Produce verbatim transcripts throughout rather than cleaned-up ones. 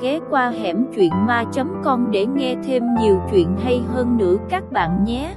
ghé qua hẻm truyện ma chấm com để nghe thêm nhiều chuyện hay hơn nữa các bạn nhé.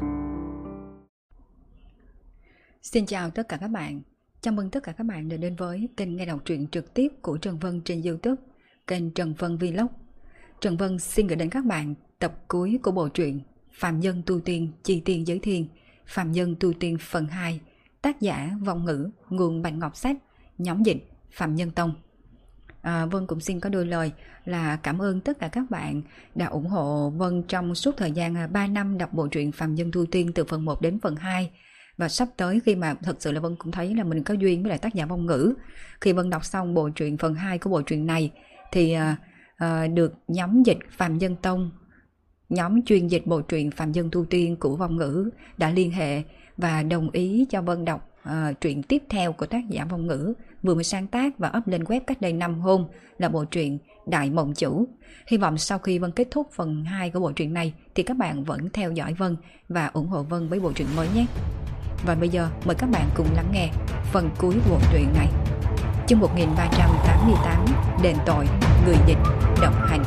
Xin chào tất cả các bạn. Chào mừng tất cả các bạn đã đến với kênh nghe đọc truyện trực tiếp của Trần Vân trên YouTube, kênh Trần Vân Vlog. Trần Vân xin gửi đến các bạn tập cuối của bộ truyện Phạm Nhân Tu Tiên Chi Tiên Giới Thiên, Phạm Nhân Tu Tiên phần hai, tác giả Vong Ngữ, nguồn Bạch Ngọc Sách, nhóm dịch Phạm Nhân Tông. À, Vân cũng xin có đôi lời là cảm ơn tất cả các bạn đã ủng hộ Vân trong suốt thời gian ba năm đọc bộ truyện Phạm Nhân Tu Tiên từ phần một đến phần hai. Và sắp tới khi mà thật sự là Vân cũng thấy là mình có duyên với lại tác giả Vong Ngữ, khi Vân đọc xong bộ truyện phần hai của bộ truyện này thì à, à, được nhóm dịch Phạm Nhân Tông, nhóm chuyên dịch bộ truyện Phạm Nhân Tu Tiên của Vong Ngữ đã liên hệ và đồng ý cho Vân đọc à, truyện tiếp theo của tác giả Vong Ngữ vừa mới sáng tác và up lên web cách đây năm hôm, là bộ truyện Đại Mộng Chủ. Hy vọng sau khi Vân kết thúc phần hai của bộ truyện này thì các bạn vẫn theo dõi Vân và ủng hộ Vân với bộ truyện mới nhé. Và bây giờ mời các bạn cùng lắng nghe phần cuối của bộ truyện này. Chương một nghìn ba trăm tám mươi tám, Đền Tội, Người Dịch, Độc Hành.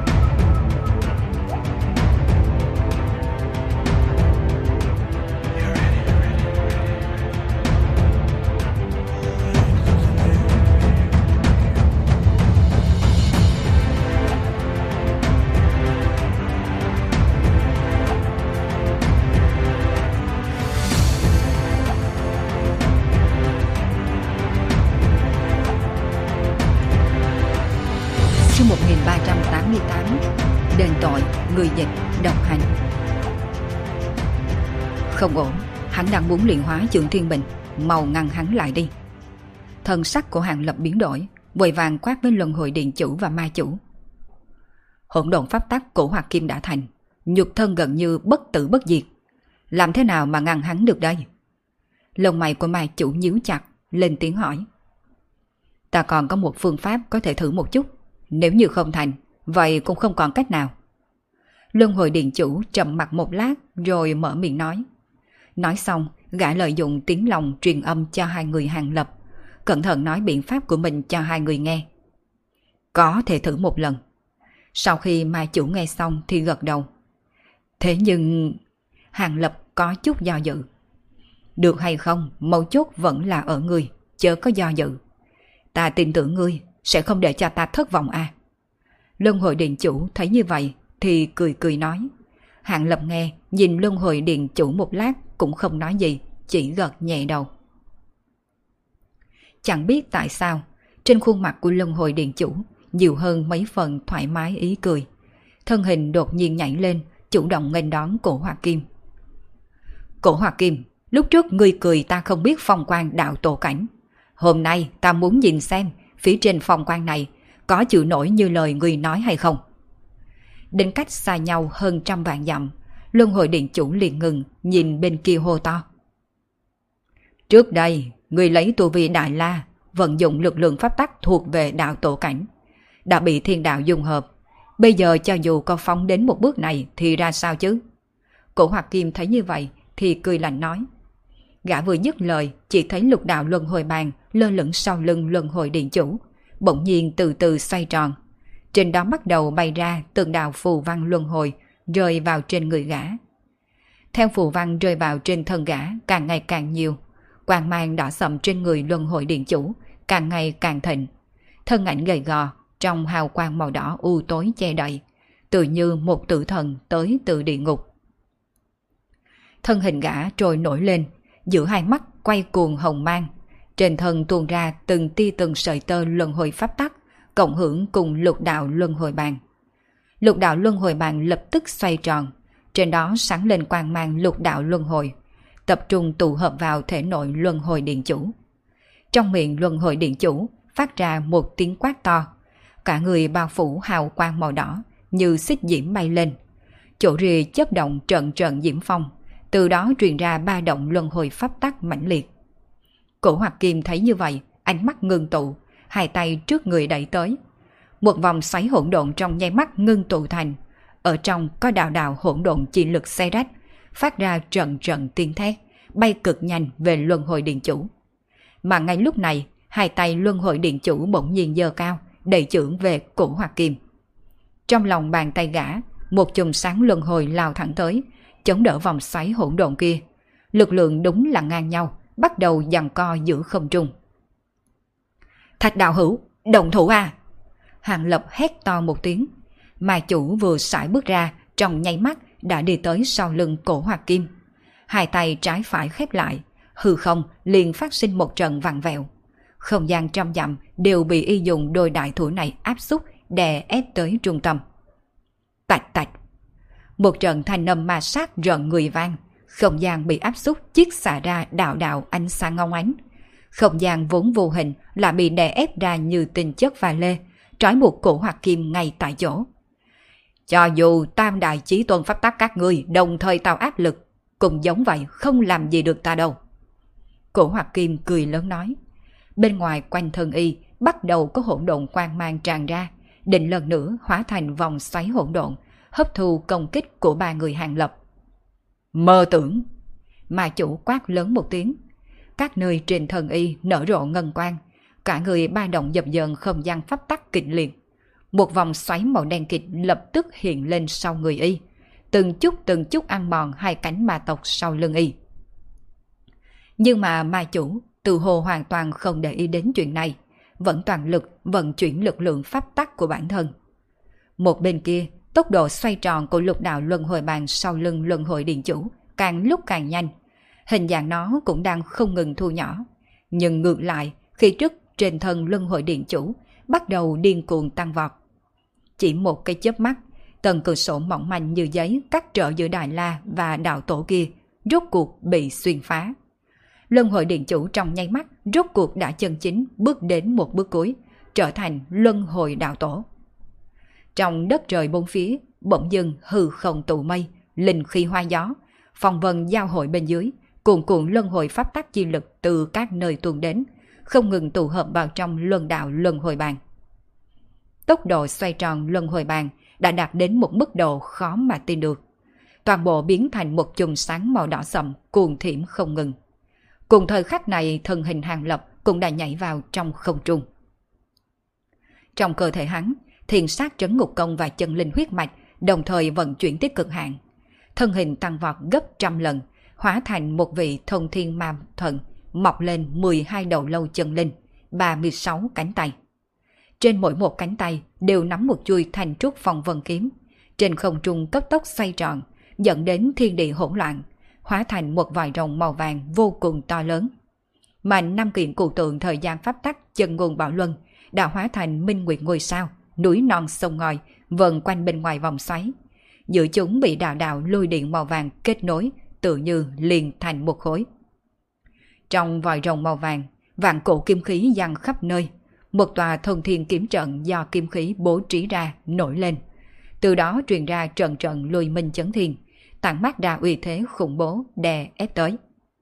một nghìn ba trăm tám mươi tám, Đền Tội, Người Dịch, Độc Hành. Không ổn, hắn đang muốn luyện hóa Trượng Thiên Bình, mau ngăn hắn lại đi. Thân sắc của Hàng Lập biến đổi, vội vàng quát với Luân Hồi Điện Chủ và Ma Chủ. Hỗn độn pháp tắc của Hoạt Kim đã thành, nhục thân gần như bất tử bất diệt, làm thế nào mà ngăn hắn được đây? Lông mày của Ma Chủ nhíu chặt, lên tiếng hỏi. Ta còn có một phương pháp có thể thử một chút. Nếu như không thành, vậy cũng không còn cách nào. Luân Hồi Điện Chủ trầm mặt một lát rồi mở miệng nói. Nói xong, gã lợi dụng tiếng lòng truyền âm cho hai người Hàng Lập, cẩn thận nói biện pháp của mình cho hai người nghe. Có thể thử một lần. Sau khi Ma Chủ nghe xong thì gật đầu. Thế nhưng Hàng Lập có chút do dự. Được hay không, mấu chốt vẫn là ở ngươi, chớ có do dự. Ta tin tưởng ngươi sẽ không để cho ta thất vọng à. Luân Hồi Điện Chủ thấy như vậy thì cười cười nói. Hàng Lập nghe, nhìn Luân Hồi Điện Chủ một lát cũng không nói gì, chỉ gật nhẹ đầu. Chẳng biết tại sao, trên khuôn mặt của Luân Hồi Điện Chủ nhiều hơn mấy phần thoải mái ý cười. Thân hình đột nhiên nhảy lên, chủ động nghênh đón Cổ Hoa Kim. Cổ Hoa Kim, lúc trước ngươi cười ta không biết phong quang đạo tổ cảnh. Hôm nay ta muốn nhìn xem phía trên phong quang này có chịu nổi như lời người nói hay không. Đến cách xa nhau hơn trăm vạn dặm, Luân Hồi Điện Chủ liền ngừng, nhìn bên kia hô to. Trước đây, người lấy tu vi Đại La, vận dụng lực lượng pháp tắc thuộc về đạo tổ cảnh, đã bị thiên đạo dung hợp. Bây giờ cho dù có phóng đến một bước này thì ra sao chứ? Cổ Hoạt Kim thấy như vậy thì cười lạnh nói. Gã vừa dứt lời, chỉ thấy lục đạo luân hồi bàn lơ lửng sau lưng Luân Hồi Điện Chủ, bỗng nhiên từ từ xoay tròn. Trên đó bắt đầu bay ra từng đạo phù văn luân hồi, rơi vào trên người gã. Theo phù văn rơi vào trên thân gã càng ngày càng nhiều, quang mang đỏ sậm trên người Luân Hồi Điện Chủ càng ngày càng thịnh. Thân ảnh gầy gò trong hào quang màu đỏ u tối che đậy, tự như một tử thần tới từ địa ngục. Thân hình gã trồi nổi lên, giữa hai mắt quay cuồng hồng mang, trên thân tuôn ra từng tia từng sợi tơ luân hồi pháp tắc, cộng hưởng cùng lục đạo luân hồi bàn. Lục đạo luân hồi bàn lập tức xoay tròn, trên đó sáng lên quang mang lục đạo luân hồi, tập trung tụ hợp vào thể nội Luân Hồi Điện Chủ. Trong miệng Luân Hồi Điện Chủ phát ra một tiếng quát to, cả người bao phủ hào quang màu đỏ như xích diễm bay lên, chỗ rìa chớp động trận trận diễm phong, từ đó truyền ra ba động luân hồi pháp tắc mãnh liệt. Cổ Hoạt Kim thấy như vậy, ánh mắt ngưng tụ, hai tay trước người đẩy tới. Một vòng xoáy hỗn độn trong nháy mắt ngưng tụ thành, ở trong có đạo đạo hỗn độn chi lực xé rách, phát ra trận trận tiếng thét, bay cực nhanh về Luân Hồi Điện Chủ. Mà ngay lúc này, hai tay Luân Hồi Điện Chủ bỗng nhiên giơ cao, đẩy chưởng về Cổ Hoạt Kim. Trong lòng bàn tay gã, một chùm sáng luân hồi lao thẳng tới, chống đỡ vòng xoáy hỗn độn kia. Lực lượng đúng là ngang nhau, bắt đầu giằng co giữa không trung. Thạch đạo hữu, động thủ à! Hàng Lập hét to một tiếng. Ma chủ vừa sải bước ra, trong nháy mắt đã đi tới sau lưng Cổ Hoạt Kim. Hai tay trái phải khép lại, hư không liền phát sinh một trận vặn vẹo. Không gian trăm dặm đều bị y dùng đôi đại thủ này áp xúc, đè ép tới trung tâm. Tạch tạch. Một trận thanh âm ma sát rợn người vang, không gian bị áp xúc chiết xả ra đạo đạo ánh sáng ngông ánh. Không gian vốn vô hình là bị đè ép ra như tinh chất và lê, trói buộc Cổ Hoạt Kim ngay tại chỗ. Cho dù tam đại chí tôn pháp tắc các ngươi đồng thời tạo áp lực, cũng giống vậy không làm gì được ta đâu. Cổ Hoạt Kim cười lớn nói. Bên ngoài quanh thân y bắt đầu có hỗn độn quang mang tràn ra, định lần nữa hóa thành vòng xoáy hỗn độn, hấp thu công kích của ba người Hàng Lập. Mơ tưởng! Ma chủ quát lớn một tiếng. Các nơi trên thân y nở rộ ngân quang, cả người ba động dập dờn không gian pháp tắc kịch liệt. Một vòng xoáy màu đen kịt lập tức hiện lên sau người y, từng chút từng chút ăn mòn hai cánh ma tộc sau lưng y. Nhưng mà ma chủ tự hồ hoàn toàn không để ý đến chuyện này, vẫn toàn lực vận chuyển lực lượng pháp tắc của bản thân. Một bên kia, tốc độ xoay tròn của lục đạo luân hồi bàn sau lưng luân hồi điện chủ càng lúc càng nhanh. Hình dạng nó cũng đang không ngừng thu nhỏ. Nhưng ngược lại, khi trước trên thân luân hồi điện chủ bắt đầu điên cuồng tăng vọt. Chỉ một cái chớp mắt, tầng cửa sổ mỏng manh như giấy cắt trở giữa Đại La và đạo tổ kia rốt cuộc bị xuyên phá. Luân hồi điện chủ trong nháy mắt rốt cuộc đã chân chính bước đến một bước cuối, trở thành luân hồi đạo tổ. Trong đất trời bốn phía, bỗng dưng hư không tụ mây, linh khí hoa gió, phong vân giao hội bên dưới, cuồn cuộn luân hồi pháp tắc chi lực từ các nơi tuôn đến, không ngừng tụ hợp vào trong luân đạo luân hồi bàn. Tốc độ xoay tròn luân hồi bàn đã đạt đến một mức độ khó mà tin được. Toàn bộ biến thành một chùm sáng màu đỏ sậm cuồn thiểm không ngừng. Cùng thời khắc này, thân hình Hàng Lập cũng đã nhảy vào trong không trung. Trong cơ thể hắn, thiền sát trấn ngục công và chân linh huyết mạch đồng thời vận chuyển tới cực hạn. Thân hình tăng vọt gấp trăm lần, hóa thành một vị thông thiên ma thần, mọc lên mười hai đầu lâu chân linh, ba mươi sáu cánh tay. Trên mỗi một cánh tay đều nắm một chuôi thành trúc phong vân kiếm. Trên không trung cấp tốc xoay tròn, dẫn đến thiên địa hỗn loạn, hóa thành một vòi rồng màu vàng vô cùng to lớn. Mà năm kiện cụ tượng thời gian pháp tắc chân nguồn bảo luân đã hóa thành minh nguyệt ngôi sao, núi non sông ngòi vần quanh bên ngoài vòng xoáy. Giữa chúng bị đạo đạo lôi điện màu vàng kết nối, tự như liền thành một khối. Trong vòi rồng màu vàng, vạn cổ kim khí giăng khắp nơi. Một tòa thông thiên kiếm trận do kim khí bố trí ra nổi lên. Từ đó truyền ra trận trận lôi minh chấn thiên, tản mát ra uy thế khủng bố đè ép tới.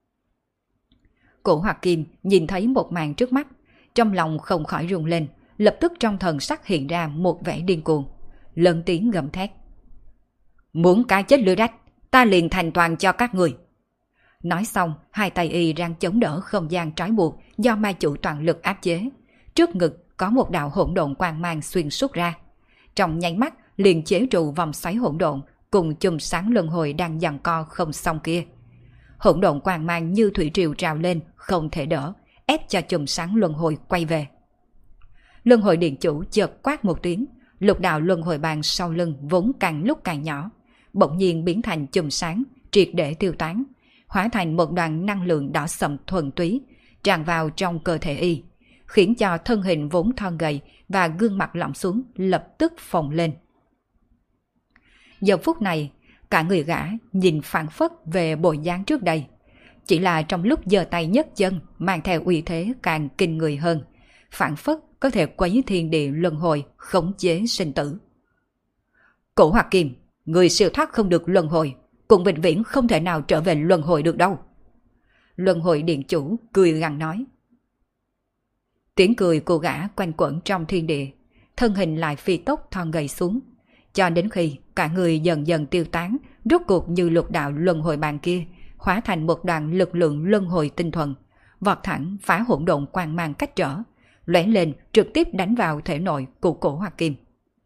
Cổ Hoạt Kim nhìn thấy một màn trước mắt, trong lòng không khỏi rung lên, lập tức trong thần sắc hiện ra một vẻ điên cuồng, lớn tiếng gầm thét. Muốn cái chết lưới rách, ta liền thành toàn cho các người. Nói xong, hai tay y đang chống đỡ không gian trói buộc do ma chủ toàn lực áp chế. Trước ngực có một đạo hỗn độn quang mang xuyên suốt ra. Trong nháy mắt liền chế trụ vòng xoáy hỗn độn cùng chùm sáng luân hồi đang giằng co không xong kia. Hỗn độn quang mang như thủy triều trào lên, không thể đỡ, ép cho chùm sáng luân hồi quay về. Luân hồi điện chủ chợt quát một tiếng, lục đạo luân hồi bàn sau lưng vốn càng lúc càng nhỏ, bỗng nhiên biến thành chùm sáng, triệt để tiêu tán, hóa thành một đoàn năng lượng đỏ sậm thuần túy, tràn vào trong cơ thể y, khiến cho thân hình vốn thon gầy và gương mặt lõm xuống lập tức phồng lên. Giờ phút này, cả người gã nhìn phảng phất về bộ dáng trước đây, chỉ là trong lúc giơ tay nhấc chân mang theo uy thế càng kinh người hơn, phảng phất có thể quấy thiên địa luân hồi, khống chế sinh tử. Cổ Hoạt Kim, người siêu thoát không được luân hồi, cũng vĩnh viễn không thể nào trở về luân hồi được đâu. Luân hồi điện chủ cười gằn nói. Tiếng cười của gã quanh quẩn trong thiên địa, thân hình lại phi tốc thon gầy xuống, cho đến khi cả người dần dần tiêu tán, rốt cuộc như lục đạo luân hồi bàn kia, hóa thành một đoàn lực lượng luân hồi tinh thuần, vọt thẳng phá hỗn độn quang mang cách trở, lóe lên trực tiếp đánh vào thể nội của Cổ Hoạt Kim.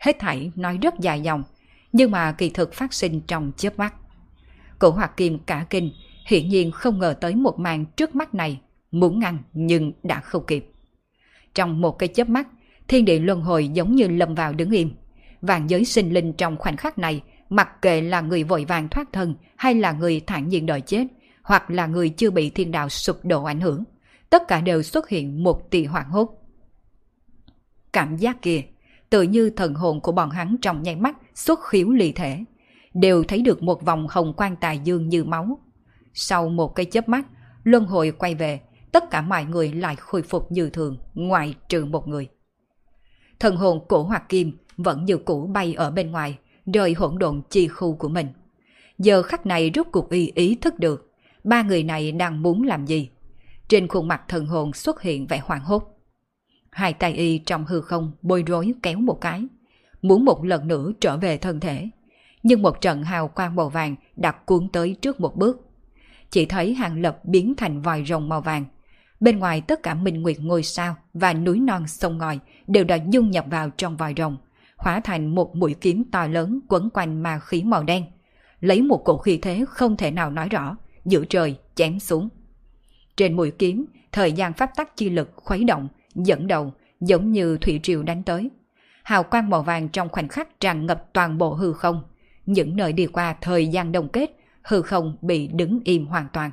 hết thảy nói rất dài dòng, nhưng mà kỳ thực phát sinh trong chớp mắt. Cổ Hoạt Kim cả kinh, hiển nhiên không ngờ tới một màn trước mắt này, muốn ngăn nhưng đã không kịp. Trong một cái chớp mắt, thiên địa luân hồi giống như lâm vào đứng im. Vạn giới sinh linh trong khoảnh khắc này, mặc kệ là người vội vàng thoát thân hay là người thản nhiên đợi chết, hoặc là người chưa bị thiên đạo sụp đổ ảnh hưởng, tất cả đều xuất hiện một tia hoảng hốt. Cảm giác kia, tự như thần hồn của bọn hắn trong nháy mắt xuất khiếu ly thể, đều thấy được một vòng hồng quang tà dương như máu. Sau một cái chớp mắt, luân hồi quay về, tất cả mọi người lại khôi phục như thường, ngoại trừ một người. Thần hồn Cổ Hoạt Kim vẫn như cũ bay ở bên ngoài, rời hỗn độn chi khu của mình. Giờ khắc này rốt cuộc y ý thức được, ba người này đang muốn làm gì. Trên khuôn mặt thần hồn xuất hiện vẻ hoảng hốt. Hai tay y trong hư không bối rối kéo một cái, muốn một lần nữa trở về thân thể. Nhưng một trận hào quang màu vàng đã cuốn tới trước một bước. Chỉ thấy Hàng Lập biến thành vòi rồng màu vàng. Bên ngoài tất cả minh nguyệt ngôi sao và núi non sông ngòi đều đã dung nhập vào trong vòi rồng, hóa thành một mũi kiếm to lớn quấn quanh ma khí màu đen, lấy một cổ khí thế không thể nào nói rõ, giữa trời chém xuống. Trên mũi kiếm, thời gian pháp tắc chi lực khuấy động, dẫn đầu, giống như thủy triều đánh tới. Hào quang màu vàng trong khoảnh khắc tràn ngập toàn bộ hư không. Những nơi đi qua thời gian đông kết, hư không bị đứng im hoàn toàn.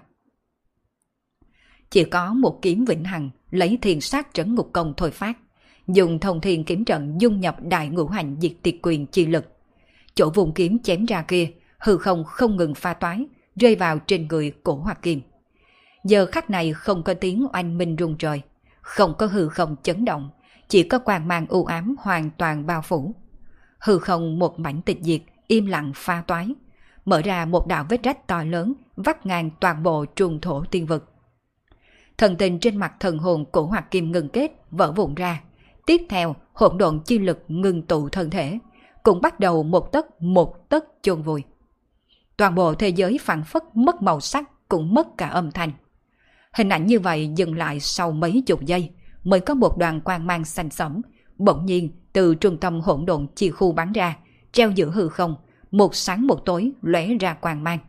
Chỉ có một kiếm vĩnh hằng lấy thiền sát trấn ngục công thôi phát, dùng thông thiên kiếm trận dung nhập đại ngũ hành diệt tiệt quyền chi lực. Chỗ vùng kiếm chém ra kia, hư không không ngừng pha toái, rơi vào trên người Cổ Hoạt Kim. Giờ khắc này không có tiếng oanh minh rung trời, không có hư không chấn động, chỉ có quang mang u ám hoàn toàn bao phủ. Hư không một mảnh tịch diệt, im lặng pha toái, mở ra một đạo vết rách to lớn, vắt ngang toàn bộ trùng thổ tiên vực. Thần tình trên mặt thần hồn Cổ Hoạt Kim ngừng kết, vỡ vụn ra. Tiếp theo, hỗn độn chi lực ngừng tụ thân thể, cũng bắt đầu một tấc một tấc chôn vùi. Toàn bộ thế giới phảng phất mất màu sắc, cũng mất cả âm thanh. Hình ảnh như vậy dừng lại sau mấy chục giây, mới có một đoàn quang mang xanh sẫm, bỗng nhiên từ trung tâm hỗn độn chi khu bắn ra, treo giữa hư không, một sáng một tối lóe ra quang mang.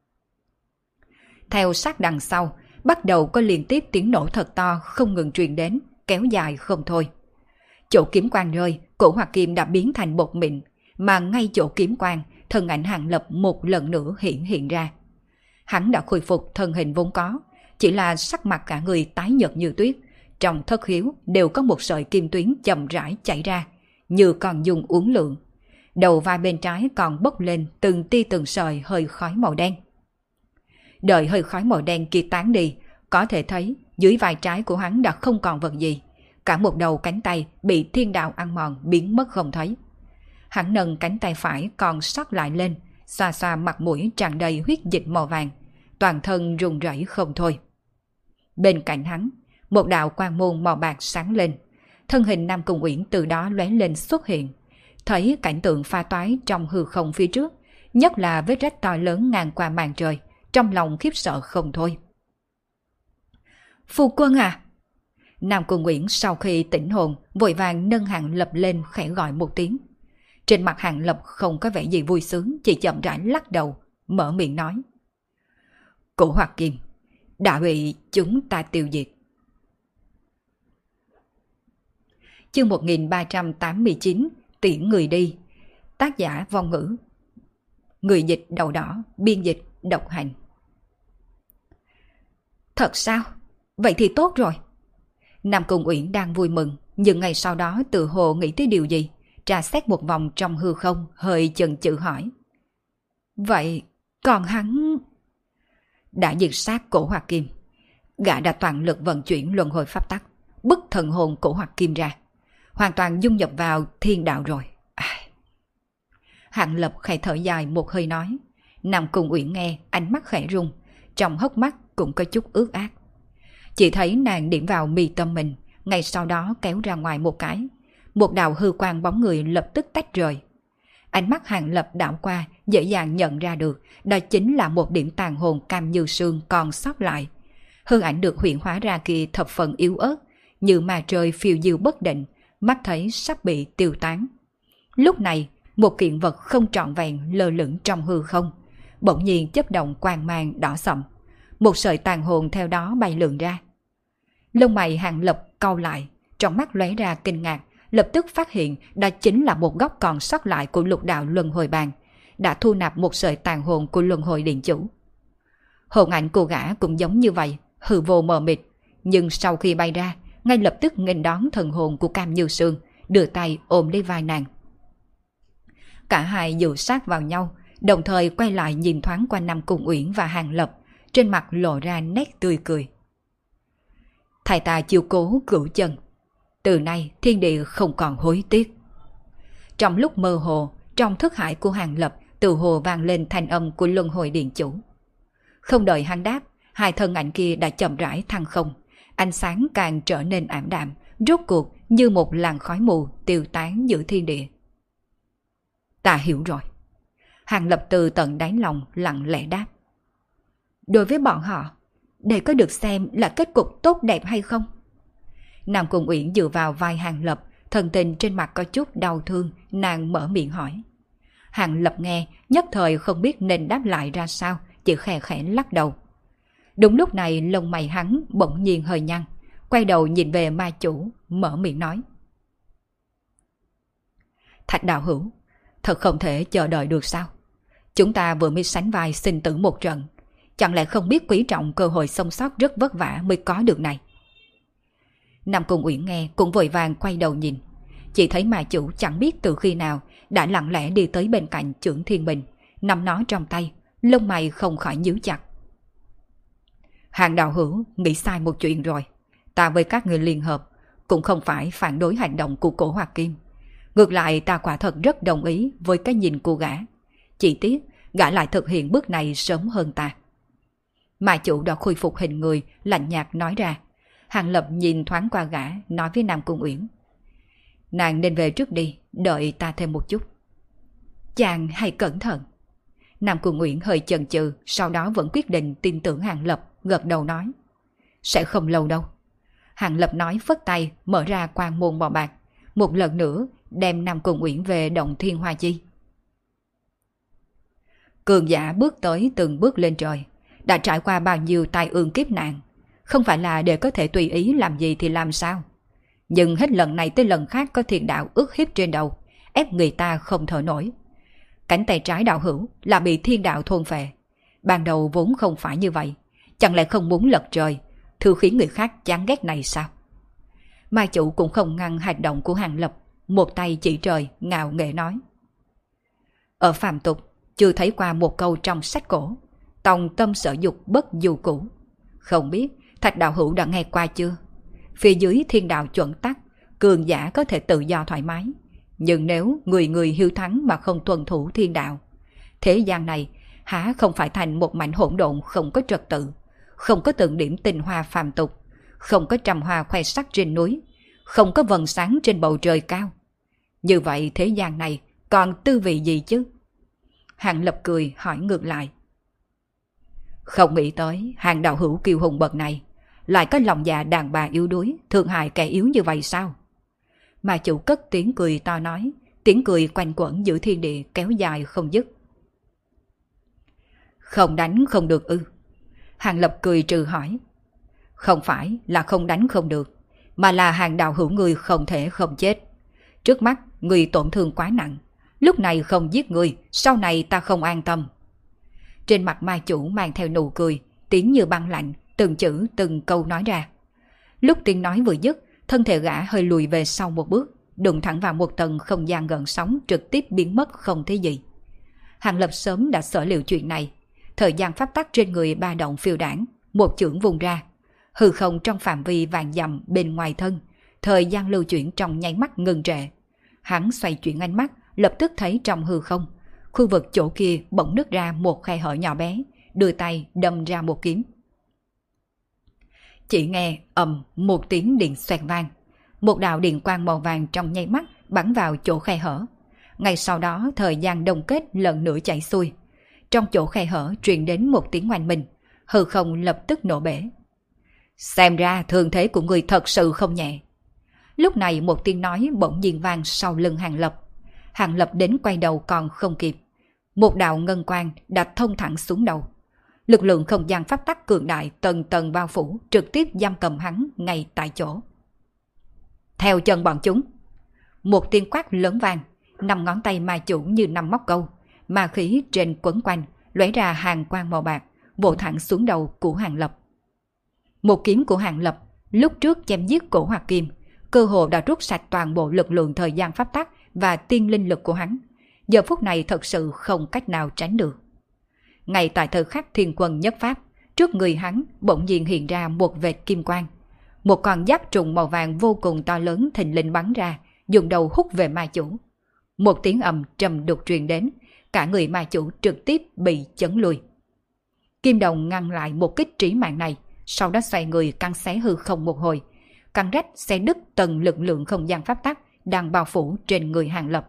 Theo sát đằng sau, bắt đầu có liên tiếp tiếng nổ thật to không ngừng truyền đến, kéo dài không thôi. Chỗ kiếm quang rơi, Cổ Hoạt Kim đã biến thành bột mịn, mà ngay chỗ kiếm quang, thân ảnh Hàng Lập một lần nữa hiện hiện ra. Hắn đã khôi phục thân hình vốn có, chỉ là sắc mặt cả người tái nhợt như tuyết, trong thất khiếu đều có một sợi kim tuyến chậm rãi chảy ra, như còn dùng uốn lượn. Đầu vai bên trái còn bốc lên từng tia từng sợi hơi khói màu đen. Đợi hơi khói màu đen kia tán đi, có thể thấy dưới vai trái của hắn đã không còn vật gì, cả một đầu cánh tay bị thiên đạo ăn mòn biến mất không thấy. Hắn nâng cánh tay phải còn sót lại lên, xoa xoa mặt mũi tràn đầy huyết dịch màu vàng, toàn thân run rẩy không thôi. Bên cạnh hắn, một đạo quang môn màu bạc sáng lên, thân hình Nam Cung Uyển từ đó lóe lên xuất hiện, thấy cảnh tượng pha toái trong hư không phía trước, nhất là vết rách to lớn ngang qua màn trời, trong lòng khiếp sợ không thôi. Phu quân à! Nam Cung Uyển sau khi tỉnh hồn, vội vàng nâng Hàng Lập lên khẽ gọi một tiếng. Trên mặt Hàng Lập không có vẻ gì vui sướng, chỉ chậm rãi lắc đầu, mở miệng nói: Cổ Hoạt Kim, đã bị chúng ta tiêu diệt. Chương một nghìn ba trăm tám mươi chín, Tiễn người đi. Tác giả Vong Ngữ. Người dịch Đầu Đỏ, biên dịch Độc Hành. Thật sao? Vậy thì tốt rồi. Nam Cung Uyển đang vui mừng, nhưng ngày sau đó tự hồ nghĩ tới điều gì, trà xét một vòng trong hư không, hơi chần chừ hỏi: Vậy còn hắn... Đã diệt sát Cổ Hoạt Kim, gã đã toàn lực vận chuyển luân hồi pháp tắc, bức thần hồn Cổ Hoạt Kim ra, hoàn toàn dung nhập vào thiên đạo rồi. À. Hàng Lập khẽ thở dài một hơi nói. Nam Cung Uyển nghe, ánh mắt khẽ rung, trong hốc mắt cũng có chút ướt át. Chỉ thấy nàng điểm vào mi tâm mình, ngay sau đó kéo ra ngoài một cái, một đạo hư quang bóng người lập tức tách rời. Ánh mắt Hàng Lập đảo qua, dễ dàng nhận ra được đó chính là một điểm tàn hồn cam như sương còn sót lại. Hư ảnh được hiện hóa ra kia thập phần yếu ớt, như mà trời phiêu diêu bất định, mắt thấy sắp bị tiêu tán. Lúc này, một kiện vật không trọn vẹn lơ lửng trong hư không, bỗng nhiên chớp động quang mang đỏ sậm. Một sợi tàn hồn theo đó bay lượn ra. Lông mày Hàng Lập cau lại, trong mắt lóe ra kinh ngạc, lập tức phát hiện đó chính là một góc còn sót lại của lục đạo luân hồi bàn, đã thu nạp một sợi tàn hồn của luân hồi điện chủ. Hồn ảnh của gã cũng giống như vậy, hư vô mờ mịt, nhưng sau khi bay ra, ngay lập tức nghênh đón thần hồn của Cam Như Sương, đưa tay ôm lấy vai nàng. Cả hai dựa sát vào nhau, đồng thời quay lại nhìn thoáng qua Nam Cung Uyển và Hàng Lập, trên mặt lộ ra nét tươi cười. Thầy ta chiếu cố cửu chân, từ nay thiên địa không còn hối tiếc. Trong lúc mơ hồ, trong thức hải của Hàng Lập từ hồ vang lên thanh âm của luân hồi điện chủ. Không đợi hắn đáp, hai thân ảnh kia đã chậm rãi thăng không, ánh sáng càng trở nên ảm đạm, rốt cuộc như một làn khói mù tiêu tán giữa thiên địa. Ta hiểu rồi. Hàng Lập từ tận đáy lòng lặng lẽ đáp. Đối với bọn họ, để có được xem là kết cục tốt đẹp hay không? Nam Cung Uyển dựa vào vai Hàng Lập, thần tình trên mặt có chút đau thương, nàng mở miệng hỏi. Hàng Lập nghe, nhất thời không biết nên đáp lại ra sao, chỉ khẽ khẽ lắc đầu. Đúng lúc này lông mày hắn bỗng nhiên hơi nhăn, quay đầu nhìn về ma chủ, mở miệng nói. Thạch đạo hữu, thật không thể chờ đợi được sao? Chúng ta vừa mới sánh vai sinh tử một trận, chẳng lẽ không biết quý trọng cơ hội sống sót rất vất vả mới có được này? Nam Cung Uyển nghe cũng vội vàng quay đầu nhìn, chỉ thấy ma chủ chẳng biết từ khi nào đã lặng lẽ đi tới bên cạnh Chưởng Thiên Bình, nắm nó trong tay, lông mày không khỏi nhíu chặt. Hàng đạo hữu nghĩ sai một chuyện rồi, ta với các người liên hợp cũng không phải phản đối hành động của Cổ Hoạt Kim. Ngược lại ta quả thật rất đồng ý với cái nhìn của gã, chỉ tiếc gã lại thực hiện bước này sớm hơn ta. Ma chủ đã khôi phục hình người, lạnh nhạt nói ra. Hàng Lập nhìn thoáng qua gã, nói với Nam Cung Uyển. Nàng nên về trước đi, đợi ta thêm một chút. Chàng hãy cẩn thận. Nam Cung Uyển hơi chần chừ, sau đó vẫn quyết định tin tưởng Hàng Lập, gật đầu nói. Sẽ không lâu đâu. Hàng Lập nói phất tay, mở ra quan môn bò bạc, một lần nữa đem Nam Cung Uyển về động Thiên Hoa Chi. Cường giả bước tới từng bước lên trời, đã trải qua bao nhiêu tai ương kiếp nạn, không phải là để có thể tùy ý làm gì thì làm sao. Nhưng hết lần này tới lần khác có thiên đạo ức hiếp trên đầu, ép người ta không thở nổi. Cánh tay trái đạo hữu là bị thiên đạo thôn phệ. Ban đầu vốn không phải như vậy, chẳng lẽ không muốn lật trời, thư khiến người khác chán ghét này sao? Mai chủ cũng không ngăn hành động của Hàng Lập, một tay chỉ trời ngạo nghễ nói. Ở phàm tục chưa thấy qua một câu trong sách cổ, tòng tâm sở dục bất du cũ. Không biết Thạch đạo hữu đã nghe qua chưa? Phía dưới thiên đạo chuẩn tắc, cường giả có thể tự do thoải mái, nhưng nếu người người hiếu thắng mà không tuân thủ thiên đạo, thế gian này há không phải thành một mảnh hỗn độn không có trật tự, không có từng điểm tinh hoa phàm tục, không có trăm hoa khoe sắc trên núi, không có vầng sáng trên bầu trời cao. Như vậy thế gian này còn tư vị gì chứ? Hàng Lập cười hỏi ngược lại. Không nghĩ tới Hàng đạo hữu kiêu hùng bậc này lại có lòng dạ đàn bà yếu đuối, thương hại kẻ yếu như vậy sao? Mà chủ cất tiếng cười to nói, tiếng cười quanh quẩn giữa thiên địa kéo dài không dứt. Không đánh không được ư? Hàng Lập cười trừ hỏi. Không phải là không đánh không được, mà là Hàng đạo hữu người không thể không chết. Trước mắt người tổn thương quá nặng, lúc này không giết người, sau này ta không an tâm. Trên mặt ma chủ mang theo nụ cười, tiếng như băng lạnh, từng chữ từng câu nói ra. Lúc tiếng nói vừa dứt, thân thể gã hơi lùi về sau một bước, đụng thẳng vào một tầng không gian gợn sóng, trực tiếp biến mất không thấy gì. Hàng Lập sớm đã sở liệu chuyện này, thời gian pháp tắc trên người ba động phiêu đảng, một chưởng vùng ra, hư không trong phạm vi vàng dặm bên ngoài thân, thời gian lưu chuyển trong nháy mắt ngừng trệ. Hắn xoay chuyển ánh mắt, lập tức thấy trong hư không, khu vực chỗ kia bỗng nứt ra một khe hở nhỏ bé, đưa tay đâm ra một kiếm. Chỉ nghe ầm một tiếng điện xoẹt vang, một đạo điện quang màu vàng trong nháy mắt bắn vào chỗ khe hở. Ngay sau đó thời gian đông kết lần nữa chảy xuôi, trong chỗ khe hở truyền đến một tiếng oanh minh, hư không lập tức nổ bể. Xem ra thương thế của người thật sự không nhẹ. Lúc này một tiếng nói bỗng nhiên vang sau lưng Hàng Lập. Hàng Lập đến quay đầu còn không kịp. Một đạo ngân quang đã thông thẳng xuống đầu. Lực lượng không gian pháp tắc cường đại tầng tầng bao phủ, trực tiếp giam cầm hắn ngay tại chỗ. Theo chân bọn chúng. Một tiếng quát lớn vang, năm ngón tay ma chủ như năm móc câu, ma khí trên quấn quanh, lóe ra hàng quang màu bạc, vỗ thẳng xuống đầu của Hàng Lập. Một kiếm của Hàng Lập lúc trước chém giết cổ Hoạt Kim, cơ hồ đã rút sạch toàn bộ lực lượng thời gian pháp tắc và tiên linh lực của hắn. Giờ phút này thật sự không cách nào tránh được. Ngay tại thời khắc thiên quân nhất pháp, trước người hắn bỗng nhiên hiện ra một vệt kim quang. Một con giáp trùng màu vàng vô cùng to lớn thình lình bắn ra, dùng đầu hút về ma chủ. Một tiếng ầm trầm đục truyền đến, cả người ma chủ trực tiếp bị chấn lui. Kim đồng ngăn lại một kích trí mạng này, sau đó xoay người cắn xé hư không một hồi, cắn rách xé đứt tầng lực lượng không gian pháp tắc đang bao phủ trên người Hàng Lập.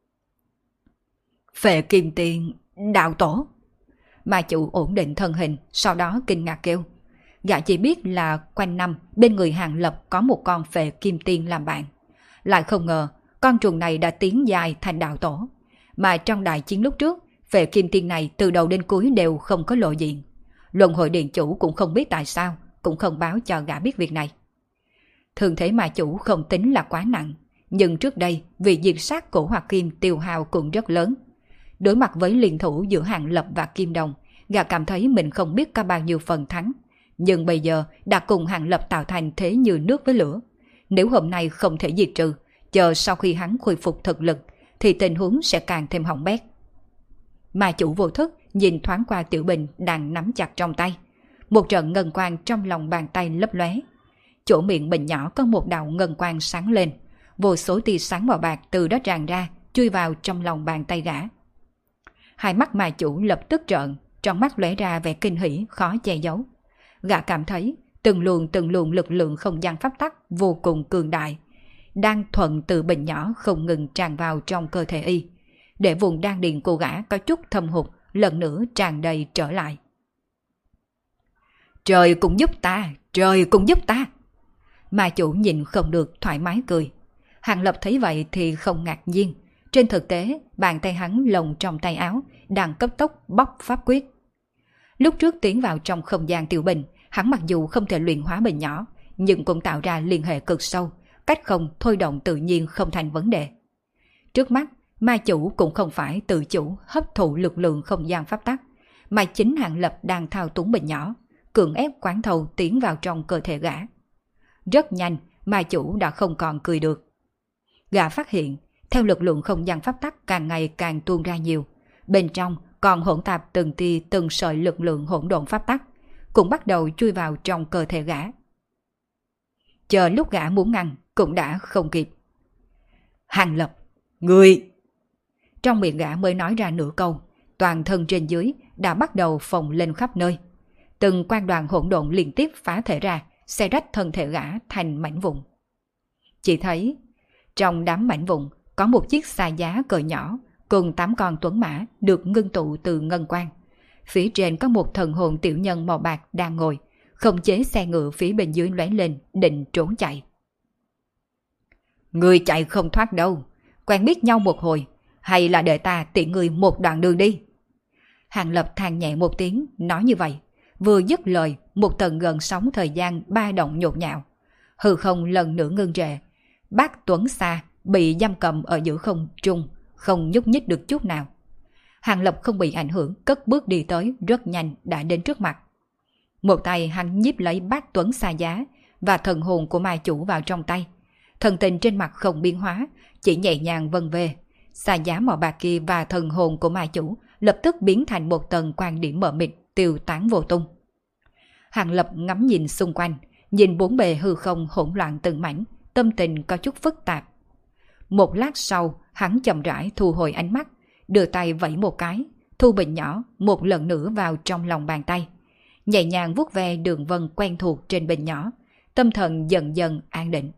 Phệ Kim Tiên, đạo tổ. Ma chủ ổn định thân hình, sau đó kinh ngạc kêu. Gã chỉ biết là quanh năm bên người Hàng Lập có một con Phệ Kim Tiên làm bạn. Lại không ngờ con trùng này đã tiến dài thành đạo tổ. Mà trong đại chiến lúc trước, Phệ Kim Tiên này từ đầu đến cuối đều không có lộ diện. Luân hồi điện chủ cũng không biết tại sao, cũng không báo cho gã biết việc này. Thường thế ma chủ không tính là quá nặng, nhưng trước đây vì diệt sát cổ Hoạt Kim tiêu hao cũng rất lớn. Đối mặt với liên thủ giữa Hàng Lập và Kim Đồng, gã cảm thấy mình không biết có bao nhiêu phần thắng. Nhưng bây giờ đã cùng Hàng Lập tạo thành thế như nước với lửa. Nếu hôm nay không thể diệt trừ, chờ sau khi hắn khôi phục thực lực, thì tình huống sẽ càng thêm hỏng bét. Ma chủ vô thức nhìn thoáng qua Tiểu Bình đang nắm chặt trong tay. Một trận ngân quang trong lòng bàn tay lấp lóe. Chỗ miệng bình nhỏ có một đạo ngân quang sáng lên. Vô số tia sáng màu bạc từ đó tràn ra, chui vào trong lòng bàn tay gã. Hai mắt ma chủ lập tức trợn, trong mắt lóe ra vẻ kinh hỉ khó che giấu. Gã cảm thấy từng luồng từng luồng lực lượng không gian pháp tắc vô cùng cường đại, đang thuận từ bình nhỏ không ngừng tràn vào trong cơ thể y, để vùng đan điền của gã có chút thâm hụt lần nữa tràn đầy trở lại. Trời cũng giúp ta, trời cũng giúp ta. Ma chủ nhìn không được thoải mái cười. Hàng Lập thấy vậy thì không ngạc nhiên. Trên thực tế, bàn tay hắn lồng trong tay áo, đang cấp tốc bóc pháp quyết. Lúc trước tiến vào trong không gian Tiểu Bình, hắn mặc dù không thể luyện hóa bình nhỏ, nhưng cũng tạo ra liên hệ cực sâu, cách không thôi động tự nhiên không thành vấn đề. Trước mắt, ma chủ cũng không phải tự chủ hấp thụ lực lượng không gian pháp tắc, mà chính Hàng Lập đang thao túng bình nhỏ, cưỡng ép quán thầu tiến vào trong cơ thể gã. Rất nhanh, ma chủ đã không còn cười được. Gã phát hiện, theo lực lượng không gian pháp tắc càng ngày càng tuôn ra nhiều, bên trong còn hỗn tạp từng tia từng sợi lực lượng hỗn độn pháp tắc, cũng bắt đầu chui vào trong cơ thể gã. Chờ lúc gã muốn ngăn, cũng đã không kịp. Hàng Lập, ngươi! Trong miệng gã mới nói ra nửa câu, toàn thân trên dưới đã bắt đầu phồng lên khắp nơi. Từng quang đoàn hỗn độn liên tiếp phá thể ra, xé rách thân thể gã thành mảnh vụn. Chỉ thấy, trong đám mảnh vụn có một chiếc xa giá cỡ nhỏ cùng tám con tuấn mã được ngưng tụ từ ngân quang. Phía trên có một thần hồn tiểu nhân màu bạc đang ngồi, khống chế xe ngựa phía bên dưới lóe lên, định trốn chạy. Ngươi chạy không thoát đâu, quen biết nhau một hồi, hay là để ta tiện ngươi một đoạn đường đi. Hàng Lập than nhẹ một tiếng, nói như vậy, vừa dứt lời, một tầng gần sóng thời gian ba động nhộn nhạo. Hư không lần nữa ngưng trệ, bác Tuấn Sa bị giam cầm ở giữa không trung, không nhúc nhích được chút nào. Hàng Lập không bị ảnh hưởng, cất bước đi tới, rất nhanh đã đến trước mặt. Một tay hắn nhíp lấy bát Tuấn Sa giá và thần hồn của ma chủ vào trong tay. Thần tình trên mặt không biến hóa, chỉ nhẹ nhàng vân về. Sa giá màu bạc kia và thần hồn của ma chủ lập tức biến thành một tầng quang điểm mờ mịt, tiêu tán vô tung. Hàng Lập ngắm nhìn xung quanh, nhìn bốn bề hư không hỗn loạn từng mảnh, tâm tình có chút phức tạp. Một lát sau, hắn chậm rãi thu hồi ánh mắt, đưa tay vẫy một cái, thu bình nhỏ một lần nữa vào trong lòng bàn tay. Nhẹ nhàng vuốt ve đường vân quen thuộc trên bình nhỏ, tâm thần dần dần an định.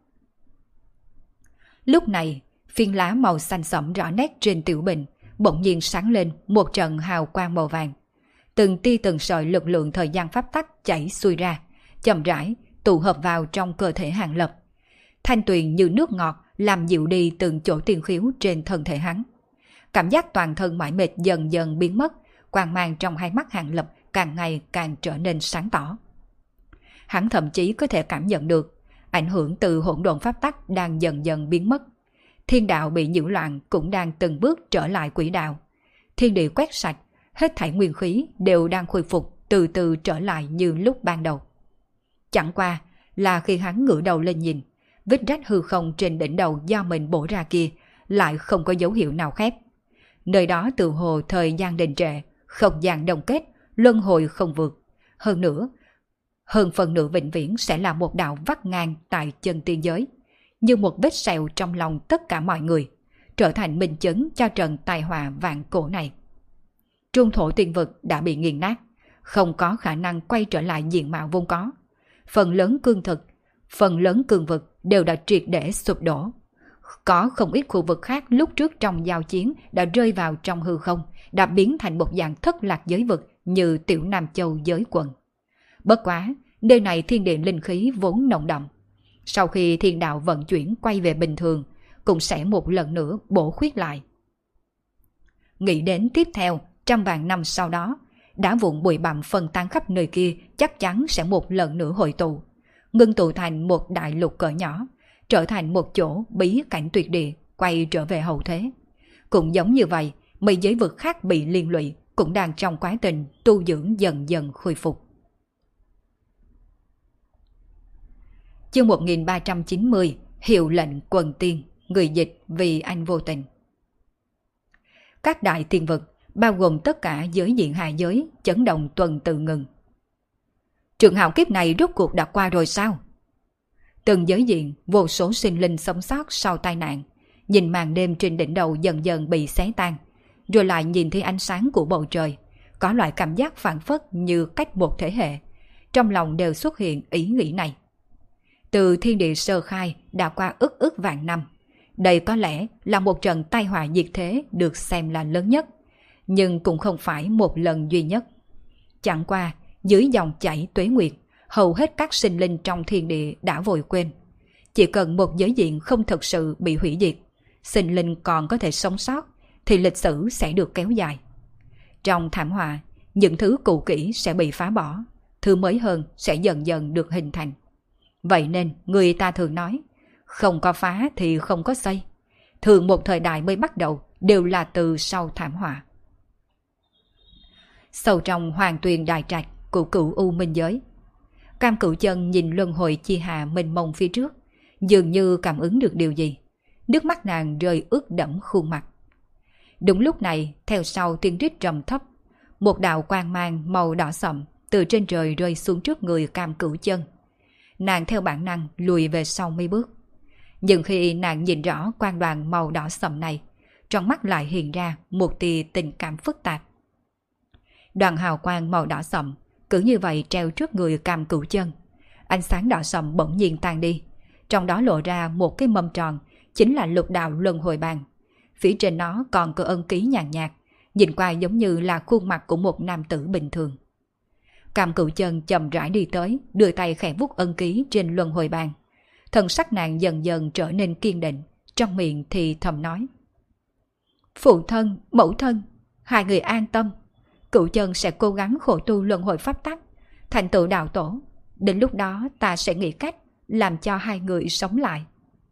Lúc này, phiến lá màu xanh sẫm rõ nét trên tiểu bình bỗng nhiên sáng lên một trận hào quang màu vàng. Từng tia từng sợi lực lượng thời gian pháp tắc chảy xuôi ra, chậm rãi tụ hợp vào trong cơ thể Hàng Lập. Thanh tuyền như nước ngọt làm dịu đi từng chỗ tiên khiếu trên thân thể hắn. Cảm giác toàn thân mỏi mệt dần dần biến mất, quang mang trong hai mắt Hàng Lập càng ngày càng trở nên sáng tỏ. Hắn thậm chí có thể cảm nhận được ảnh hưởng từ hỗn độn pháp tắc đang dần dần biến mất. Thiên đạo bị nhiễu loạn cũng đang từng bước trở lại quỹ đạo. Thiên địa quét sạch, hết thảy nguyên khí đều đang khôi phục, từ từ trở lại như lúc ban đầu. Chẳng qua là khi hắn ngửa đầu lên nhìn, vết rách hư không trên đỉnh đầu do mình bổ ra kia lại không có dấu hiệu nào khép. Nơi đó từ hồ thời gian đình trệ, không gian đồng kết, luân hồi không vượt. Hơn nữa, hơn phần nửa vĩnh viễn sẽ là một đạo vắt ngang tại chân tiên giới, như một vết sẹo trong lòng tất cả mọi người, trở thành minh chứng cho trận tai họa vạn cổ này. Trung thổ tiên vực đã bị nghiền nát, không có khả năng quay trở lại diện mạo vốn có. Phần lớn cương thực, phần lớn cương vực đều đã triệt để sụp đổ. Có không ít khu vực khác lúc trước trong giao chiến đã rơi vào trong hư không, đã biến thành một dạng thất lạc giới vực như Tiểu Nam Châu giới quận. Bất quá, nơi này thiên địa linh khí vốn nồng đậm. Sau khi thiên đạo vận chuyển quay về bình thường, cũng sẽ một lần nữa bổ khuyết lại. Nghĩ đến tiếp theo, trăm vạn năm sau đó, đá vụn bụi bặm phân tán khắp nơi kia chắc chắn sẽ một lần nữa hội tụ, ngưng tụ thành một đại lục cỡ nhỏ, trở thành một chỗ bí cảnh tuyệt địa, quay trở về hậu thế. Cũng giống như vậy, mấy giới vực khác bị liên lụy cũng đang trong quá trình tu dưỡng dần dần khôi phục. Chương một nghìn ba trăm chín mươi, hiệu lệnh quần tiên, người dịch vì anh vô tình. Các đại tiên vực, bao gồm tất cả giới diện hạ giới, chấn động tuần tự ngừng. Trường hạo kiếp này rốt cuộc đã qua rồi sao? Từng giới diện, vô số sinh linh sống sót sau tai nạn, nhìn màn đêm trên đỉnh đầu dần dần bị xé tan, rồi lại nhìn thấy ánh sáng của bầu trời, có loại cảm giác phảng phất như cách một thế hệ. Trong lòng đều xuất hiện ý nghĩ này. Từ thiên địa sơ khai đã qua ức ức vạn năm, đây có lẽ là một trận tai họa diệt thế được xem là lớn nhất, nhưng cũng không phải một lần duy nhất. Chẳng qua, dưới dòng chảy tuế nguyệt, hầu hết các sinh linh trong thiên địa đã vội quên. Chỉ cần một giới diện không thực sự bị hủy diệt, sinh linh còn có thể sống sót, thì lịch sử sẽ được kéo dài. Trong thảm họa, những thứ cũ kỹ sẽ bị phá bỏ, thứ mới hơn sẽ dần dần được hình thành. Vậy nên người ta thường nói, không có phá thì không có xây. Thường một thời đại mới bắt đầu đều là từ sau thảm họa. Sâu trong hoàng tuyền đại trạch của cửu u minh giới, Cam Cửu Chân nhìn luân hồi chi hà mênh mông phía trước, dường như cảm ứng được điều gì. Nước mắt nàng rơi ướt đẫm khuôn mặt. Đúng lúc này, theo sau tiếng rít trầm thấp, một đạo quang mang màu đỏ sậm từ trên trời rơi xuống trước người Cam Cửu Chân. Nàng theo bản năng lùi về sau mấy bước. Nhưng khi nàng nhìn rõ quang đoàn màu đỏ sậm này, trong mắt lại hiện ra một tia tình cảm phức tạp. Đoàn hào quang màu đỏ sậm cứ như vậy treo trước người Cam Cửu Chân. Ánh sáng đỏ sậm bỗng nhiên tan đi, trong đó lộ ra một cái mâm tròn, chính là lục đạo luân hồi bàn. Phía trên nó còn có ân ký nhàn nhạt, nhìn qua giống như là khuôn mặt của một nam tử bình thường. Cam Cửu Chân chậm rãi đi tới, đưa tay khẽ vuốt ân ký trên luân hồi bàn. Thần sắc nàng dần dần trở nên kiên định, trong miệng thì thầm nói: Phụ thân, mẫu thân, hai người an tâm. Cửu Chân sẽ cố gắng khổ tu luân hồi pháp tắc, thành tựu đạo tổ. Đến lúc đó ta sẽ nghĩ cách làm cho hai người sống lại.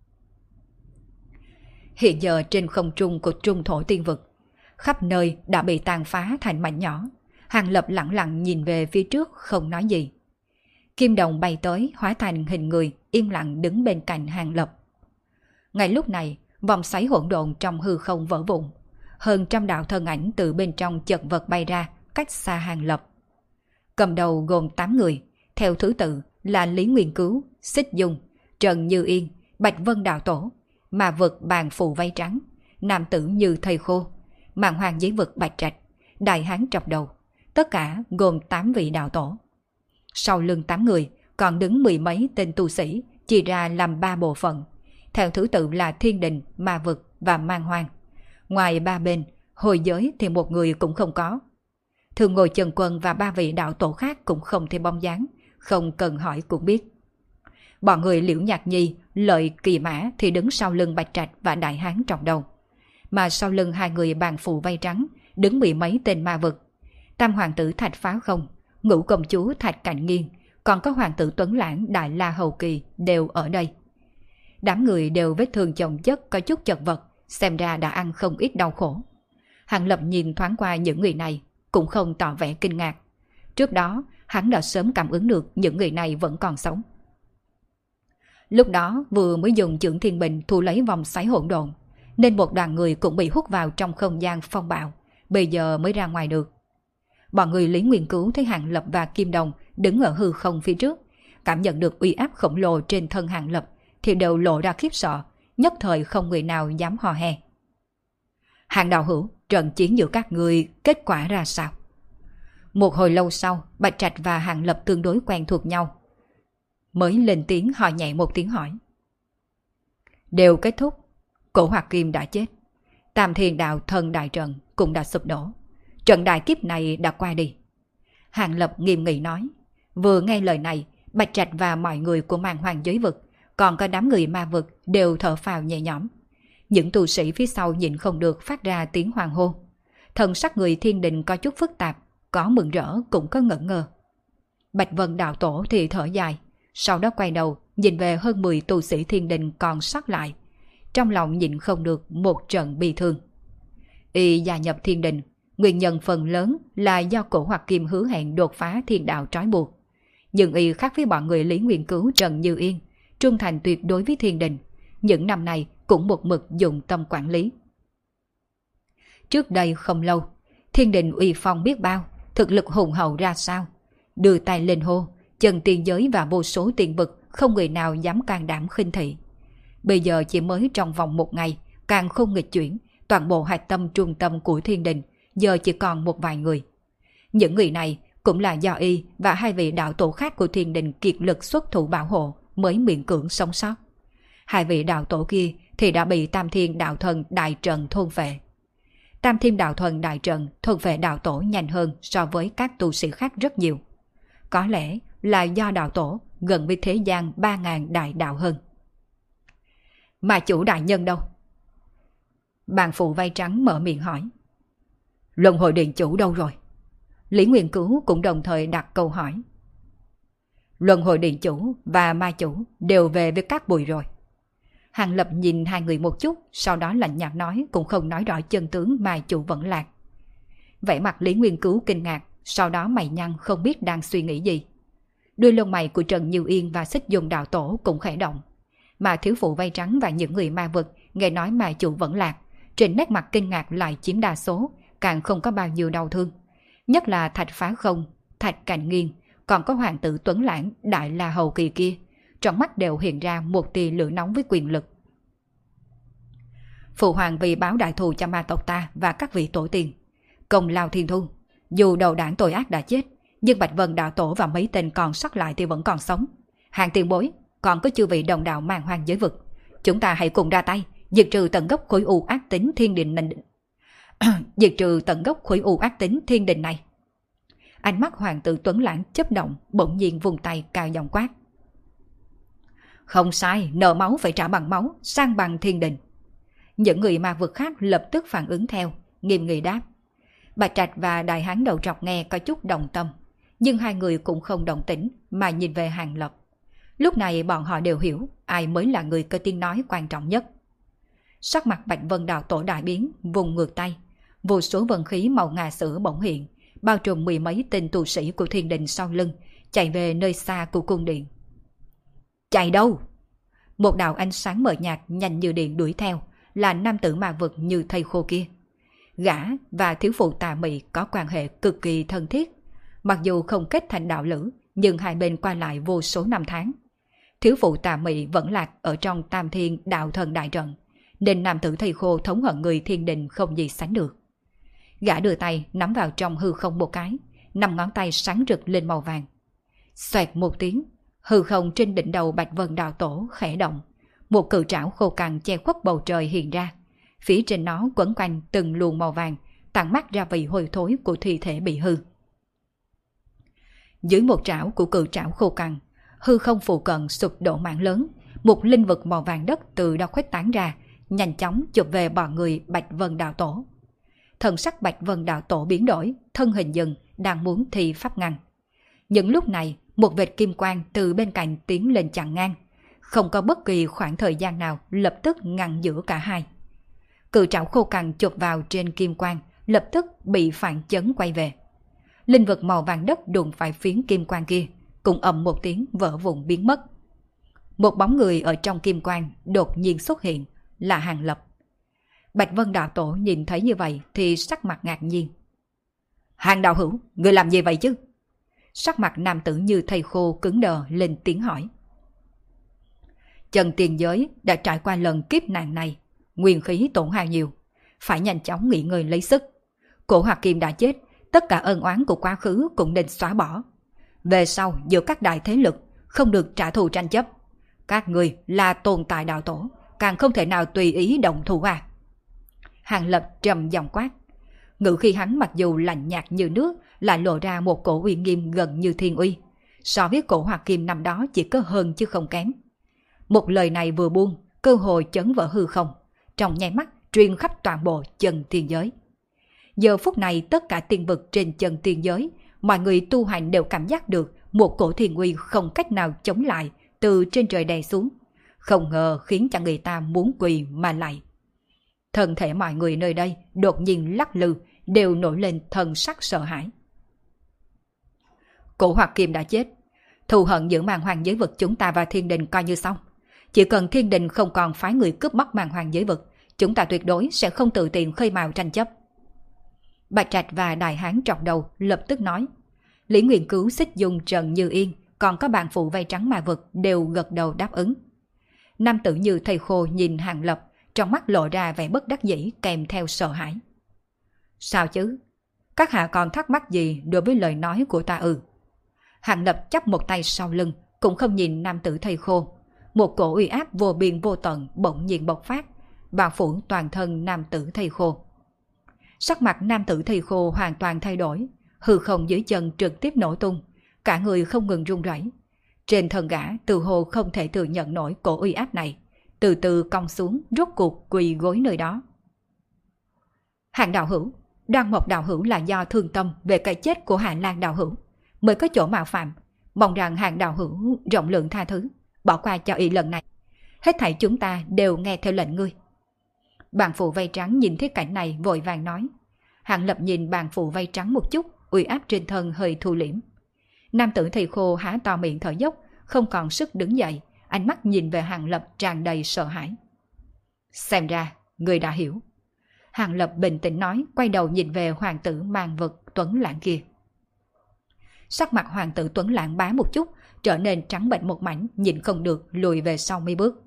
Hiện giờ trên không trung của trung thổ tiên vực, khắp nơi đã bị tàn phá thành mảnh nhỏ. Hàng Lập lặng lặng nhìn về phía trước không nói gì. Kim đồng bay tới hóa thành hình người, im lặng đứng bên cạnh Hàng Lập. Ngay lúc này, vòng xoáy hỗn độn trong hư không vỡ vụn. Hơn trăm đạo thân ảnh từ bên trong chật vật bay ra, cách xa Hàng Lập. Cầm đầu gồm tám người, theo thứ tự là Lý Nguyên Cứu, Xích Dung, Trần Như Yên, Bạch Vân Đạo Tổ, Mà Vực Bàn Phù Vây Trắng, Nam Tử Như Thầy Khô, Mạng Hoàng Giấy Vực Bạch Trạch, Đại Hán Trọc Đầu, tất cả gồm tám vị đạo tổ. Sau lưng tám người còn đứng mười mấy tên tu sĩ, chia ra làm ba bộ phận, theo thứ tự là Thiên Đình, Ma Vực và Man Hoang. Ngoài ba bên, hồi giới thì một người cũng không có. Thường Ngồi Trần Quân và ba vị đạo tổ khác cũng không thấy bóng dáng, không cần hỏi cũng biết. Bọn người Liễu Nhạc Nhi, Lợi Kỳ Mã thì đứng sau lưng Bạch Trạch và Đại Hán Trọng Đầu. Mà sau lưng hai người bàn phù vây trắng, đứng mười mấy tên ma vực. Tam hoàng tử Thạch Phá Không, Ngũ công chúa Thạch Cạnh Nghiên, còn có hoàng tử Tuấn Lãng Đại La Hầu Kỳ đều ở đây. Đám người đều vết thương chồng chất, có chút chật vật, xem ra đã ăn không ít đau khổ. Hàng Lập nhìn thoáng qua những người này, cũng không tỏ vẻ kinh ngạc. Trước đó, hắn đã sớm cảm ứng được những người này vẫn còn sống. Lúc đó vừa mới dùng chưởng thiên bình thu lấy vòng xoáy hỗn độn, nên một đoàn người cũng bị hút vào trong không gian phong bạo, bây giờ mới ra ngoài được. Bọn người Lý Nguyên Cứu thấy Hàng Lập và Kim Đồng đứng ở hư không phía trước, cảm nhận được uy áp khổng lồ trên thân Hàng Lập, thì đều lộ ra khiếp sợ, nhất thời không người nào dám hò hè. Hàng đạo hữu, trận chiến giữa các người kết quả ra sao? Một hồi lâu sau, Bạch Trạch và Hàng Lập tương đối quen thuộc nhau, mới lên tiếng hò nhẹ một tiếng hỏi. Đều kết thúc, Cổ Hoạt Kim đã chết, Tam Thiên Đạo Thần Đại Trận cũng đã sụp đổ, trận đại kiếp này đã qua đi. Hàng Lập nghiêm nghị nói. Vừa nghe lời này, Bạch Trạch và mọi người của Màn Hoàng giới vực, còn có đám người ma vực đều thở phào nhẹ nhõm. Những tu sĩ phía sau nhịn không được phát ra tiếng hoan hô. Thần sắc người Thiên Đình có chút phức tạp, có mừng rỡ cũng có ngẩn ngơ. Bạch Vân đạo tổ thì thở dài, sau đó quay đầu nhìn về hơn mười tu sĩ Thiên Đình còn sót lại, trong lòng nhịn không được một trận bi thương. Y gia nhập Thiên Đình, nguyên nhân phần lớn là do Cổ Hoạt Kim hứa hẹn đột phá thiên đạo trói buộc. Nhưng y khác với bọn người Lý Nguyên Cứu Trần Như Yên, trung thành tuyệt đối với Thiên Đình, những năm này cũng một mực dùng tâm quản lý. Trước đây không lâu, Thiên Đình uy phong biết bao, thực lực hùng hậu ra sao. Đưa tay lên hô, chân tiên giới và vô số tiền vực không người nào dám can đảm khinh thị. Bây giờ chỉ mới trong vòng một ngày, càng không nghịch chuyển, toàn bộ hạch tâm trung tâm của Thiên Đình giờ chỉ còn một vài người. Những người này cũng là do y và hai vị đạo tổ khác của Thiên Đình kiệt lực xuất thủ bảo hộ mới miễn cưỡng sống sót. Hai vị đạo tổ kia thì đã bị Tam Thiên Đạo Thần Đại Trận thôn phệ. Tam Thiên Đạo Thần Đại Trận thôn phệ đạo tổ nhanh hơn so với các tu sĩ khác rất nhiều. Có lẽ là do đạo tổ gần với thế gian ba ngàn đại đạo hơn. Mà chủ đại nhân đâu? Bàn phụ vai trắng mở miệng hỏi. Luân hồi điện chủ đâu rồi? Lý Nguyên Cứu cũng đồng thời đặt câu hỏi. Luân hồi điện chủ và ma chủ đều về với các bụi rồi. Hàng Lập nhìn hai người một chút, sau đó lạnh nhạt nói, cũng không nói rõ chân tướng ma chủ vẫn lạc. Vẻ mặt Lý Nguyên Cứu kinh ngạc, sau đó mày nhăn không biết đang suy nghĩ gì. Đuôi lông mày của Trần Như Yên và Xích Dung đạo tổ cũng khẽ động. Mà thiếu phụ vây trắng và những người ma vực nghe nói ma chủ vẫn lạc, trên nét mặt kinh ngạc lại chiếm đa số, càng không có bao nhiêu đau thương. Nhất là Thạch Phá Không, Thạch Cạnh Nghiên, còn có hoàng tử Tuấn Lãng Đại La Hầu Kỳ kia, trong mắt đều hiện ra một tia lửa nóng với quyền lực. Phụ hoàng vì báo đại thù cho ma tộc ta và các vị tổ tiên, công lao thiên thu. Dù đầu đảng tội ác đã chết, nhưng Bạch Vân đạo tổ và mấy tên còn sót lại thì vẫn còn sống. Hàng tiền bối, còn có chư vị đồng đạo Màn Hoang giới vực, chúng ta hãy cùng ra tay diệt trừ tận gốc khối u ác tính thiên đình này. diệt trừ tận gốc khối u ác tính thiên đình này. Ánh mắt hoàng tử Tuấn Lãng chớp động, bỗng nhiên vùng tay cao giọng quát. Không sai, nợ máu phải trả bằng máu, sang bằng thiên đình. Những người ma vực khác lập tức phản ứng theo, nghiêm nghị đáp. Bạch Trạch và Đại Hán đầu trọc nghe có chút đồng tâm, nhưng hai người cũng không đồng tĩnh mà nhìn về Hàng Lập. Lúc này bọn họ đều hiểu ai mới là người có tiếng nói quan trọng nhất. Sắc mặt Bạch Vân đạo tổ đại biến, vùng ngược tay, vô số vân khí màu ngà sữa bỗng hiện, bao trùm mười mấy tên tu sĩ của Thiên Đình sau lưng, chạy về nơi xa của cung điện. Chạy đâu? Một đạo ánh sáng mờ nhạt nhanh như điện đuổi theo, là nam tử ma vực như thây khô kia. Gã và thiếu phụ Tà Mị có quan hệ cực kỳ thân thiết, mặc dù không kết thành đạo lữ, nhưng hai bên qua lại vô số năm tháng. Thiếu phụ Tà Mị vẫn lạc ở trong Tam Thiên Đạo Thần Đại Trận, nên nam tử thây khô thống hận người Thiên Đình không gì sánh được. Gã đưa tay nắm vào trong hư không một cái, năm ngón tay sáng rực lên màu vàng. Xoẹt một tiếng, hư không trên đỉnh đầu Bạch Vân đạo tổ khẽ động, một cự trảo khô cằn che khuất bầu trời hiện ra, phía trên nó quấn quanh từng luồng màu vàng, tản mắt ra vị hôi thối của thi thể bị hư. Dưới một trảo của cự trảo khô cằn, hư không phụ cận sụp đổ mạng lớn, một linh vực màu vàng đất từ đó khuếch tán ra, nhanh chóng chụp về bọn người Bạch Vân Đạo Tổ. Thần sắc Bạch Vân Đạo Tổ biến đổi, thân hình dừng, đang muốn thi pháp ngăn. Những lúc này, một vệt kim quang từ bên cạnh tiến lên chặn ngang, không có bất kỳ khoảng thời gian nào lập tức ngăn giữa cả hai. Cự trảo khô cằn chụp vào trên kim quang, lập tức bị phản chấn quay về. Linh vực màu vàng đất đụng phải phiến kim quang kia, cùng ầm một tiếng vỡ vụn biến mất. Một bóng người ở trong kim quang đột nhiên xuất hiện, là Hàng Lập. Bạch Vân Đạo Tổ nhìn thấy như vậy thì sắc mặt ngạc nhiên. Hàng đạo hữu, người làm gì vậy chứ? Sắc mặt nam tử như thầy khô cứng đờ lên tiếng hỏi. Chân tiền giới đã trải qua lần kiếp nạn này, nguyên khí tổn hao nhiều, phải nhanh chóng nghỉ ngơi lấy sức. Cổ Hoạt Kim đã chết, tất cả ân oán của quá khứ cũng nên xóa bỏ. Về sau giữa các đại thế lực không được trả thù tranh chấp. Các người là tồn tại đạo tổ, càng không thể nào tùy ý động thủ à. Hàng Lập trầm giọng quát. Ngữ khi hắn mặc dù lạnh nhạt như nước, lại lộ ra một cổ uy nghiêm gần như thiên uy. So với cổ Hoạt Kim năm đó chỉ có hơn chứ không kém. Một lời này vừa buông, cơ hội chấn vỡ hư không, trong nháy mắt truyền khắp toàn bộ chân tiên giới. Giờ phút này tất cả tiên vực trên chân tiên giới, mọi người tu hành đều cảm giác được một cổ thiên uy không cách nào chống lại từ trên trời đè xuống, không ngờ khiến cho người ta muốn quỳ mà lại. Thân thể mọi người nơi đây đột nhiên lắc lư, đều nổi lên thần sắc sợ hãi. Cổ Hoạt Kim đã chết, thù hận giữa màn hoàng giới vực chúng ta và thiên đình coi như xong. Chỉ cần thiên đình không còn phái người cướp bóc màn hoàng giới vực, chúng ta tuyệt đối sẽ không tự tiện khơi mào tranh chấp. Bạch Trạch và Đại Hán trọng đầu lập tức nói. Lý Nguyên Cứu, Xích Dung, Trần Như Yên, còn có bạn phụ vây trắng ma vực đều gật đầu đáp ứng. Nam tử như thầy khô nhìn Hàng Lập, trong mắt lộ ra vẻ bất đắc dĩ kèm theo sợ hãi. Sao chứ? Các hạ còn thắc mắc gì đối với lời nói của ta ư? Hàng Lập chắp một tay sau lưng, cũng không nhìn nam tử thầy khô. Một cổ uy áp vô biên vô tận bỗng nhiên bộc phát, bao phủ toàn thân nam tử thầy khô. Sắc mặt nam tử thầy khô hoàn toàn thay đổi, hư không dưới chân trực tiếp nổ tung, cả người không ngừng run rẩy. Trên thân gã từ hồ không thể tự nhận nổi cổ uy áp này, từ từ cong xuống, rốt cuộc quỳ gối nơi đó. Hàng đạo hữu, Đoan Mộc đạo hữu là do thương tâm về cái chết của Hạ Lan đạo hữu mới có chỗ mạo phạm, mong rằng Hàng đạo hữu rộng lượng tha thứ, bỏ qua cho y lần này. Hết thảy chúng ta đều nghe theo lệnh ngươi. Bàn phụ vây trắng nhìn thấy cảnh này vội vàng nói. Hàng Lập nhìn bàn phụ vây trắng một chút, uy áp trên thân hơi thu liễm. Nam tử thầy khô há to miệng thở dốc, không còn sức đứng dậy, ánh mắt nhìn về Hàng Lập tràn đầy sợ hãi. Xem ra, người đã hiểu. Hàng Lập bình tĩnh nói, quay đầu nhìn về hoàng tử mang vực Tuấn Lãng kia. Sắc mặt hoàng tử Tuấn Lãng bá một chút, trở nên trắng bệch một mảnh, nhìn không được lùi về sau mấy bước.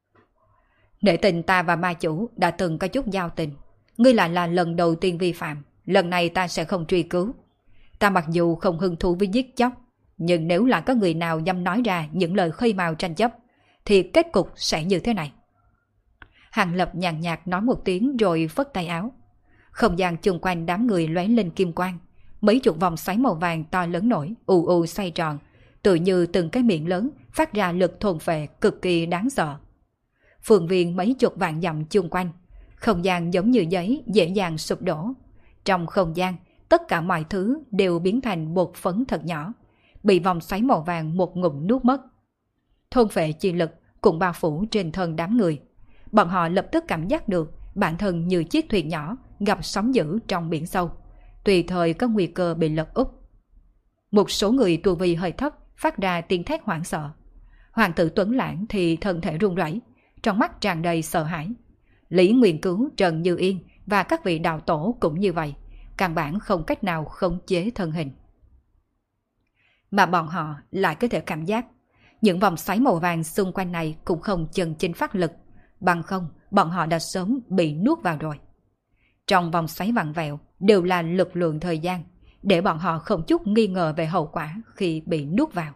Nể tình ta và ma chủ đã từng có chút giao tình, ngươi lại là lần đầu tiên vi phạm, lần này ta sẽ không truy cứu. Ta mặc dù không hứng thú với giết chóc, nhưng nếu là có người nào dám nói ra những lời khơi mào tranh chấp, thì kết cục sẽ như thế này. Hàng Lập nhàn nhạt nói một tiếng rồi phất tay áo. Không gian chung quanh đám người lóe lên kim quang, mấy chục vòng xoáy màu vàng to lớn nổi, ù ù xoay tròn, tự như từng cái miệng lớn phát ra lực thôn phệ cực kỳ đáng sợ. Phường viên mấy chục vạn dặm chung quanh, không gian giống như giấy dễ dàng sụp đổ. Trong không gian, tất cả mọi thứ đều biến thành bột phấn thật nhỏ, bị vòng xoáy màu vàng một ngụm nuốt mất. Thôn phệ chi lực cũng bao phủ trên thân đám người. Bọn họ lập tức cảm giác được bản thân như chiếc thuyền nhỏ gặp sóng dữ trong biển sâu, tùy thời có nguy cơ bị lật úp. Một số người tu vi hơi thấp phát ra tiếng thét hoảng sợ. Hoàng tử Tuấn Lãng thì thân thể run rẩy, trong mắt tràn đầy sợ hãi. Lý Nguyên Cứu, Trần Như Yên và các vị đạo tổ cũng như vậy, căn bản không cách nào khống chế thân hình. Mà bọn họ lại có thể cảm giác những vòng xoáy màu vàng xung quanh này cũng không chân chính phát lực, bằng không bọn họ đã sớm bị nuốt vào rồi. Trong vòng xoáy vặn vẹo đều là lực lượng thời gian, để bọn họ không chút nghi ngờ về hậu quả khi bị nuốt vào.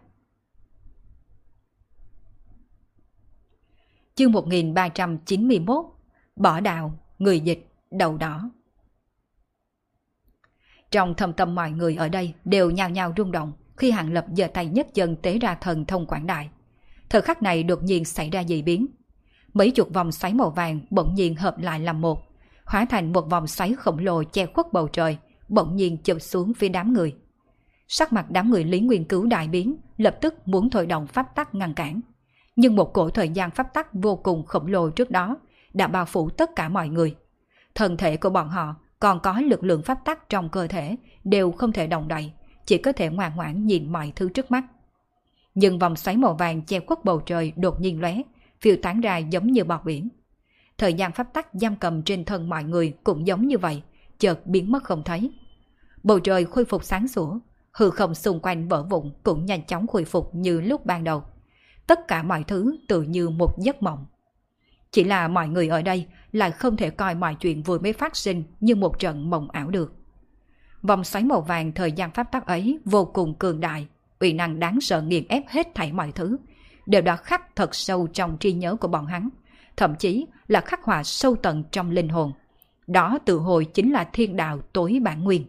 Chương một nghìn ba trăm chín mươi mốt, Bỏ đạo, người dịch, đầu đỏ. Trong thâm tâm mọi người ở đây đều nhao nhao rung động, khi Hàng Lập giơ tay nhấc chân tế ra thần thông quảng đại. Thời khắc này đột nhiên xảy ra dị biến. Mấy chục vòng xoáy màu vàng bỗng nhiên hợp lại làm một, hóa thành một vòng xoáy khổng lồ che khuất bầu trời, bỗng nhiên chụp xuống phía đám người. Sắc mặt đám người Lý Nguyên Cứu đại biến, lập tức muốn thôi động pháp tắc ngăn cản. Nhưng một cổ thời gian pháp tắc vô cùng khổng lồ trước đó đã bao phủ tất cả mọi người. Thân thể của bọn họ còn có lực lượng pháp tắc trong cơ thể đều không thể động đậy, chỉ có thể ngoan ngoãn nhìn mọi thứ trước mắt. Nhưng vòng xoáy màu vàng che khuất bầu trời đột nhiên lóe, phiêu tán ra giống như bọt biển. Thời gian pháp tắc giam cầm trên thân mọi người cũng giống như vậy, chợt biến mất không thấy. Bầu trời khôi phục sáng sủa, hư không xung quanh vỡ vụn cũng nhanh chóng khôi phục như lúc ban đầu. Tất cả mọi thứ tự như một giấc mộng. Chỉ là mọi người ở đây lại không thể coi mọi chuyện vừa mới phát sinh như một trận mộng ảo được. Vòng xoáy màu vàng thời gian pháp tắc ấy vô cùng cường đại, uy năng đáng sợ nghiền ép hết thảy mọi thứ, đều đã khắc thật sâu trong trí nhớ của bọn hắn, thậm chí là khắc họa sâu tận trong linh hồn. Đó tự hồi chính là thiên đạo tối bản nguyên.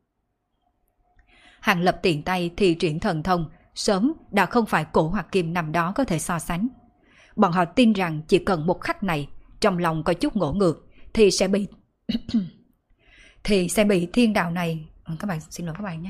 Hàng Lập tiện tay thì triển thần thông, sớm đã không phải cổ hoặc kim năm đó có thể so sánh. Bọn họ tin rằng chỉ cần một khắc này, trong lòng có chút ngỗ ngược, thì sẽ bị thì sẽ bị thiên đạo này. Các bạn xin lỗi các bạn nhé.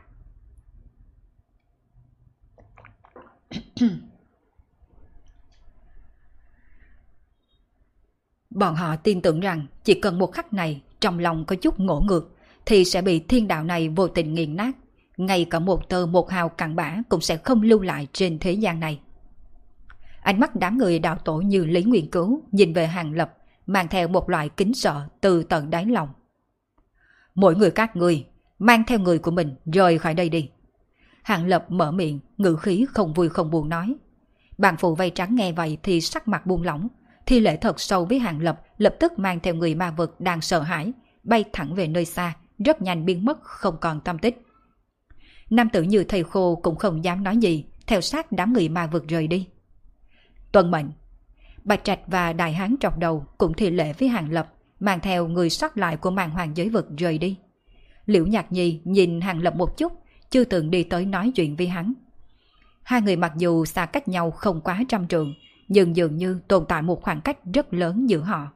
Bọn họ tin tưởng rằng chỉ cần một khắc này trong lòng có chút ngỗ ngược thì sẽ bị thiên đạo này vô tình nghiền nát, ngay cả một tơ một hào cặn bã cũng sẽ không lưu lại trên thế gian này. Ánh mắt đám người đạo tổ như Lý Nguyên Cứu nhìn về Hàng Lập, mang theo một loại kính sợ từ tận đáy lòng. Mỗi người các người mang theo người của mình rời khỏi đây đi. Hàng Lập mở miệng, ngữ khí không vui không buồn nói. Bạn phụ vây trắng nghe vậy thì sắc mặt buông lỏng, thi lễ thật sâu với Hàng Lập, lập tức mang theo người ma vực đang sợ hãi, bay thẳng về nơi xa, rất nhanh biến mất không còn tâm tích. Nam tử như thầy khô cũng không dám nói gì, theo sát đám người ma vực rời đi. Tuân mệnh. Bạch Trạch và Đại Hán trọc đầu cũng thi lễ với Hàng Lập, mang theo người sót lại của màn hoàng giới vực rời đi. Liễu Nhạc Nhi nhìn Hàng Lập một chút, chưa từng đi tới nói chuyện với hắn. Hai người mặc dù xa cách nhau không quá trăm trượng, nhưng dường như tồn tại một khoảng cách rất lớn giữa họ.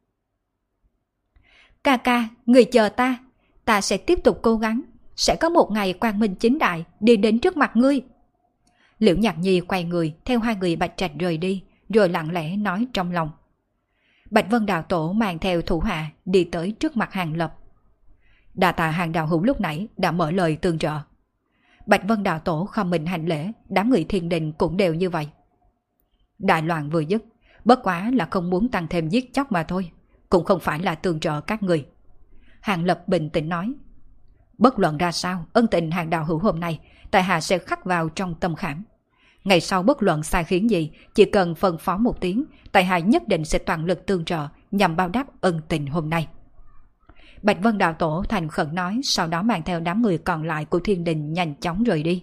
Ca ca, người chờ ta, ta sẽ tiếp tục cố gắng, sẽ có một ngày quang minh chính đại đi đến trước mặt ngươi. Liễu Nhạc Nhi quay người theo hai người Bạch Trạch rời đi, rồi lặng lẽ nói trong lòng. Bạch Vân Đạo Tổ mang theo thủ hạ đi tới trước mặt Hàng Lập. Đa tạ Hàng đạo hữu lúc nãy đã mở lời tương trợ. Bạch Vân Đạo Tổ không mình hành lễ, đám người thiên đình cũng đều như vậy. Đại loạn vừa dứt, bất quá là không muốn tăng thêm giết chóc mà thôi, cũng không phải là tương trợ các người. Hàng Lập bình tĩnh nói. Bất luận ra sao, ân tình Hàng đạo hữu hôm nay, tại hạ sẽ khắc vào trong tâm khảm. Ngày sau bất luận sai khiến gì, chỉ cần phân phó một tiếng, tại hạ nhất định sẽ toàn lực tương trợ nhằm báo đáp ân tình hôm nay. Bạch Vân Đạo Tổ thành khẩn nói, sau đó mang theo đám người còn lại của thiên đình nhanh chóng rời đi.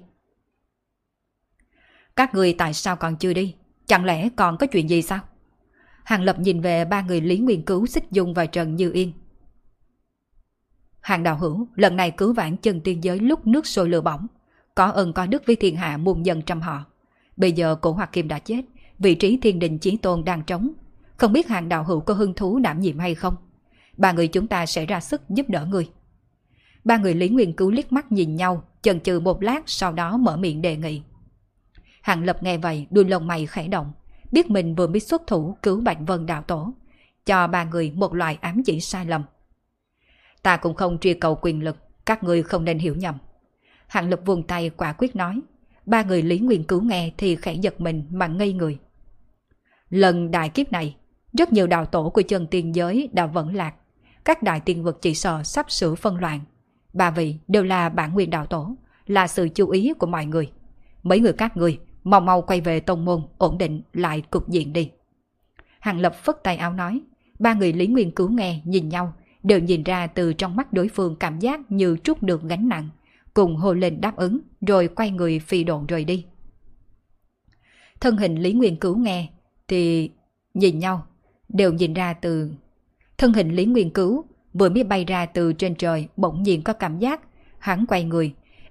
Các người tại sao còn chưa đi? Chẳng lẽ còn có chuyện gì sao? Hàng Lập nhìn về ba người Lý Nguyên Cứu, Xích Dung và Trần Như Yên. Hàng đạo hữu, lần này cứu vãn chân tiên giới lúc nước sôi lửa bỏng, có ơn có đức với thiên hạ muôn dân trăm họ. Bây giờ cổ Hoặc Kim đã chết, vị trí thiên đình chí tôn đang trống. Không biết Hàng đạo hữu có hứng thú đảm nhiệm hay không? Ba người chúng ta sẽ ra sức giúp đỡ người. Ba người Lý Nguyên Cứu liếc mắt nhìn nhau, chần chừ một lát, sau đó mở miệng đề nghị. Hàng Lập nghe vậy, đuôi lông mày khẽ động, biết mình vừa mới xuất thủ cứu Bạch Vân Đạo Tổ, cho ba người một loại ám chỉ sai lầm. Ta cũng không truy cầu quyền lực, các người không nên hiểu nhầm. Hàng Lập vùng tay quả quyết nói. Ba người Lý Nguyên Cứu nghe thì khẽ giật mình mà ngây người. Lần đại kiếp này, rất nhiều đạo tổ của chân tiên giới đã vẫn lạc. Các đại tiên vực chỉ sợ sắp sửa phân loạn. Ba vị đều là bản nguyên đạo tổ, là sự chú ý của mọi người. Mấy người các người mau mau quay về tông môn, ổn định lại cục diện đi. Hàng Lập phất tay áo nói. Ba người Lý Nguyên Cứu nghe nhìn nhau, đều nhìn ra từ trong mắt đối phương cảm giác như trút được gánh nặng, cùng hô lên đáp ứng, rồi quay người phi độn rời đi. Thân hình Lý Nguyên Cứu nghe thì nhìn nhau, đều nhìn ra từ thân hình Lý Nguyên Cứu vừa mới bay ra từ trên trời, bỗng nhiên có cảm giác hắn quay người,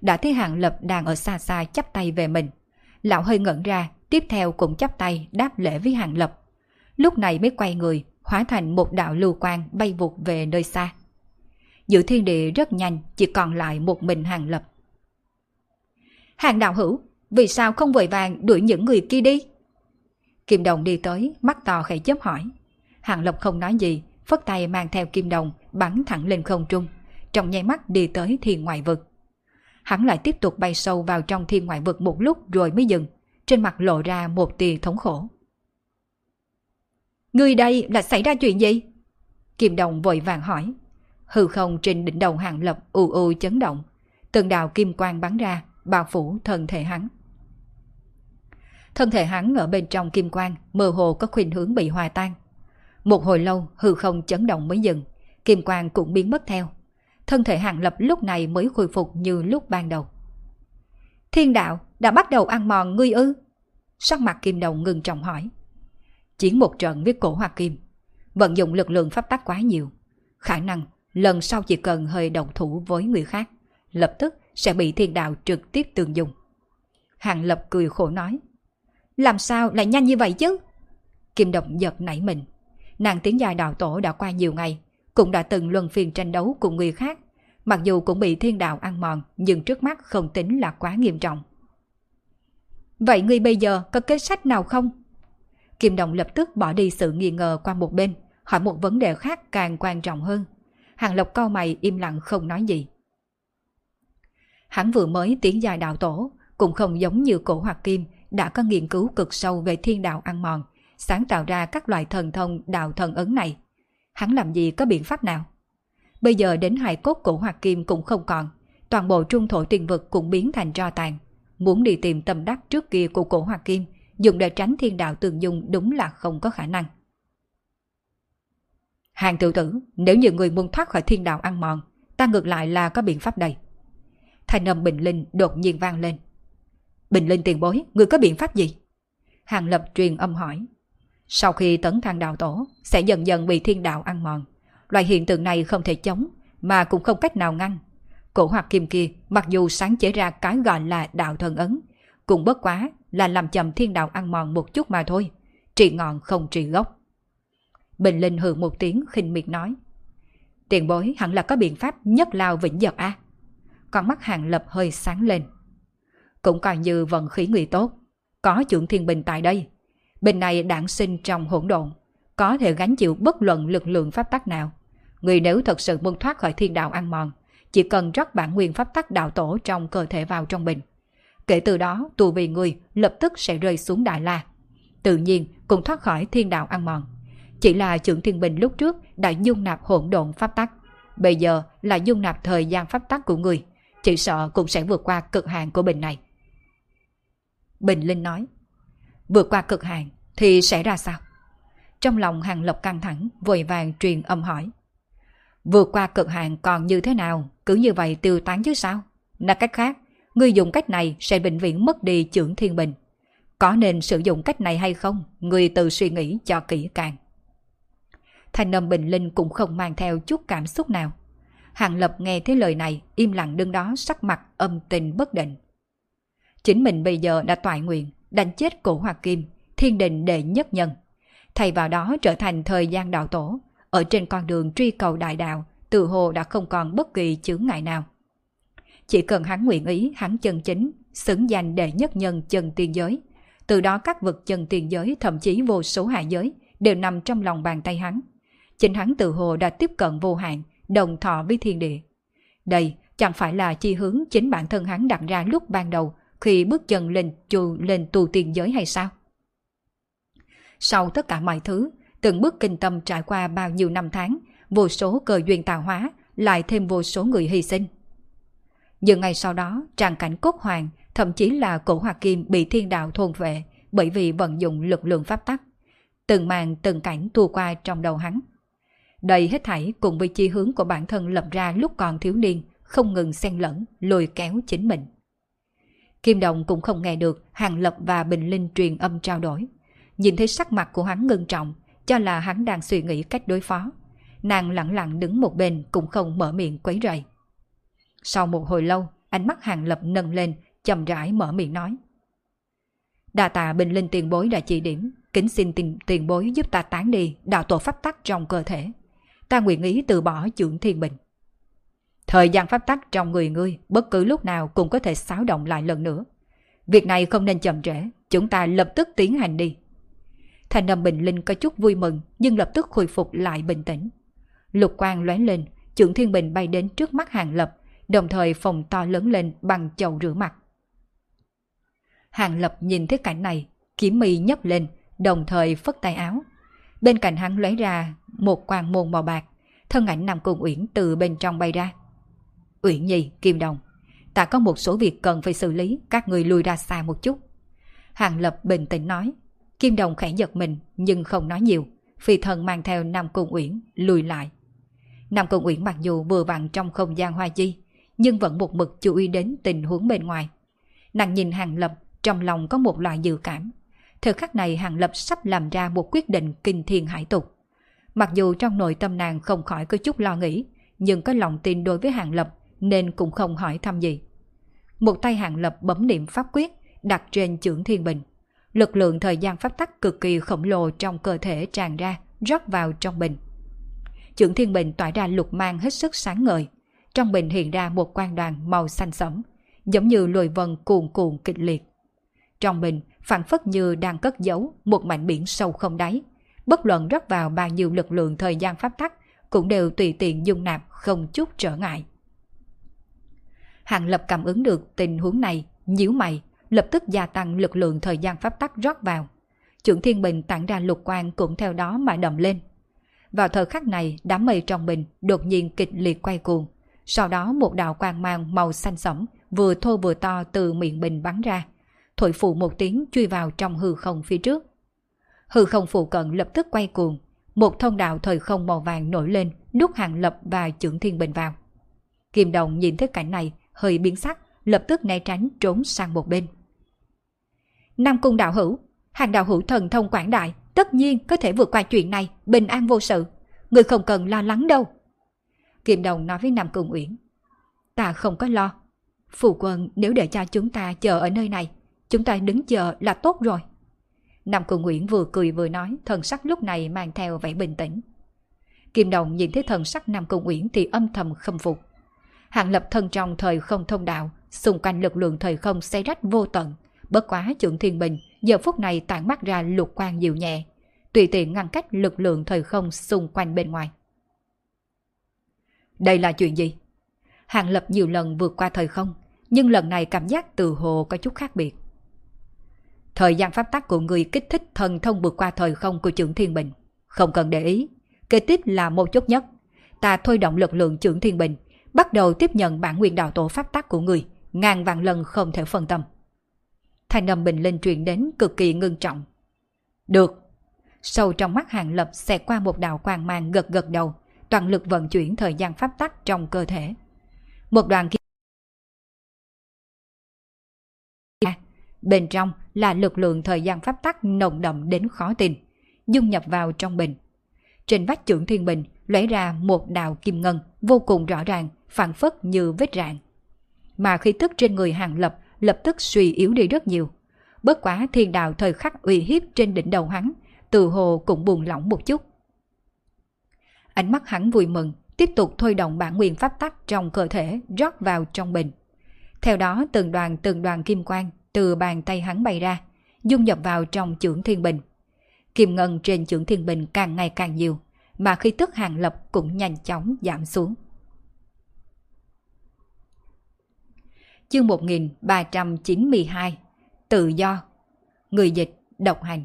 đã thấy Hàng Lập đang ở xa xa chắp tay về mình. Lão hơi ngẩn ra, tiếp theo cũng chắp tay đáp lễ với Hàng Lập. Lúc này mới quay người, hóa thành một đạo lưu quang bay vụt về nơi xa. Giữa thiên địa rất nhanh, chỉ còn lại một mình Hàng Lập. Hàng đạo hữu, vì sao không vội vàng đuổi những người kia đi? Kim Đồng đi tới, mắt to khẽ chớp hỏi. Hàng Lập không nói gì, phất tay mang theo Kim Đồng bắn thẳng lên không trung, trong nháy mắt đi tới thiên ngoại vực. Hắn lại tiếp tục bay sâu vào trong thiên ngoại vực một lúc rồi mới dừng, trên mặt lộ ra một tia thống khổ. Người đây là xảy ra chuyện gì? Kim Đồng vội vàng hỏi. Hư không trên đỉnh đầu Hàng Lập u u chấn động, từng đạo kim quang bắn ra, bao phủ thân thể hắn. Thân thể hắn ở bên trong kim quang mơ hồ có khuynh hướng bị hòa tan. Một hồi lâu hư không chấn động mới dừng, kim quang cũng biến mất theo. Thân thể Hàng Lập lúc này mới khôi phục như lúc ban đầu. Thiên đạo đã bắt đầu ăn mòn ngươi ư? Sắc mặt Kim Đồng ngưng trọng hỏi. Chiến một trận với cổ Hoa Kim, vận dụng lực lượng pháp tắc quá nhiều, khả năng lần sau chỉ cần hơi động thủ với người khác, lập tức sẽ bị thiên đạo trực tiếp tương dùng. Hàng Lập cười khổ nói. Làm sao lại nhanh như vậy chứ? Kim Đồng giật nảy mình. Nàng Tiến Giai đạo tổ đã qua nhiều ngày, cũng đã từng luân phiên tranh đấu cùng người khác, mặc dù cũng bị thiên đạo ăn mòn, nhưng trước mắt không tính là quá nghiêm trọng. Vậy ngươi bây giờ có kế sách nào không? Kim Đồng lập tức bỏ đi sự nghi ngờ qua một bên, hỏi một vấn đề khác càng quan trọng hơn. Hàng Lập cau mày im lặng không nói gì. Hắn vừa mới tiến giai đạo tổ, cũng không giống như cổ Hoặc Kim đã có nghiên cứu cực sâu về thiên đạo ăn mòn, sáng tạo ra các loại thần thông đạo thần ấn này. Hắn làm gì có biện pháp nào? Bây giờ đến hài cốt cổ Hoặc Kim cũng không còn, toàn bộ trung thổ tiền vực cũng biến thành tro tàn. Muốn đi tìm tâm đắc trước kia của cổ Hoặc Kim, dùng để tránh thiên đạo tường dung đúng là không có khả năng. Hàng tiểu tử, nếu như người muốn thoát khỏi thiên đạo ăn mòn, ta ngược lại là có biện pháp đây. Thanh âm Bình Linh đột nhiên vang lên. Bình Linh tiền bối, người có biện pháp gì? Hàng Lập truyền âm hỏi. Sau khi tấn thăng đạo tổ, sẽ dần dần bị thiên đạo ăn mòn. Loại hiện tượng này không thể chống, mà cũng không cách nào ngăn. Cổ Hoặc Kim kia, mặc dù sáng chế ra cái gọi là đạo thần ấn, cũng bất quá là làm chậm thiên đạo ăn mòn một chút mà thôi. Trị ngọn không trị gốc. Bình Linh hừ một tiếng khinh miệt nói. Tiền bối hẳn là có biện pháp nhất lao vĩnh dật a. À? Con mắt Hàng Lập hơi sáng lên. Cũng coi như vận khí người tốt, có Chưởng Thiên Bình tại đây. Bình này đản sinh trong hỗn độn, có thể gánh chịu bất luận lực lượng pháp tắc nào. Người nếu thật sự muốn thoát khỏi thiên đạo ăn mòn, chỉ cần rót bản nguyên pháp tắc đạo tổ trong cơ thể vào trong bình. Kể từ đó tu vi người lập tức sẽ rơi xuống Đại La, tự nhiên cũng thoát khỏi thiên đạo ăn mòn. Chỉ là Chưởng Thiên Bình lúc trước đã dung nạp hỗn độn pháp tắc, bây giờ là dung nạp thời gian pháp tắc của người, chỉ sợ cũng sẽ vượt qua cực hạn của bình này. Bình Linh nói. Vượt qua cực hạn thì sẽ ra sao? Trong lòng Hàng Lập căng thẳng, vội vàng truyền âm hỏi. Vượt qua cực hạn còn như thế nào? Cứ như vậy tiêu tán chứ sao? Nói cách khác, ngươi dùng cách này sẽ vĩnh viễn mất đi Chưởng Thiên Bình. Có nên sử dụng cách này hay không? Ngươi tự suy nghĩ cho kỹ càng. Thanh âm Bình Linh cũng không mang theo chút cảm xúc nào. Hàng Lập nghe thấy lời này, im lặng đứng đó, sắc mặt âm tình bất định. Chính mình bây giờ đã toại nguyện đánh chết cổ Hoặc Kim, thiên đình đệ nhất nhân, thay vào đó trở thành thời gian đạo tổ, ở trên con đường truy cầu đại đạo, tự hồ đã không còn bất kỳ chướng ngại nào. Chỉ cần hắn nguyện ý, hắn chân chính xứng danh đệ nhất nhân chân tiên giới, từ đó các vực chân tiên giới, thậm chí vô số hạ giới đều nằm trong lòng bàn tay hắn. Chính hắn tự hồ đã tiếp cận vô hạn, đồng thọ với thiên địa. Đây chẳng phải là chi hướng chính bản thân hắn đặt ra lúc ban đầu khi bước chân lên chu lên tu tiên giới hay sao? Sau tất cả mọi thứ, từng bước kinh tâm trải qua bao nhiêu năm tháng, vô số cơ duyên tạo hóa, lại thêm vô số người hy sinh. Nhưng ngày sau đó, tràng cảnh cốt hoàng, thậm chí là cổ Hoặc Kim bị thiên đạo thôn vệ bởi vì vận dụng lực lượng pháp tắc. Từng màn từng cảnh tua qua trong đầu hắn. Đây hết thảy cùng với chi hướng của bản thân lập ra lúc còn thiếu niên, không ngừng xen lẫn, lôi kéo chính mình. Kim Đồng cũng không nghe được Hàng Lập và Bình Linh truyền âm trao đổi. Nhìn thấy sắc mặt của hắn ngưng trọng, cho là hắn đang suy nghĩ cách đối phó. Nàng lặng lặng đứng một bên cũng không mở miệng quấy rầy. Sau một hồi lâu, ánh mắt Hàng Lập nâng lên, chậm rãi mở miệng nói. Đa tạ Bình Linh tiền bối đã chỉ điểm, kính xin tiền, tiền bối giúp ta tán đi đạo tổ pháp tắc trong cơ thể. Ta nguyện ý từ bỏ chưởng thiên bình. Thời gian pháp tắc trong người ngươi bất cứ lúc nào cũng có thể xáo động lại lần nữa. Việc này không nên chậm trễ, chúng ta lập tức tiến hành đi. Thanh âm Bình Linh có chút vui mừng, nhưng lập tức khôi phục lại bình tĩnh. Lục quang lóe lên, chưởng thiên bình bay đến trước mắt Hàng Lập, đồng thời phồng to lớn lên bằng chậu rửa mặt. Hàng Lập nhìn thấy cảnh này, kiếm mi nhấc lên, đồng thời phất tay áo. Bên cạnh hắn lóe ra một quang môn màu bạc, thân ảnh Nam Cung Uyển từ bên trong bay ra. Uyển Nhi, Kim Đồng, ta có một số việc cần phải xử lý, các người lui ra xa một chút. Hàng Lập bình tĩnh nói. Kim Đồng khẽ giật mình nhưng không nói nhiều, phi thần mang theo Nam Cung Uyển lùi lại. Nam Cung Uyển mặc dù vừa vặn trong không gian hoa chi, nhưng vẫn một mực chú ý đến tình huống bên ngoài. Nàng nhìn Hàng Lập, trong lòng có một loại dự cảm. Thời khắc này Hàng Lập sắp làm ra một quyết định kinh thiên hải tục. Mặc dù trong nội tâm nàng không khỏi có chút lo nghĩ, nhưng có lòng tin đối với Hàng Lập nên cũng không hỏi thăm gì. Một tay Hàng Lập bấm niệm pháp quyết đặt trên chưởng thiên bình. Lực lượng thời gian pháp tắc cực kỳ khổng lồ trong cơ thể tràn ra, rót vào trong bình. Chưởng thiên bình tỏa ra lục mang hết sức sáng ngời. Trong bình hiện ra một quang đoàn màu xanh sẫm, giống như lôi vân cuồn cuộn kịch liệt. Trong bình phảng phất như đang cất giấu một mảnh biển sâu không đáy. Bất luận rót vào bao nhiêu lực lượng thời gian pháp tắc cũng đều tùy tiện dung nạp, không chút trở ngại. Hàng Lập cảm ứng được tình huống này, nhíu mày, lập tức gia tăng lực lượng thời gian pháp tắc rót vào. Chưởng thiên bình tản ra lục quang cũng theo đó mà đậm lên. Vào thời khắc này, đám mây trong bình đột nhiên kịch liệt quay cuồng. Sau đó một đạo quang mang màu xanh sẫm vừa thô vừa to từ miệng bình bắn ra, thổi phụ một tiếng chui vào trong hư không phía trước. Hư không phụ cận lập tức quay cuồng, một thông đạo thời không màu vàng nổi lên, nuốt Hàng Lập và chưởng thiên bình vào. Kim Đồng nhìn thấy cảnh này, hơi biến sắc, lập tức né tránh trốn sang một bên. Nam Cung đạo hữu, Hàng đạo hữu thần thông quảng đại, tất nhiên có thể vượt qua chuyện này, bình an vô sự. Người không cần lo lắng đâu. Kim Đồng nói với Nam Cung Uyển. Ta không có lo. Phụ quân nếu để cho chúng ta chờ ở nơi này, chúng ta đứng chờ là tốt rồi. Nam Cung Uyển vừa cười vừa nói, thần sắc lúc này mang theo vẻ bình tĩnh. Kim Đồng nhìn thấy thần sắc Nam Cung Uyển thì âm thầm khâm phục. Hàng Lập thân trong thời không thông đạo, xung quanh lực lượng thời không xé rách vô tận. Bất quá chưởng thiên bình giờ phút này tản mát ra lục quang dịu nhẹ, tùy tiện ngăn cách lực lượng thời không xung quanh bên ngoài. Đây là chuyện gì? Hàng Lập nhiều lần vượt qua thời không, nhưng lần này cảm giác từ hồ có chút khác biệt. Thời gian pháp tắc của người kích thích thần thông vượt qua thời không của chưởng thiên bình. Không cần để ý, kế tiếp là một chút nhất. Ta thôi động lực lượng chưởng thiên bình, bắt đầu tiếp nhận bản nguyên đạo tổ pháp tắc của người, ngàn vạn lần không thể phân tâm. Thanh âm Bình Linh truyền đến cực kỳ ngưng trọng. Được. Sâu trong mắt Hàng Lập xẹt qua một đạo quang mang, gật gật đầu, toàn lực vận chuyển thời gian pháp tắc trong cơ thể. Một đoàn kia bên trong là lực lượng thời gian pháp tắc nồng đậm đến khó tin, dung nhập vào trong bình. Trên vách chưởng thiên bình lóe ra một đạo kim ngân vô cùng rõ ràng, phảng phất như vết rạn. Mà khí tức trên người Hàng Lập lập tức suy yếu đi rất nhiều. Bất quá thiên đạo thời khắc uy hiếp trên đỉnh đầu hắn, từ hồ cũng buông lỏng một chút. Ánh mắt hắn vui mừng, tiếp tục thôi động bản nguyên pháp tắc trong cơ thể rót vào trong bình. Theo đó từng đoàn từng đoàn kim quang từ bàn tay hắn bay ra, dung nhập vào trong chưởng thiên bình. Kim ngân trên chưởng thiên bình càng ngày càng nhiều, mà khí tức Hàng Lập cũng nhanh chóng giảm xuống. Chương một nghìn ba trăm chín mươi hai. Tự do. Người dịch độc hành.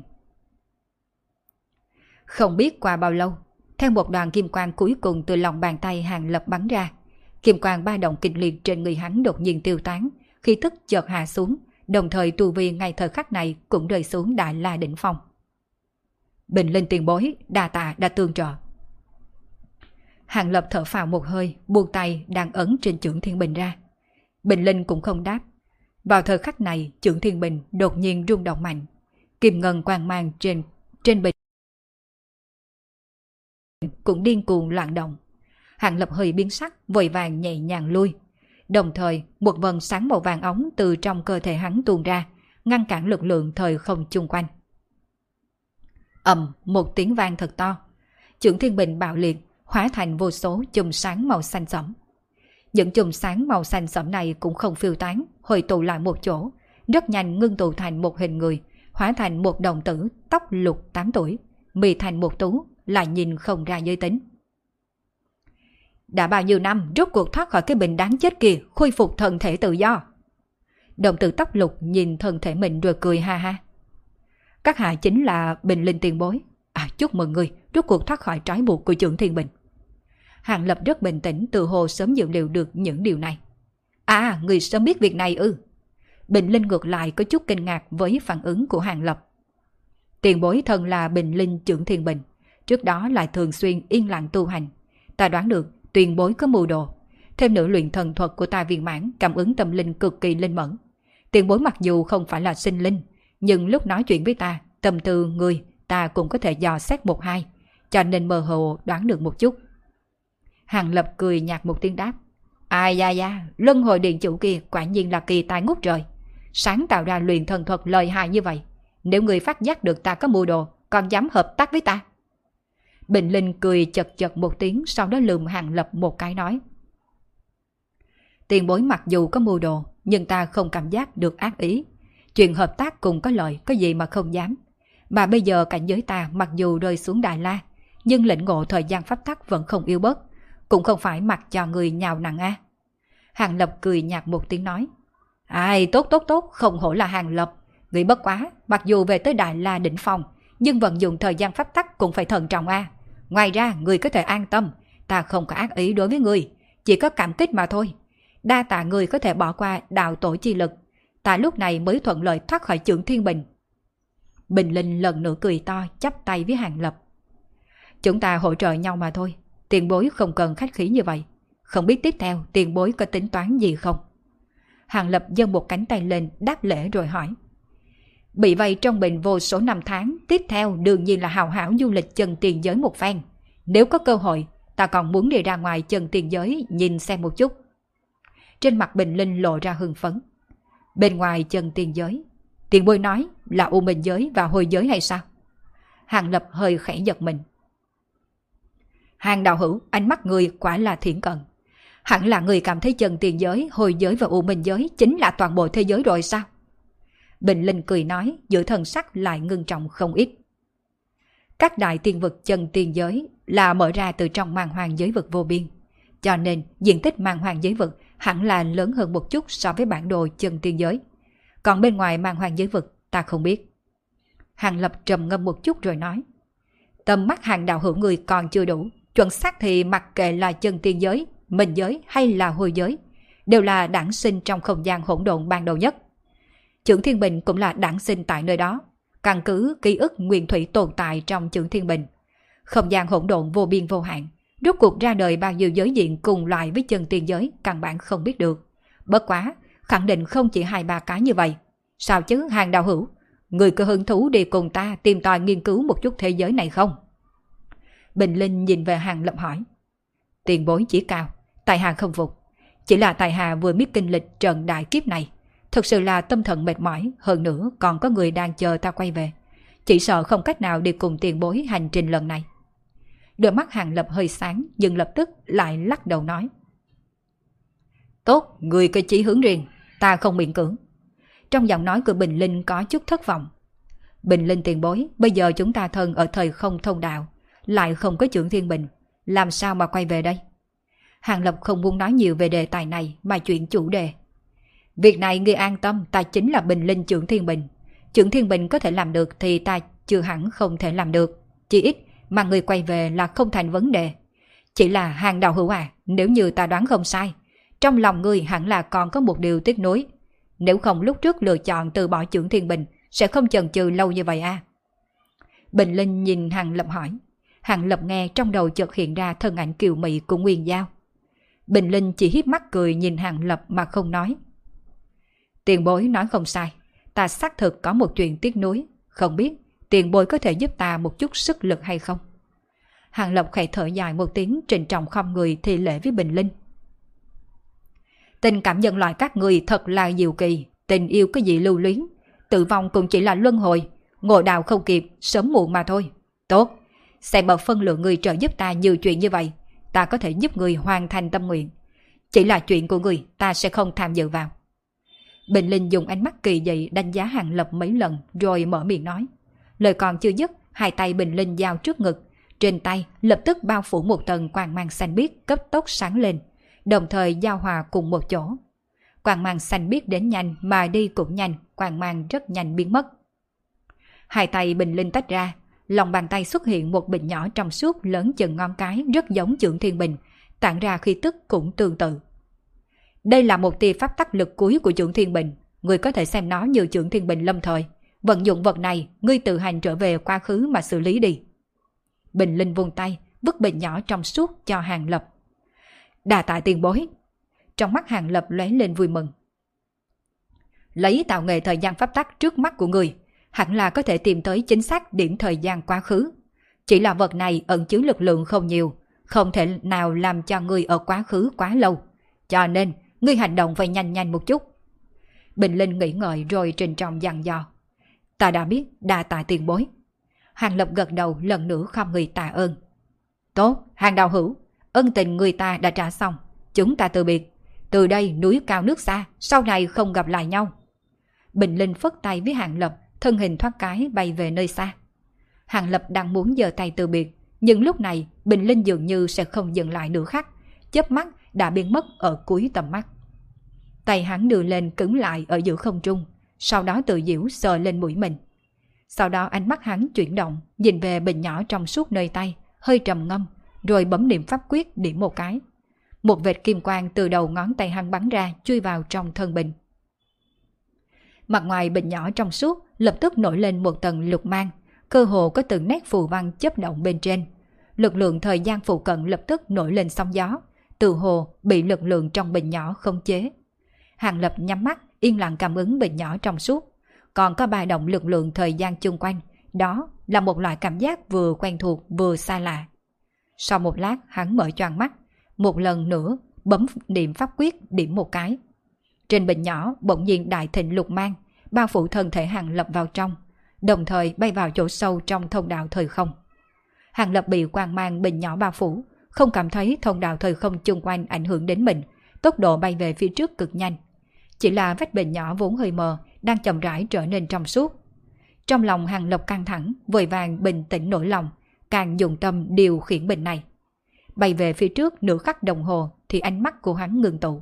Không biết qua bao lâu, theo một đoàn kim quang cuối cùng từ lòng bàn tay Hàng Lập bắn ra, kim quang ba động kịch liệt trên người hắn đột nhiên tiêu tán, khí tức chợt hạ xuống, đồng thời tu vi ngay thời khắc này cũng rơi xuống Đại La đỉnh phong. Bình Linh tiền bối, đa tạ đã tương trợ. Hàng Lập thở phào một hơi, buông tay đang ấn trên chưởng thiên bình ra. Bình Linh cũng không đáp. Vào thời khắc này, chưởng thiên bình đột nhiên rung động mạnh, kim ngân quang mang trên trên bình cũng điên cuồng loạn động. Hàng Lập hơi biến sắc, vội vàng nhẹ nhàng lui. Đồng thời, một vầng sáng màu vàng óng từ trong cơ thể hắn tuôn ra, ngăn cản lực lượng thời không chung quanh. Ầm, một tiếng vang thật to. Chưởng thiên bình bạo liệt, hóa thành vô số chùm sáng màu xanh sẫm. Những chùm sáng màu xanh sẫm này cũng không phiêu tán, hội tụ lại một chỗ, rất nhanh ngưng tụ thành một hình người, hóa thành một đồng tử tóc lục tám tuổi, mì thành một tú, lại nhìn không ra giới tính. Đã bao nhiêu năm rốt cuộc thoát khỏi cái bình đáng chết kia, khôi phục thân thể tự do. Đồng tử tóc lục nhìn thân thể mình rồi cười ha ha. Các hạ chính là Bình Linh tiền bối. À, chúc mừng người rốt cuộc thoát khỏi trói buộc của Chưởng Thiên Bình. Hàng Lập rất bình tĩnh, tự hồ sớm dự liệu được những điều này. À, người sớm biết việc này ư? Bình Linh ngược lại có chút kinh ngạc với phản ứng của Hàng Lập. Tiền bối thân là Bình Linh Chưởng Thiên Bình, trước đó lại thường xuyên yên lặng tu hành. Ta đoán được tiền bối có mưu đồ. Thêm nữa luyện thần thuật của ta viên mãn, cảm ứng tâm linh cực kỳ linh mẫn. Tiền bối mặc dù không phải là sinh linh, nhưng lúc nói chuyện với ta, tâm tư người ta cũng có thể dò xét một hai, cho nên mơ hồ đoán được một chút. Hàng Lập cười nhạt một tiếng đáp. Ai da da, luân hồi điện chủ kia quả nhiên là kỳ tài ngút trời. Sáng tạo ra luyện thần thuật lợi hại như vậy. Nếu người phát giác được ta có mưu đồ, còn dám hợp tác với ta? Bình Linh cười chật chật một tiếng, sau đó lườm Hàng Lập một cái nói. Tiền bối mặc dù có mưu đồ, nhưng ta không cảm giác được ác ý. Chuyện hợp tác cùng có lợi, có gì mà không dám. Mà bây giờ cảnh giới ta mặc dù rơi xuống Đại La, nhưng lĩnh ngộ thời gian pháp tắc vẫn không yếu bớt, cũng không phải mặc cho người nhào nặng a. Hàng Lập cười nhạt một tiếng nói. Ai, tốt tốt tốt, không hổ là Hàng Lập. Nghĩ bất quá, mặc dù về tới Đại La đỉnh phong, nhưng vận dụng thời gian pháp tắc cũng phải thận trọng a. Ngoài ra, người có thể an tâm, ta không có ác ý đối với người, chỉ có cảm kích mà thôi. Đa tạ người có thể bỏ qua đạo tổ chi lực, ta lúc này mới thuận lợi thoát khỏi Chưởng Thiên Bình. Bình Linh lần nữa cười to, chắp tay với Hàng Lập. Chúng ta hỗ trợ nhau mà thôi, tiền bối không cần khách khí như vậy. Không biết tiếp theo tiền bối có tính toán gì không? Hàng Lập giơ một cánh tay lên đáp lễ rồi hỏi. Bị vây trong bình vô số năm tháng, tiếp theo đương nhiên là hào hảo du lịch chân tiền giới một phen. Nếu có cơ hội, ta còn muốn đi ra ngoài chân tiền giới nhìn xem một chút. Trên mặt Bình Linh lộ ra hưng phấn. Bên ngoài chân tiền giới, tiền bối nói là U Minh giới và Hồi giới hay sao? Hàng Lập hơi khẽ giật mình. Hàng đạo hữu, ánh mắt người quả là thiển cận. Hẳn là người cảm thấy chân tiền giới, Hồi giới và U Minh giới chính là toàn bộ thế giới rồi sao? Bình Linh cười nói, giữa thần sắc lại ngưng trọng không ít. Các đại tiên vực chân tiền giới là mở ra từ trong màn hoàng giới vực vô biên, cho nên diện tích màn hoàng giới vực hẳn là lớn hơn một chút so với bản đồ chân tiên giới. Còn bên ngoài màn hoàng giới vực ta không biết. Hàng Lập trầm ngâm một chút rồi nói. Tầm mắt Hàng đạo hữu người còn chưa đủ, chuẩn xác thì mặc kệ là chân tiên giới, Minh giới hay là Hồi giới, đều là đản sinh trong không gian hỗn độn ban đầu nhất. Chưởng Thiên Bình cũng là đản sinh tại nơi đó, căn cứ ký ức nguyên thủy tồn tại trong Chưởng Thiên Bình. Không gian hỗn độn vô biên vô hạn, rốt cuộc ra đời bao nhiêu giới diện cùng loại với chân tiên giới căn bản không biết được. Bất quá, khẳng định không chỉ hai ba cái như vậy. Sao chứ Hàng đạo hữu, người có hứng thú đi cùng ta tìm tòi nghiên cứu một chút thế giới này không? Bình Linh nhìn về Hàng Lập hỏi. Tiền bối chỉ cao, tại hạ không phục. Chỉ là tại hạ vừa biết kinh lịch trận đại kiếp này, thực sự là tâm thần mệt mỏi, hơn nữa còn có người đang chờ ta quay về. Chỉ sợ không cách nào đi cùng tiền bối hành trình lần này. Đôi mắt Hàng Lập hơi sáng, nhưng lập tức lại lắc đầu nói. Tốt, người có chí hướng riêng, ta không miễn cưỡng. Trong giọng nói của Bình Linh có chút thất vọng. Bình Linh tiền bối, bây giờ chúng ta thân ở thời không thông đạo, lại không có Chưởng Thiên Bình, làm sao mà quay về đây? Hàng Lập không muốn nói nhiều về đề tài này mà chuyện chủ đề. Việc này ngươi an tâm, ta chính là Bình Linh Chưởng Thiên Bình. Chưởng Thiên Bình có thể làm được thì ta chưa hẳn không thể làm được. Chỉ ít mà người quay về là không thành vấn đề. Chỉ là Hàng đạo hữu à, nếu như ta đoán không sai, trong lòng ngươi hẳn là còn có một điều tiếc nuối. Nếu không lúc trước lựa chọn từ bỏ Chưởng Thiên Bình, sẽ không chần chừ lâu như vậy à? Bình Linh nhìn Hàng Lập hỏi. Hàng Lập nghe trong đầu chợt hiện ra thân ảnh kiều mị của Nguyên Giao. Bình Linh chỉ híp mắt cười nhìn Hàng Lập mà không nói. Tiền bối nói không sai, ta xác thực có một chuyện tiếc nuối, không biết tiền bối có thể giúp ta một chút sức lực hay không? Hàng Lập khẽ thở dài một tiếng, trịnh trọng khom người thi lễ với Bình Linh. Tình cảm nhân loại các người thật là diệu kỳ, tình yêu cái gì lưu luyến, tử vong cũng chỉ là luân hồi, ngộ đạo không kịp, sớm muộn mà thôi. Tốt, xem bậc phân lượng người trợ giúp ta nhiều chuyện như vậy, ta có thể giúp người hoàn thành tâm nguyện. Chỉ là chuyện của người, ta sẽ không tham dự vào. Bình Linh dùng ánh mắt kỳ dị đánh giá Hàng Lập mấy lần rồi mở miệng nói. Lời còn chưa dứt, hai tay Bình Linh giao trước ngực, trên tay lập tức bao phủ một tầng quang mang xanh biếc cấp tốc sáng lên, đồng thời giao hòa cùng một chỗ. Quang mang xanh biếc đến nhanh mà đi cũng nhanh, quang mang rất nhanh biến mất. Hai tay Bình Linh tách ra, lòng bàn tay xuất hiện một bình nhỏ trong suốt lớn chừng ngón cái rất giống Chưởng Thiên Bình, tản ra khí tức cũng tương tự. Đây là một tia pháp tắc lực cuối của Chưởng Thiên Bình, người có thể xem nó như Chưởng Thiên Bình lâm thời. Vận dụng vật này, ngươi tự hành trở về quá khứ mà xử lý đi. Bình Linh vung tay, vứt bình nhỏ trong suốt cho Hàng Lập. Đà tạ tiền bối. Trong mắt Hàng Lập lóe lên vui mừng. Lấy tạo nghệ thời gian pháp tắc trước mắt của người, hẳn là có thể tìm tới chính xác điểm thời gian quá khứ. Chỉ là vật này ẩn chứa lực lượng không nhiều, không thể nào làm cho người ở quá khứ quá lâu. Cho nên, ngươi hành động phải nhanh nhanh một chút. Bình Linh nghĩ ngợi rồi trình trọng dặn dò. Ta đã biết, đa tạ tiền bối. Hàng Lập gật đầu lần nữa không người tạ ơn. Tốt, Hàng đạo hữu, ân tình người ta đã trả xong, chúng ta từ biệt. Từ đây núi cao nước xa, sau này không gặp lại nhau. Bình Linh phất tay với Hàng Lập, thân hình thoát cái bay về nơi xa. Hàng Lập đang muốn giơ tay từ biệt, nhưng lúc này Bình Linh dường như sẽ không dừng lại nữa khác, chớp mắt đã biến mất ở cuối tầm mắt. Tay hắn đưa lên cứng lại ở giữa không trung, sau đó tự giễu sờ lên mũi mình. Sau đó ánh mắt hắn chuyển động, nhìn về bình nhỏ trong suốt nơi tay, hơi trầm ngâm, rồi bấm niệm pháp quyết điểm một cái. Một vệt kim quang từ đầu ngón tay hắn bắn ra, chui vào trong thân bình. Mặt ngoài bình nhỏ trong suốt lập tức nổi lên một tầng lục mang, cơ hồ có từng nét phù văn chớp động bên trên. Lực lượng thời gian phụ cận lập tức nổi lên sóng gió, tự hồ bị lực lượng trong bình nhỏ khống chế. Hàng Lập nhắm mắt, yên lặng cảm ứng bình nhỏ trong suốt. Còn có ba động lực lượng thời gian chung quanh, đó là một loại cảm giác vừa quen thuộc vừa xa lạ. Sau một lát hắn mở choàng mắt, một lần nữa bấm niệm pháp quyết điểm một cái. Trên bình nhỏ bỗng nhiên đại thịnh lục mang, bao phủ thân thể Hàng Lập vào trong, đồng thời bay vào chỗ sâu trong thông đạo thời không. Hàng Lập bị quang mang bình nhỏ bao phủ, không cảm thấy thông đạo thời không chung quanh ảnh hưởng đến mình, tốc độ bay về phía trước cực nhanh. Chỉ là vách bình nhỏ vốn hơi mờ, đang chậm rãi trở nên trong suốt. Trong lòng Hàng Lập căng thẳng, vội vàng bình tĩnh nổi lòng, càng dùng tâm điều khiển bình này. Bay về phía trước nửa khắc đồng hồ thì ánh mắt của hắn ngừng tụ.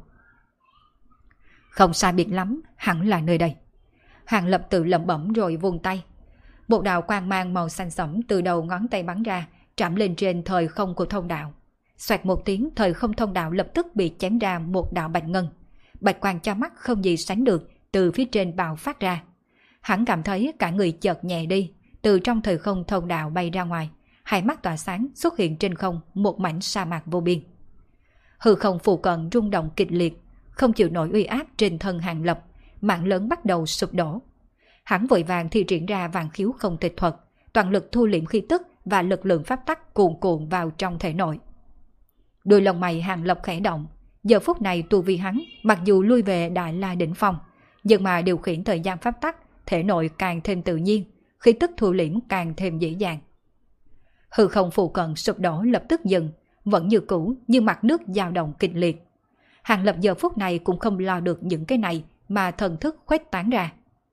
Không sai biệt lắm, hẳn là nơi đây. Hàng Lập tự lẩm bẩm rồi vung tay. Một đạo quang mang màu xanh sẫm từ đầu ngón tay bắn ra, chạm lên trên thời không của thông đạo. Xoẹt một tiếng, thời không thông đạo lập tức bị chém ra một đạo bạch ngân. Bạch quang cho mắt không gì sánh được từ phía trên bạo phát ra. Hắn cảm thấy cả người chợt nhẹ đi, từ trong thời không thông đạo bay ra ngoài, hai mắt tỏa sáng xuất hiện trên không một mảnh sa mạc vô biên. Hư không phụ cận rung động kịch liệt, không chịu nổi uy áp trên thân Hàng Lập, mạng lớn bắt đầu sụp đổ. Hắn vội vàng thi triển ra vạn khiếu không tịch thuật, toàn lực thu liễm khí tức và lực lượng pháp tắc cuồn cuộn vào trong thể nội. Đôi lông mày Hàng Lập khẽ động, giờ phút này tu vi hắn mặc dù lui về Đại La đỉnh phong, nhưng mà điều khiển thời gian pháp tắc, thể nội càng thêm tự nhiên, khí tức thu liễm càng thêm dễ dàng. Hư không phụ cận sụp đổ lập tức dừng, vẫn như cũ như mặt nước dao động kịch liệt. Hàng Lập giờ phút này cũng không lo được những cái này mà thần thức khuếch tán ra.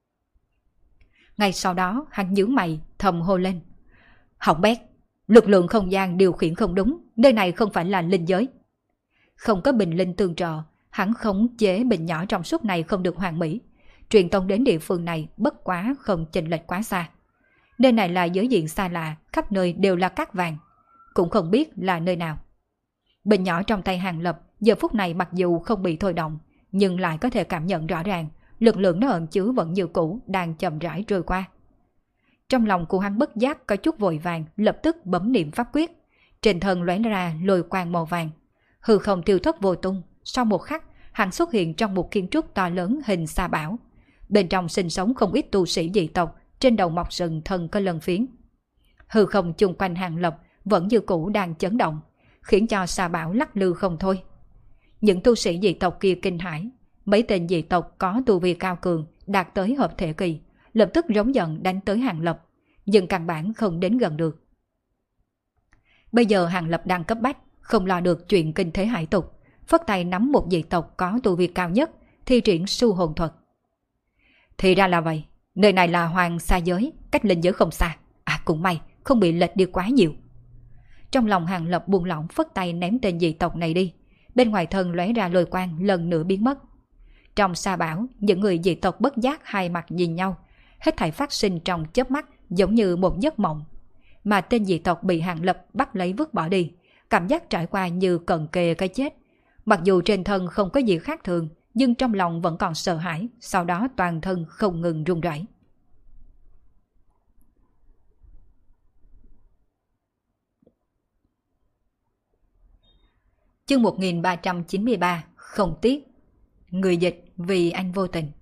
Ngay sau đó hắn nhướng mày thầm hô lên. Hỏng bét, lực lượng không gian điều khiển không đúng, nơi này không phải là linh giới. Không có bình linh tương trợ, hắn khống chế bình nhỏ trong suốt này không được hoàn mỹ. Truyền tông đến địa phương này bất quá không chênh lệch quá xa. Nơi này là giới diện xa lạ, khắp nơi đều là cát vàng, cũng không biết là nơi nào. Bình nhỏ trong tay Hàng Lập giờ phút này mặc dù không bị thôi động, nhưng lại có thể cảm nhận rõ ràng lực lượng nó ẩn chứa vẫn như cũ đang chậm rãi trôi qua. Trong lòng của hắn bất giác có chút vội vàng, lập tức bấm niệm pháp quyết, trên thân lóe ra lôi quang màu vàng, hư không tiêu thất vô tung. Sau một khắc, hắn xuất hiện trong một kiến trúc to lớn hình sa bảo, bên trong sinh sống không ít tu sĩ dị tộc, trên đầu mọc sừng thân có lân phiến. Hư không chung quanh Hàng Lập vẫn như cũ đang chấn động, khiến cho sa bảo lắc lư không thôi. Những tu sĩ dị tộc kia kinh hãi, mấy tên dị tộc có tu vi cao cường đạt tới hợp thể kỳ, lập tức rống giận đánh tới Hàng Lập, nhưng căn bản không đến gần được. Bây giờ Hàng Lập đang cấp bách, không lo được chuyện kinh thế hải tục, phất tay nắm một dị tộc có tu vi cao nhất, thi triển su hồn thuật. Thì ra là vậy, nơi này là Hoàng Sa Giới, cách linh giới không xa. À cũng may, không bị lệch đi quá nhiều. Trong lòng Hàng Lập buông lỏng, phất tay ném tên dị tộc này đi. Bên ngoài thân lóe ra lôi quang lần nữa biến mất. Trong sa bão, những người dị tộc bất giác hai mặt nhìn nhau, hết thảy phát sinh trong chớp mắt giống như một giấc mộng. Mà tên dị tộc bị Hàng Lập bắt lấy vứt bỏ đi, cảm giác trải qua như cận kề cái chết. Mặc dù trên thân không có gì khác thường, nhưng trong lòng vẫn còn sợ hãi, sau đó toàn thân không ngừng run rẩy. Chương một nghìn ba trăm chín mươi ba, không tiếc. Người dịch vì anh vô tình.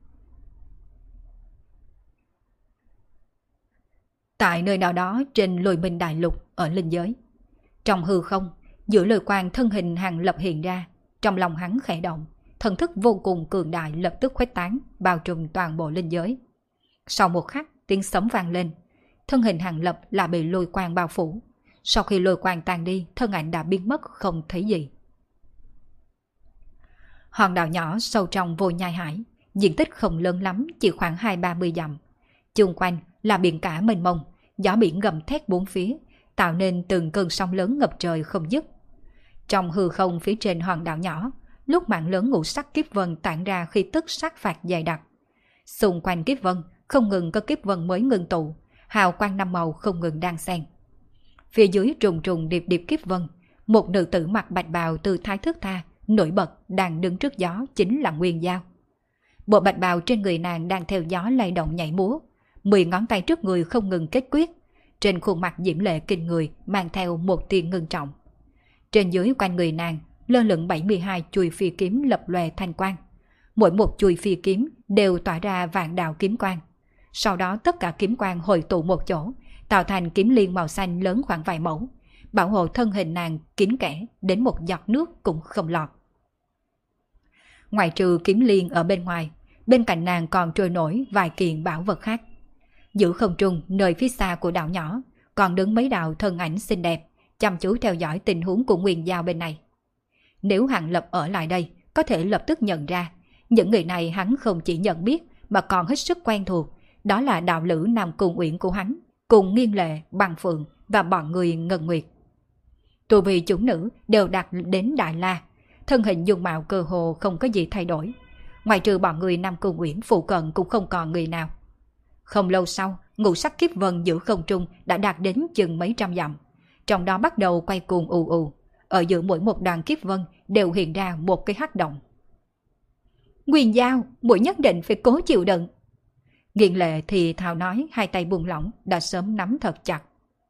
Tại nơi nào đó trên Lôi Minh Đại Lục ở linh giới, trong hư không, giữa lôi quang thân hình Hàng Lập hiện ra, trong lòng hắn khẽ động, thần thức vô cùng cường đại lập tức khuếch tán, bao trùm toàn bộ linh giới. Sau một khắc, tiếng sấm vang lên, thân hình Hàng Lập là bị lôi quang bao phủ. Sau khi lôi quang tan đi, thân ảnh đã biến mất không thấy gì. Hòn đảo nhỏ sâu trong vô nhai hải, diện tích không lớn lắm, chỉ khoảng hai ba mươi dặm. Chung quanh là biển cả mênh mông, gió biển gầm thét bốn phía, tạo nên từng cơn sóng lớn ngập trời không dứt. Trong hư không phía trên hòn đảo nhỏ, lúc mạng lớn ngũ sắc kiếp vân tản ra khí tức sát phạt dày đặc. Xung quanh kiếp vân không ngừng có kiếp vân mới ngưng tụ, hào quang năm màu không ngừng đan xen. Phía dưới trùng trùng điệp điệp kiếp vân, một nữ tử mặc bạch bào từ Thái Thước Tha nổi bật đang đứng trước gió chính là Nguyên Giao. Bộ bạch bào trên người nàng đang theo gió lay động nhảy múa, mười ngón tay trước người không ngừng kết quyết, trên khuôn mặt diễm lệ kinh người mang theo một tia ngưng trọng. Trên dưới quanh người nàng lơ lửng bảy mươi hai chùy phi kiếm lập lòe thanh quang, mỗi một chùy phi kiếm đều tỏa ra vạn đạo kiếm quang. Sau đó tất cả kiếm quang hội tụ một chỗ, tạo thành kiếm liên màu xanh lớn khoảng vài mẫu, bảo hộ thân hình nàng kín kẽ đến một giọt nước cũng không lọt. Ngoài trừ kiếm liên ở bên ngoài, bên cạnh nàng còn trôi nổi vài kiện bảo vật khác. Giữa không trung nơi phía xa của đảo nhỏ còn đứng mấy đạo thân ảnh xinh đẹp, chăm chú theo dõi tình huống của Nguyên Giao bên này. Nếu Hàng Lập ở lại đây, có thể lập tức nhận ra, những người này hắn không chỉ nhận biết mà còn hết sức quen thuộc, đó là đạo lữ Nam Cung Uyển của hắn, cùng Nghiên Lệ, Băng Phượng và bọn người Ngân Nguyệt. Tu vi chúng nữ đều đạt đến Đại La, thân hình dung mạo cơ hồ không có gì thay đổi. Ngoài trừ bọn người Nam Cung Uyển phụ cận cũng không còn người nào. Không lâu sau, ngũ sắc kiếp vân giữa không trung đã đạt đến chừng mấy trăm dặm. Trong đó bắt đầu quay cuồng ù ù. Ở giữa mỗi một đoàn kiếp vân đều hiện ra một cái hắc động. Nguyên Giao, muội nhất định phải cố chịu đựng. Nghiên Lệ thì thào nói, hai tay buông lỏng đã sớm nắm thật chặt.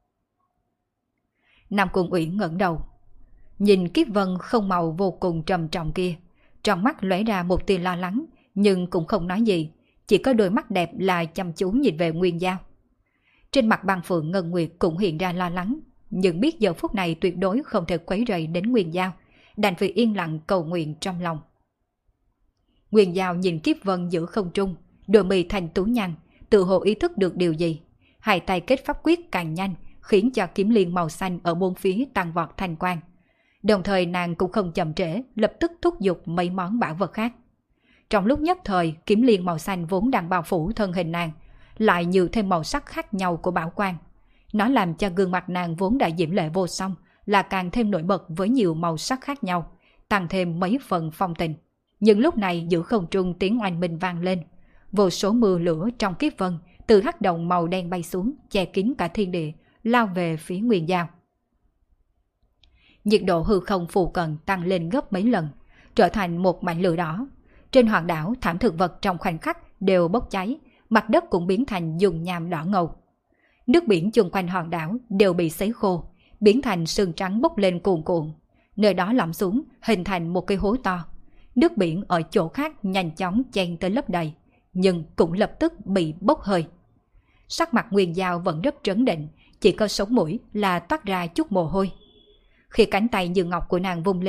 Nam Cung Uyển ngẩng đầu, nhìn kiếp vân không màu vô cùng trầm trọng kia, trong mắt lóe ra một tia lo lắng, nhưng cũng không nói gì, chỉ có đôi mắt đẹp là chăm chú nhìn về Nguyên Giao. Trên mặt Băng Phượng Ngân Nguyệt cũng hiện ra lo lắng, nhưng biết giờ phút này tuyệt đối không thể quấy rầy đến Nguyên Giao, đành phải yên lặng cầu nguyện trong lòng. Nguyên Giao nhìn kiếp vân giữa không trung, đôi mi thành tú nhăn, tự hồ ý thức được điều gì, hai tay kết pháp quyết càng nhanh, khiến cho kiếm liên màu xanh ở bốn phía tăng vọt thanh quang. Đồng thời nàng cũng không chậm trễ, lập tức thúc giục mấy món bảo vật khác. Trong lúc nhất thời, kiếm liên màu xanh vốn đang bao phủ thân hình nàng, lại nhiều thêm màu sắc khác nhau của bảo quang. Nó làm cho gương mặt nàng vốn đã diễm lệ vô song, là càng thêm nổi bật với nhiều màu sắc khác nhau, tăng thêm mấy phần phong tình. Nhưng lúc này giữa không trung tiếng oanh minh vang lên, vô số mưa lửa trong kiếp vân từ hắc động màu đen bay xuống, che kín cả thiên địa, lao về phía Nguyên Giao. Nhiệt độ hư không phụ cận tăng lên gấp mấy lần, trở thành một mảnh lửa đỏ. Trên hòn đảo, thảm thực vật trong khoảnh khắc đều bốc cháy, mặt đất cũng biến thành dung nham đỏ ngầu. Nước biển chung quanh hòn đảo đều bị sấy khô, biến thành sương trắng bốc lên cuồn cuộn. Nơi đó lõm xuống, hình thành một cái hố to. Nước biển ở chỗ khác nhanh chóng chen tới lấp đầy, nhưng cũng lập tức bị bốc hơi. Sắc mặt Nguyên Giao vẫn rất trấn định, chỉ có sống mũi là toát ra chút mồ hôi. Khi cánh tay như ngọc của nàng vung lên,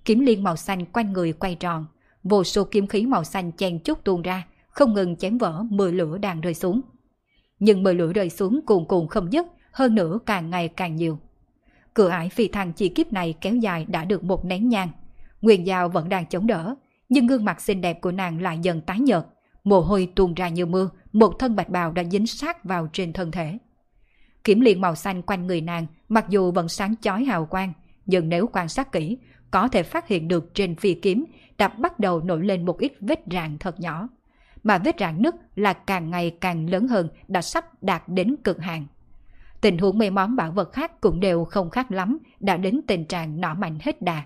kiếm liên màu xanh quanh người quay tròn, vô số kiếm khí màu xanh chen chúc tuôn ra, không ngừng chém vỡ mưa lửa đang rơi xuống. Nhưng mưa lửa rơi xuống cuồn cuộn không dứt, hơn nữa càng ngày càng nhiều. Cửa ải phi thăng chi kiếp này kéo dài đã được một nén nhang. Nguyên Giao vẫn đang chống đỡ, nhưng gương mặt xinh đẹp của nàng lại dần tái nhợt, mồ hôi tuôn ra như mưa, một thân bạch bào đã dính sát vào trên thân thể. Kiếm liên màu xanh quanh người nàng mặc dù vẫn sáng chói hào quang, nhưng nếu quan sát kỹ, có thể phát hiện được trên phi kiếm đã bắt đầu nổi lên một ít vết rạn thật nhỏ. Mà vết rạn nứt là càng ngày càng lớn hơn, đã sắp đạt đến cực hạn. Tình huống mấy món bảo vật khác cũng đều không khác lắm, đã đến tình trạng nỏ mạnh hết đà.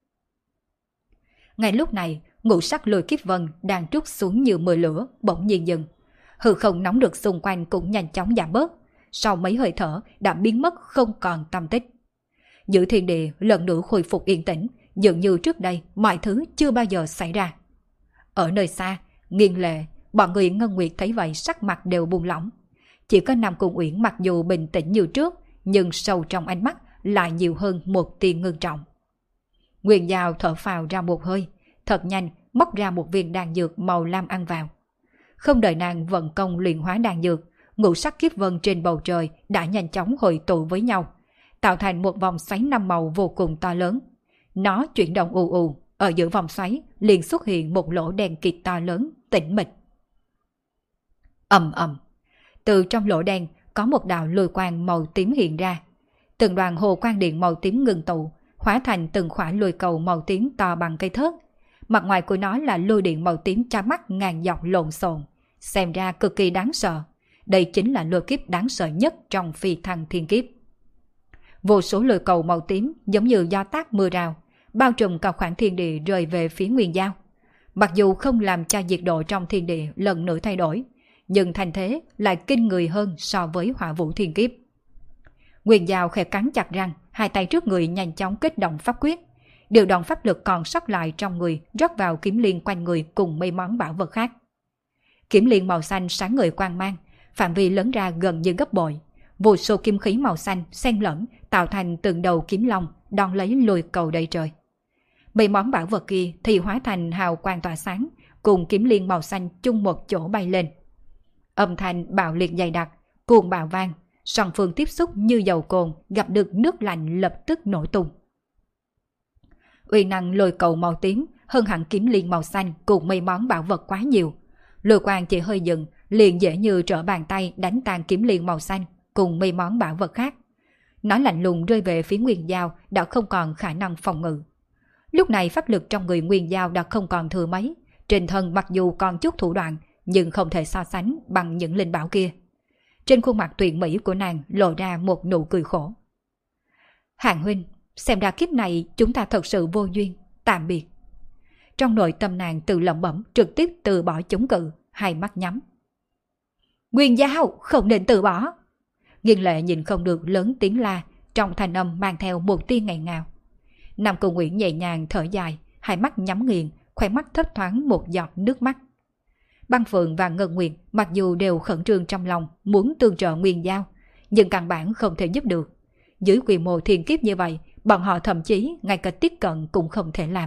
Ngay lúc này, ngũ sắc lôi kiếp vân đang trút xuống như mưa lửa, bỗng nhiên dừng. Hư không nóng được xung quanh cũng nhanh chóng giảm bớt, sau mấy hơi thở đã biến mất không còn tăm tích. Giữa thiên địa lần nữa khôi phục yên tĩnh, dường như trước đây mọi thứ chưa bao giờ xảy ra. Ở nơi xa, Nghiên Lệ, bọn người Ngân Nguyệt thấy vậy sắc mặt đều buông lỏng. Chỉ có Nam Cung Uyển mặc dù bình tĩnh như trước, nhưng sâu trong ánh mắt lại nhiều hơn một tia ngưng trọng. Nguyên Giao thở phào ra một hơi, thật nhanh móc ra một viên đan dược màu lam ăn vào. Không đợi nàng vận công luyện hóa đan dược, ngũ sắc kiếp vân trên bầu trời đã nhanh chóng hội tụ với nhau, tạo thành một vòng xoáy năm màu vô cùng to lớn. Nó chuyển động ù ù, ở giữa vòng xoáy liền xuất hiện một lỗ đen kịt to lớn, tĩnh mịch. Ầm ầm, từ trong lỗ đen có một đạo lôi quang màu tím hiện ra. Từng đoàn hồ quang điện màu tím ngưng tụ, hóa thành từng khỏa lôi cầu màu tím to bằng cây thớt. Mặt ngoài của nó là lôi điện màu tím chói mắt ngàn dọc lộn xộn, xem ra cực kỳ đáng sợ. Đây chính là lôi kiếp đáng sợ nhất trong phi thăng thiên kiếp. Vô số lôi cầu màu tím giống như gió táp mưa rào, bao trùm cả khoảng thiên địa rơi về phía Nguyên Giao. Mặc dù không làm cho nhiệt độ trong thiên địa lần nữa thay đổi, nhưng thành thế lại kinh người hơn so với hỏa vũ thiên kiếp. Nguyên Giao khẽ cắn chặt răng, hai tay trước người nhanh chóng kết động pháp quyết. Điều động pháp lực còn sót lại trong người rót vào kiếm liên quanh người cùng mấy món bảo vật khác. Kiếm liên màu xanh sáng ngời quang mang, phạm vi lớn ra gần như gấp bội. Vô số kim khí màu xanh xen lẫn tạo thành từng đầu kiếm long đón lấy lôi cầu đầy trời. Mấy món bảo vật kia thì hóa thành hào quang tỏa sáng, cùng kiếm liên màu xanh chung một chỗ bay lên. Âm thanh bạo liệt dày đặc, cuồng bạo vang, song phương tiếp xúc như dầu cồn gặp được nước lạnh lập tức nổ tung. Uy năng lôi cầu màu tím hơn hẳn kiếm liên màu xanh cùng mấy món bảo vật quá nhiều. Lôi quang chỉ hơi dừng liền dễ như trở bàn tay đánh tan kiếm liên màu xanh cùng mấy món bảo vật khác. Nó lạnh lùng rơi về phía Nguyên Giao đã không còn khả năng phòng ngự. Lúc này pháp lực trong người Nguyên Giao đã không còn thừa mấy, trên thân mặc dù còn chút thủ đoạn nhưng không thể so sánh bằng những linh bảo kia. Trên khuôn mặt tuyệt mỹ của nàng lộ ra một nụ cười khổ. Hàng huynh, xem ra kiếp này chúng ta thật sự vô duyên, tạm biệt. Trong nội tâm nàng tự lẩm bẩm trực tiếp từ bỏ chống cự, hai mắt nhắm. Nguyên Giao, không nên từ bỏ. Nghiên Lệ nhìn không được lớn tiếng la, trong thanh âm mang theo một tia nghẹn ngào. Nam Cung Uyển nhẹ nhàng thở dài, hai mắt nhắm nghiền, khóe mắt thấp thoáng một giọt nước mắt. Băng Phượng và Ngân Nguyệt mặc dù đều khẩn trương trong lòng muốn tương trợ Nguyên Giao, nhưng căn bản không thể giúp được. Dưới quy mô thiên kiếp như vậy, bọn họ thậm chí ngay cả tiếp cận cũng không thể làm.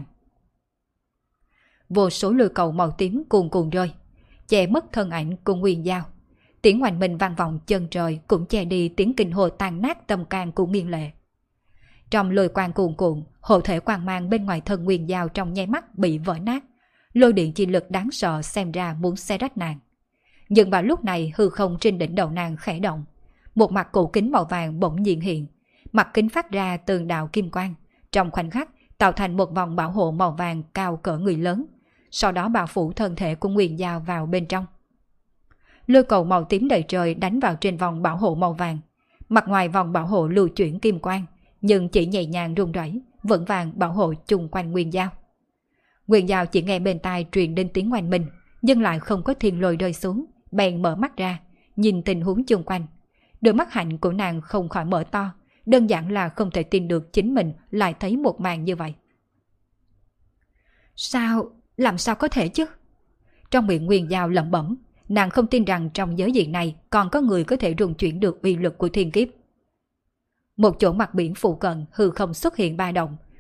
Vô số lôi cầu màu tím cuồn cuộn rơi, che mất thân ảnh của Nguyên Giao. Tiếng oanh minh vang vọng chân trời cũng che đi tiếng kinh hồ tàn nát tâm can của Nghiên Lệ. Trong lôi quang cuồn cuộn, hộ thể quang mang bên ngoài thân Nguyên Giao trong nháy mắt bị vỡ nát. Lôi điện chi lực đáng sợ xem ra muốn xé rách nàng. Nhưng vào lúc này hư không trên đỉnh đầu nàng khẽ động. Một mặt cổ kính màu vàng bỗng nhiên hiện. Mặt kính phát ra từng đạo kim quang. Trong khoảnh khắc tạo thành một vòng bảo hộ màu vàng cao cỡ người lớn. Sau đó bao phủ thân thể của Nguyên Giao vào bên trong. Lôi cầu màu tím đầy trời đánh vào trên vòng bảo hộ màu vàng. Mặt ngoài vòng bảo hộ lưu chuyển kim quang, nhưng chỉ nhẹ nhàng rung rẩy, vững vàng bảo hộ chung quanh Nguyên Giao. Nguyên Giao chỉ nghe bên tai truyền đến tiếng oanh minh, nhưng lại không có thiên lôi rơi xuống, bèn mở mắt ra, nhìn tình huống chung quanh. Đôi mắt hạnh của nàng không khỏi mở to, đơn giản là không thể tin được chính mình lại thấy một màn như vậy. Sao? Làm sao có thể chứ? Trong miệng Nguyên Giao lẩm bẩm, nàng không tin rằng trong giới diện này còn có người có thể rung chuyển được uy lực của thiên kiếp. Một chỗ mặt biển phụ cận hư không xuất hiện ba động,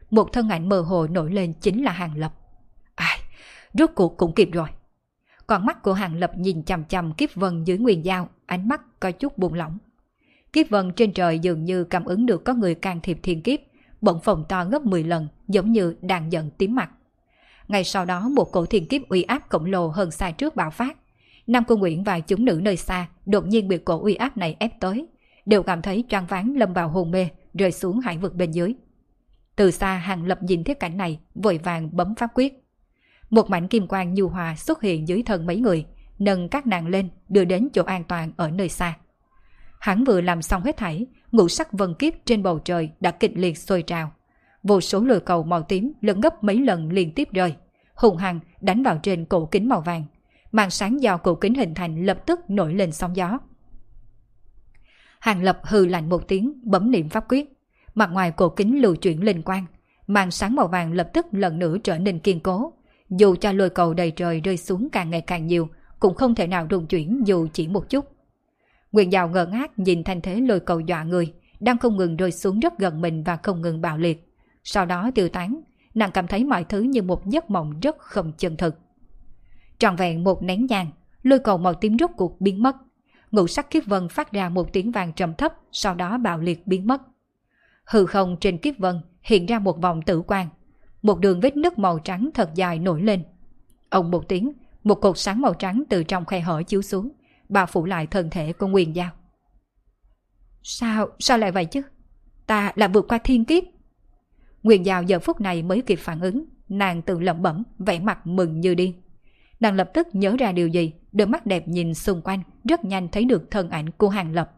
một thân ảnh mơ hồ nổi lên chính là Hàng Lập. Ai, rốt cuộc cũng kịp rồi. Con mắt của Hàng Lập nhìn chằm chằm kiếp vân dưới nguyên dao, ánh mắt có chút buông lỏng. Kiếp vân trên trời dường như cảm ứng được có người can thiệp thiên kiếp, bỗng phồng to gấp mười lần, giống như đang giận tím mặt. Ngay sau đó một cổ thiên kiếp uy áp khổng lồ hơn xa trước bạo phát. Nam Cung Uyển và chúng nữ nơi xa đột nhiên bị cổ uy áp này ép tới, đều cảm thấy choáng váng lâm vào hôn mê, rơi xuống hải vực bên dưới. Từ xa Hàng Lập nhìn thấy cảnh này, vội vàng bấm pháp quyết. Một mảnh kim quang nhu hòa xuất hiện dưới thân mấy người, nâng các nàng lên, đưa đến chỗ an toàn ở nơi xa. Hắn vừa làm xong hết thảy, ngũ sắc vân kiếp trên bầu trời đã kịch liệt sôi trào. Vô số lôi cầu màu tím lớn gấp mấy lần liên tiếp rơi, hùng hăng đánh vào trên cổ kính màu vàng. Màn sáng do cổ kính hình thành lập tức nổi lên sóng gió. Hàng Lập hừ lạnh một tiếng, bấm niệm pháp quyết. Mặt ngoài cổ kính lưu chuyển linh quang, màn sáng màu vàng lập tức lần nữa trở nên kiên cố. Dù cho lôi cầu đầy trời rơi xuống càng ngày càng nhiều, cũng không thể nào rung chuyển dù chỉ một chút. Nguyên Dạo ngơ ngác nhìn thanh thế lôi cầu dọa người, đang không ngừng rơi xuống rất gần mình và không ngừng bạo liệt. Sau đó tiêu tán, nàng cảm thấy mọi thứ như một giấc mộng rất không chân thực. Trọn vẹn một nén nhang, lôi cầu màu tím rốt cuộc biến mất. Ngũ sắc kiếp vân phát ra một tiếng vang trầm thấp, sau đó bạo liệt biến mất. Hư không trên kiếp vân hiện ra một vòng tử quang, một đường vết nứt màu trắng thật dài nổi lên. Ông một tiếng, một cột sáng màu trắng từ trong khe hở chiếu xuống, bao phủ lại thân thể của Nguyên Dao. Sao, sao lại vậy chứ? Ta là vượt qua thiên kiếp. Nguyên Dao giờ phút này mới kịp phản ứng, nàng tự lẩm bẩm, vẻ mặt mừng như điên. Nàng lập tức nhớ ra điều gì, đôi mắt đẹp nhìn xung quanh, rất nhanh thấy được thân ảnh của Hàng Lập.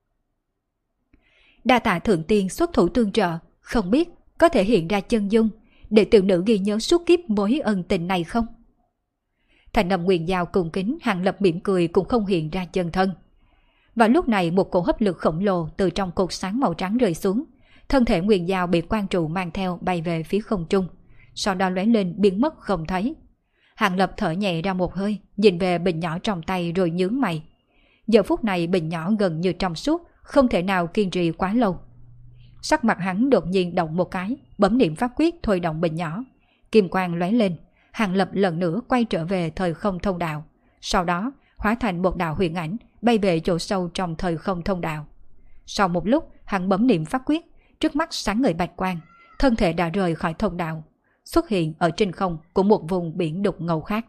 Đa tạ thượng tiên xuất thủ tương trợ, không biết có thể hiện ra chân dung, để tiểu nữ ghi nhớ suốt kiếp mối ân tình này không? Thành âm Nguyên Dao cùng kính, Hàng Lập mỉm cười cũng không hiện ra chân thân. Và lúc này một cổ hấp lực khổng lồ từ trong cột sáng màu trắng rơi xuống, thân thể Nguyên Dao bị quan trụ mang theo bay về phía không trung, sau đó lóe lên biến mất không thấy. Hàng Lập thở nhẹ ra một hơi, nhìn về bình nhỏ trong tay rồi nhướng mày. Giờ phút này bình nhỏ gần như trong suốt, không thể nào kiên trì quá lâu. Sắc mặt hắn đột nhiên động một cái, bấm niệm pháp quyết thôi động bình nhỏ. Kim quang lóe lên, Hàng Lập lần nữa quay trở về thời không thông đạo. Sau đó hóa thành một đạo huyền ảnh, bay về chỗ sâu trong thời không thông đạo. Sau một lúc, hắn bấm niệm pháp quyết, trước mắt sáng ngời bạch quang, thân thể đã rời khỏi thông đạo, xuất hiện ở trên không của một vùng biển đục ngầu khác.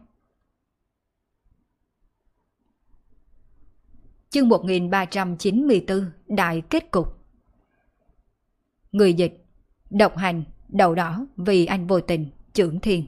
Chương một nghìn ba trăm chín mươi tư, Đại kết cục. Người dịch: Độc hành, đầu đỏ vì anh vô tình, Chưởng Thiên.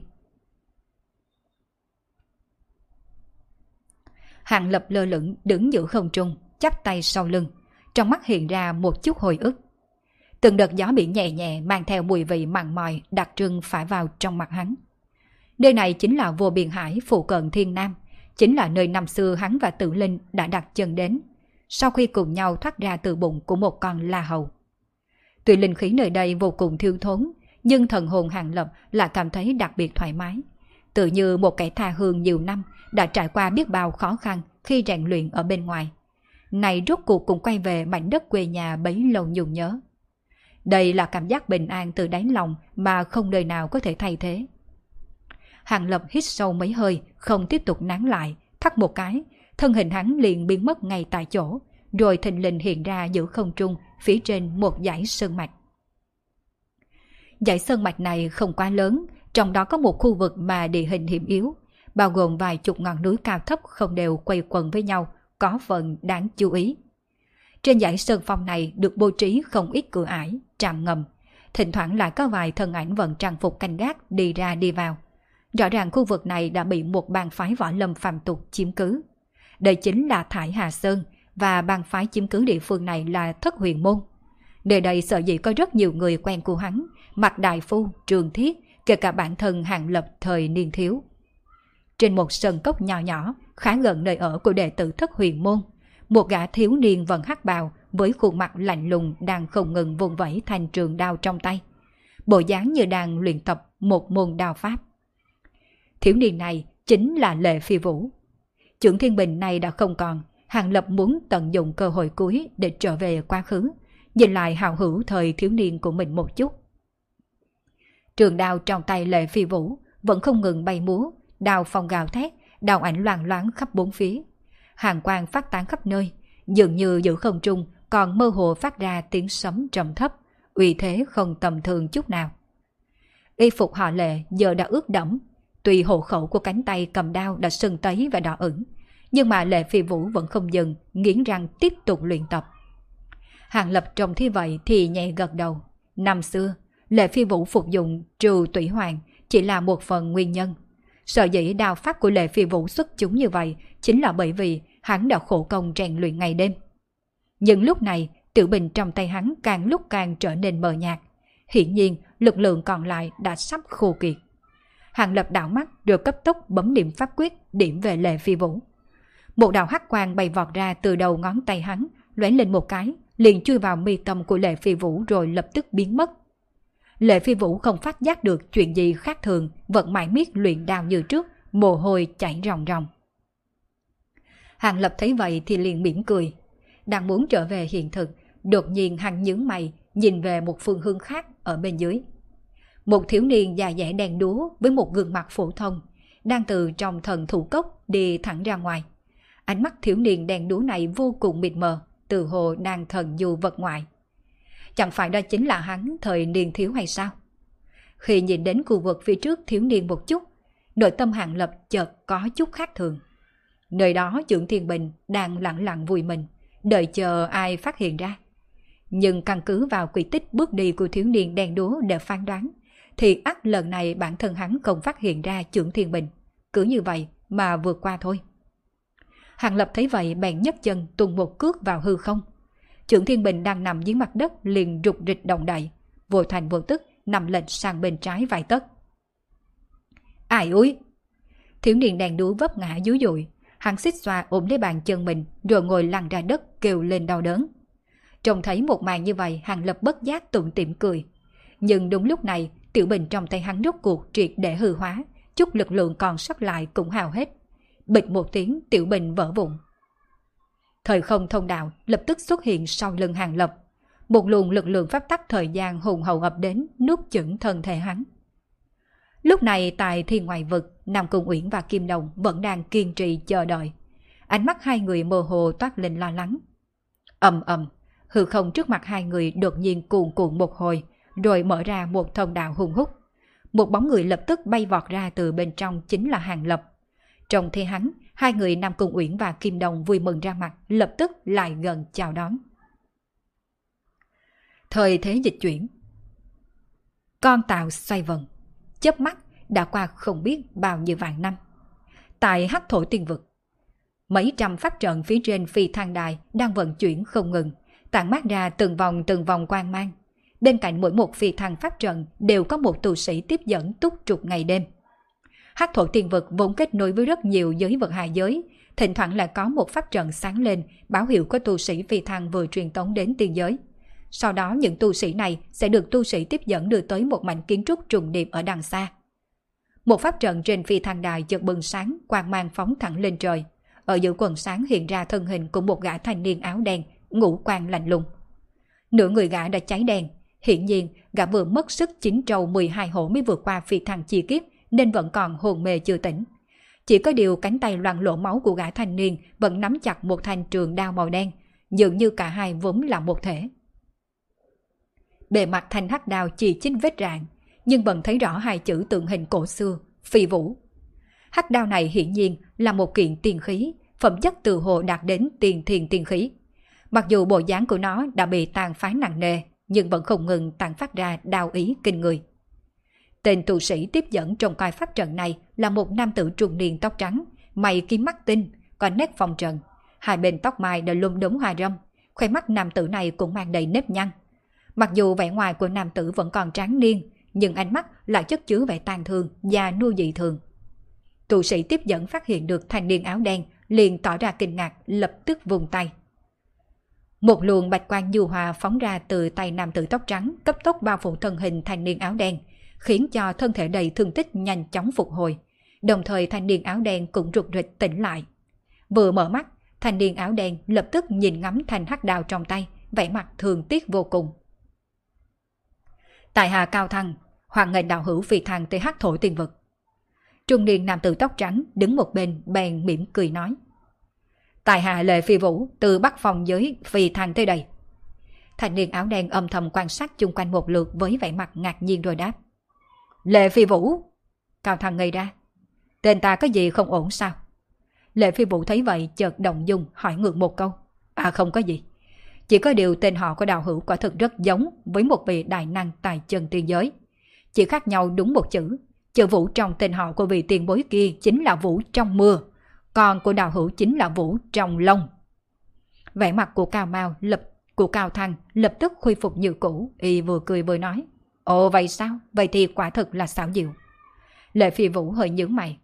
Hàng Lập lơ lửng đứng giữa không trung, chắp tay sau lưng, trong mắt hiện ra một chút hồi ức. Từng đợt gió biển nhẹ nhẹ mang theo mùi vị mặn mòi đặc trưng phả vào trong mặt hắn. Nơi này chính là Vô Biên Hải phụ cận Thiên Nam, chính là nơi năm xưa hắn và Tử Linh đã đặt chân đến, sau khi cùng nhau thoát ra từ bụng của một con la hầu. Tuy linh khí nơi đây vô cùng thiếu thốn, nhưng thần hồn Hàng Lập lại cảm thấy đặc biệt thoải mái, tự như một kẻ tha hương nhiều năm đã trải qua biết bao khó khăn khi rèn luyện ở bên ngoài, này rốt cuộc cũng quay về mảnh đất quê nhà bấy lâu nhung nhớ. Đây là cảm giác bình an từ đáy lòng mà không đời nào có thể thay thế. Hàng Lập hít sâu mấy hơi, không tiếp tục nán lại, thắt một cái, thân hình hắn liền biến mất ngay tại chỗ, rồi thình lình hiện ra giữa không trung phía trên một dãy sơn mạch. Dãy sơn mạch này không quá lớn, trong đó có một khu vực mà địa hình hiểm yếu, bao gồm vài chục ngọn núi cao thấp không đều quay quần với nhau, có phần đáng chú ý. Trên dãy sơn phong này được bố trí không ít cửa ải, trạm ngầm, thỉnh thoảng lại có vài thân ảnh vận trang phục canh gác đi ra đi vào. Rõ ràng khu vực này đã bị một bang phái võ lâm phàm tục chiếm cứ. Đây chính là Thải Hà Sơn, và bang phái chiếm cứ địa phương này là Thất Huyền Môn. Nơi đây sở dĩ có rất nhiều người quen của hắn, Mạc Đại Phu, Trường Thiết, kể cả bản thân Hàng Lập thời niên thiếu. Trên một sân cốc nhỏ nhỏ, khá gần nơi ở của đệ tử Thất Huyền Môn, một gã thiếu niên vận hắc bào với khuôn mặt lạnh lùng đang không ngừng vung vẩy thanh trường đao trong tay, bộ dáng như đang luyện tập một môn đao pháp. Thiếu niên này chính là Lệ Phi Vũ. Chưởng Thiên Bình này đã không còn, Hàng Lập muốn tận dụng cơ hội cuối để trở về quá khứ, nhìn lại hào hữu thời thiếu niên của mình một chút. Trường đao trong tay Lệ Phi Vũ vẫn không ngừng bay múa, đao phong gào thét, đao ảnh loang loáng khắp bốn phía. Hàn quang phát tán khắp nơi, dường như giữa không trung còn mơ hồ phát ra tiếng sấm trầm thấp, uy thế không tầm thường chút nào. Y phục họ Lệ giờ đã ướt đẫm, tuy hộ khẩu của cánh tay cầm đao đã sưng tấy và đỏ ửng, nhưng mà Lệ Phi Vũ vẫn không dừng, nghiến răng tiếp tục luyện tập. Hàng Lập trông thấy vậy thì nhẹ gật đầu. Năm xưa, Lệ Phi Vũ phục dụng trừ tủy hoàng chỉ là một phần nguyên nhân. Sở dĩ đao pháp của Lệ Phi Vũ xuất chúng như vậy chính là bởi vì hắn đã khổ công rèn luyện ngày đêm. Nhưng lúc này, tiểu bình trong tay hắn càng lúc càng trở nên mờ nhạt. Hiển nhiên, lực lượng còn lại đã sắp khô kiệt. Hàng Lập đảo mắt rồi cấp tốc bấm niệm pháp quyết điểm về Lệ Phi Vũ. Một đạo hắc quang bay vọt ra từ đầu ngón tay hắn, lóe lên một cái, liền chui vào mi tâm của Lệ Phi Vũ rồi lập tức biến mất. Lệ Phi Vũ không phát giác được chuyện gì khác thường, vẫn mãi miết luyện đao như trước, mồ hôi chảy ròng ròng. Hàng Lập thấy vậy thì liền mỉm cười. Đang muốn trở về hiện thực, đột nhiên hắn nhướng mày, nhìn về một phương hướng khác ở bên dưới. Một thiếu niên già dẻ đen đúa với một gương mặt phổ thông, đang từ trong thần thủ cốc đi thẳng ra ngoài. Ánh mắt thiếu niên đen đúa này vô cùng mịt mờ, từ hồ đang thần du vật ngoại. Chẳng phải đó chính là hắn thời niên thiếu hay sao? Khi nhìn đến khu vực phía trước thiếu niên một chút, nội tâm Hàng Lập chợt có chút khác thường. Nơi đó Chưởng Thiên Bình đang lặng lặng vùi mình, đợi chờ ai phát hiện ra. Nhưng căn cứ vào quy tích bước đi của thiếu niên đen đúa để phán đoán, thì ắt lần này bản thân hắn không phát hiện ra Chưởng Thiên Bình, cứ như vậy mà vượt qua thôi. Hàng Lập thấy vậy bèn nhấc chân tung một cước vào hư không. Chưởng Thiên Bình đang nằm dưới mặt đất liền rục rịch động đậy, vô thành vô tức nằm lệch sang bên trái vài tấc. Ai ui! Thiếu niên đèn đúa vấp ngã dúi dụi, hắn xích xoa ôm lấy bàn chân mình rồi ngồi lăn ra đất kêu lên đau đớn. Trông thấy một màn như vậy, Hàng Lập bất giác tủm tỉm cười. Nhưng đúng lúc này, tiểu bình trong tay hắn rốt cuộc triệt để hư hóa, chút lực lượng còn sót lại cũng hao hết. Bịch một tiếng, tiểu bình vỡ vụn. Thời không thông đạo lập tức xuất hiện sau lưng Hàng Lập. Một luồng lực lượng pháp tắc thời gian hùng hậu ập đến, nuốt chửng thân thể hắn. Lúc này tại thiên ngoại vực, Nam Cung Uyển và Kim Đồng vẫn đang kiên trì chờ đợi. Ánh mắt hai người mơ hồ toát lên lo lắng. Ầm ầm, hư không trước mặt hai người đột nhiên cuồn cuộn một hồi, rồi mở ra một thông đạo hùng hút. Một bóng người lập tức bay vọt ra từ bên trong chính là Hàng Lập. Trông thấy hắn, hai người Nam Cung Uyển và Kim Đồng vui mừng ra mặt, lập tức lại gần chào đón. Thời thế dịch chuyển. Con tàu xoay vần, chớp mắt đã qua không biết bao nhiêu vạn năm. Tại Hắc Thổ Tiên Vực, mấy trăm pháp trận phía trên phi thăng đài đang vận chuyển không ngừng, tản mát ra từng vòng từng vòng quang mang. Bên cạnh mỗi một phi thăng pháp trận đều có một tu sĩ tiếp dẫn túc trực ngày đêm. Hắc Thổ Tiên Vực vốn kết nối với rất nhiều giới vực hạ giới, thỉnh thoảng lại có một pháp trận sáng lên báo hiệu có tu sĩ phi thăng vừa truyền tống đến tiên giới. Sau đó những tu sĩ này sẽ được tu sĩ tiếp dẫn đưa tới một mảnh kiến trúc trùng điệp ở đằng xa. Một pháp trận trên phi thăng đài chợt bừng sáng, quang mang phóng thẳng lên trời. Ở giữa quần sáng hiện ra thân hình của một gã thanh niên áo đen, ngũ quan lạnh lùng. Nửa người gã đã cháy đen, hiển nhiên gã vừa mất sức chín trâu mười hai hổ mới vượt qua phi thăng chi kiếp, nên vẫn còn hồn mê chưa tỉnh. Chỉ có điều cánh tay loang lổ máu của gã thanh niên vẫn nắm chặt một thanh trường đao màu đen, dường như cả hai vốn là một thể. Bề mặt thanh hắc đao chỉ chích vết rạn, nhưng vẫn thấy rõ hai chữ tượng hình cổ xưa, Phi Vũ. Hắc đao này hiển nhiên là một kiện tiên khí, phẩm chất từ hồ đạt đến tiền thiền tiên khí. Mặc dù bộ dáng của nó đã bị tàn phá nặng nề, nhưng vẫn không ngừng tàn phát ra đao ý kinh người. Tên tu sĩ tiếp dẫn trong coi pháp trận này là một nam tử trung niên tóc trắng, mày kiếm mắt tinh, có nét phong trần. Hai bên tóc mai đều lum đốm hoa râm, khoe mắt nam tử này cũng mang đầy nếp nhăn. Mặc dù vẻ ngoài của nam tử vẫn còn tráng niên, nhưng ánh mắt lại chất chứa vẻ tàn thương và nuôi dị thường. Tu sĩ tiếp dẫn phát hiện được thanh niên áo đen, liền tỏ ra kinh ngạc, lập tức vùng tay. Một luồng bạch quang nhu hòa phóng ra từ tay nam tử tóc trắng, cấp tốc bao phủ thân hình thanh niên áo đen, khiến cho thân thể đầy thương tích nhanh chóng phục hồi. Đồng thời thanh niên áo đen cũng rụt rịch tỉnh lại. Vừa mở mắt, thanh niên áo đen lập tức nhìn ngắm thanh hắc đao trong tay, vẻ mặt thương tiếc vô cùng. Tại Hà Cao Thăng, Hoàng nghênh đạo hữu phi thăng tới hắc thổ tiên vực. Trung niên nam tử tóc trắng đứng một bên bèn mỉm cười nói. Tại hạ Lệ Phi Vũ từ Bắc Phong giới phi thăng tới đây. Thanh niên áo đen âm thầm quan sát chung quanh một lượt với vẻ mặt ngạc nhiên rồi đáp. Lệ Phi Vũ? Cao Thăng ngây ra. Tên ta có gì không ổn sao? Lệ Phi Vũ thấy vậy chợt động dung hỏi ngược một câu. À không có gì. Chỉ có điều tên họ của đạo hữu quả thực rất giống với một vị đại năng tại chân tiên giới. Chỉ khác nhau đúng một chữ. Chữ Vũ trong tên họ của vị tiền bối kia chính là Vũ trong mưa. Còn của đạo hữu chính là Vũ trong lông. Vẻ mặt của Cao Mao lập của Cao Thăng lập tức khôi phục như cũ. Y vừa cười vừa nói. Ồ vậy sao? Vậy thì quả thực là xảo diệu. Lệ Phi Vũ hơi nhướng mày.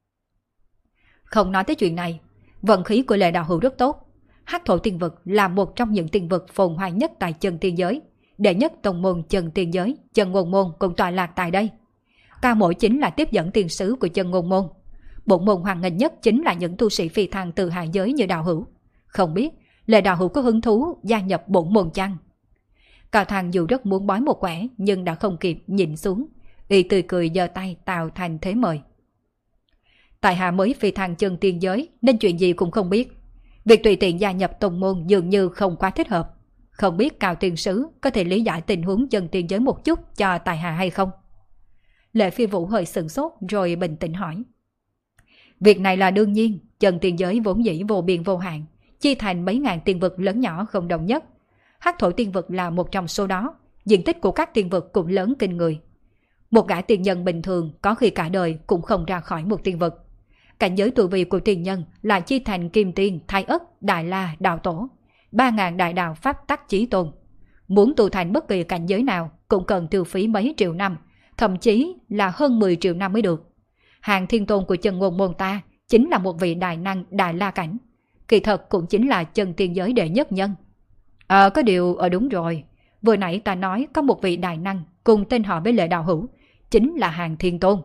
Không nói tới chuyện này, vận khí của Lệ đạo hữu rất tốt. Hắc thổ tiên vực là một trong những tiên vực phồn hoa nhất tại chân tiên giới. Đệ nhất tông môn chân tiên giới, chân ngôn môn cũng tọa lạc tại đây. Cao Mỗ chính là tiếp dẫn tiên sứ của chân ngôn môn. Bổn môn hoàng nghênh nhất chính là những tu sĩ phi thăng từ hạ giới như đạo hữu. Không biết Lệ đạo hữu có hứng thú gia nhập bổn môn chăng? Cao Thăng dù rất muốn bói một quẻ nhưng đã không kịp nhìn xuống. Y tươi cười giơ tay tạo thành thế mời. Tại hạ mới phi thăng chân tiên giới nên chuyện gì cũng không biết. Việc tùy tiện gia nhập tông môn dường như không quá thích hợp. Không biết Cao tiên sứ có thể lý giải tình huống chân tiên giới một chút cho tại hạ hay không? Lệ Phi Vũ hơi sửng sốt rồi bình tĩnh hỏi. Việc này là đương nhiên. Chân tiên giới vốn dĩ vô biên vô hạn, chia thành mấy ngàn tiên vực lớn nhỏ không đồng nhất. Hắc thổ tiên vực là một trong số đó. Diện tích của các tiên vực cũng lớn kinh người. Một gã tiên nhân bình thường có khi cả đời cũng không ra khỏi một tiên vực. Cảnh giới tu vi của tiên nhân là chia thành kim tiên, thái ất, đại la, đạo tổ, ba ngàn đại đạo pháp tắc chí tôn. Muốn tu thành bất kỳ cảnh giới nào cũng cần tiêu phí mấy triệu năm, thậm chí là hơn mười triệu năm mới được. Hàng thiên tôn của chân ngôn môn ta chính là một vị đại năng đại la cảnh, kỳ thật cũng chính là chân tiên giới đệ nhất nhân. Ờ có điều ở đúng rồi, vừa nãy ta nói có một vị đại năng cùng tên họ với Lệ đạo hữu, chính là Hàng Thiên Tôn.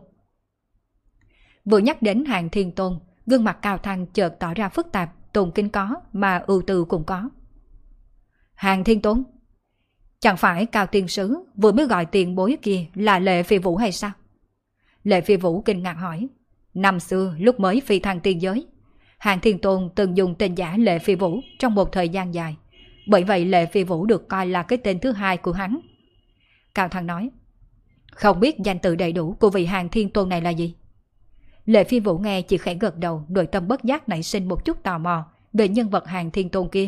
Vừa nhắc đến Hàng Thiên Tôn, gương mặt Cao Thăng chợt tỏ ra phức tạp, tôn kính có mà ưu tư cũng có. Hàng Thiên Tôn? Chẳng phải Cao tiên sứ vừa mới gọi tiền bối kia là Lệ Phi Vũ hay sao? Lệ Phi Vũ kinh ngạc hỏi. Năm xưa lúc mới phi thăng tiên giới, Hàng Thiên Tôn từng dùng tên giả Lệ Phi Vũ trong một thời gian dài. Bởi vậy Lệ Phi Vũ được coi là cái tên thứ hai của hắn. Cao Thăng nói. Không biết danh tự đầy đủ của vị Hàng Thiên Tôn này là gì? Lệ Phi Vũ nghe chỉ khẽ gật đầu, nội tâm bất giác nảy sinh một chút tò mò về nhân vật Hàng Thiên Tôn kia.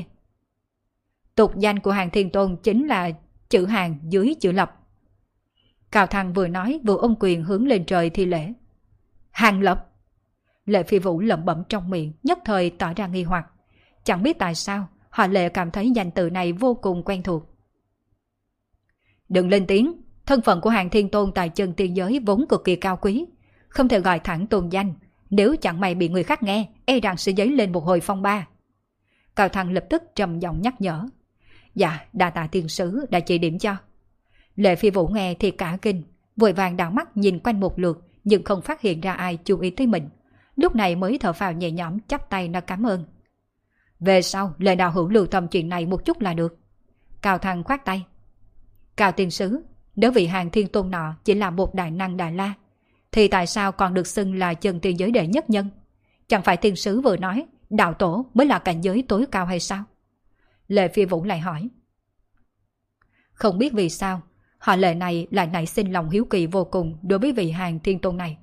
Tục danh của Hàng Thiên Tôn chính là chữ Hàng dưới chữ Lập. Cao Thăng vừa nói vừa ôm quyền hướng lên trời thi lễ. Hàng Lập? Lệ Phi Vũ lẩm bẩm trong miệng, nhất thời tỏ ra nghi hoặc. Chẳng biết tại sao họ Lệ cảm thấy danh từ này vô cùng quen thuộc. Đừng lên tiếng, thân phận của Hàng Thiên Tôn tại chân tiên giới vốn cực kỳ cao quý, không thể gọi thẳng tôn danh, nếu chẳng may bị người khác nghe, e rằng sẽ dấy lên một hồi phong ba. Cao Thăng lập tức trầm giọng nhắc nhở. Dạ, đa tạ tiên sứ đã chỉ điểm cho. Lệ Phi Vũ nghe thì cả kinh, vội vàng đảo mắt nhìn quanh một lượt nhưng không phát hiện ra ai chú ý tới mình. Lúc này mới thở phào nhẹ nhõm chắp tay nói cảm ơn. Về sau, Lệ đạo hữu lưu tâm chuyện này một chút là được. Cao Thăng khoát tay. Cao tiên sứ, nếu vị Hàng Thiên Tôn nọ chỉ là một đại năng đại la, thì tại sao còn được xưng là chân tiên giới đệ nhất nhân? Chẳng phải tiên sứ vừa nói đạo tổ mới là cảnh giới tối cao hay sao? Lệ Phi Vũ lại hỏi. Không biết vì sao họ Lệ này lại nảy sinh lòng hiếu kỳ vô cùng đối với vị Hàng Thiên Tôn này.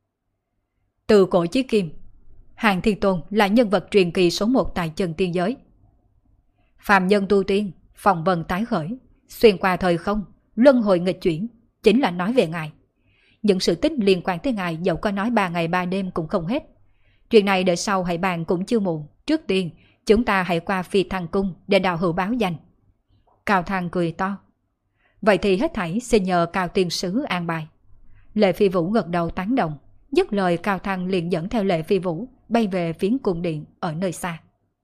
Từ cổ chí kim, Hàng Thiên Tôn là nhân vật truyền kỳ số một tại chân tiên giới. Phàm nhân tu tiên, phong vân tái khởi, xuyên qua thời không, luân hồi nghịch chuyển, chính là nói về ngài. Những sự tích liên quan tới ngài dẫu có nói ba ngày ba đêm cũng không hết. Chuyện này đợi sau hãy bàn cũng chưa muộn. Trước tiên, chúng ta hãy qua Phi Thăng Cung để đạo hữu báo danh. Cao Thăng cười to. Vậy thì hết thảy xin nhờ Cao tiên sứ an bài. Lệ Phi Vũ gật đầu tán đồng. Dứt lời, Cao Thăng liền dẫn theo Lệ Phi Vũ bay về phiến cung điện ở nơi xa.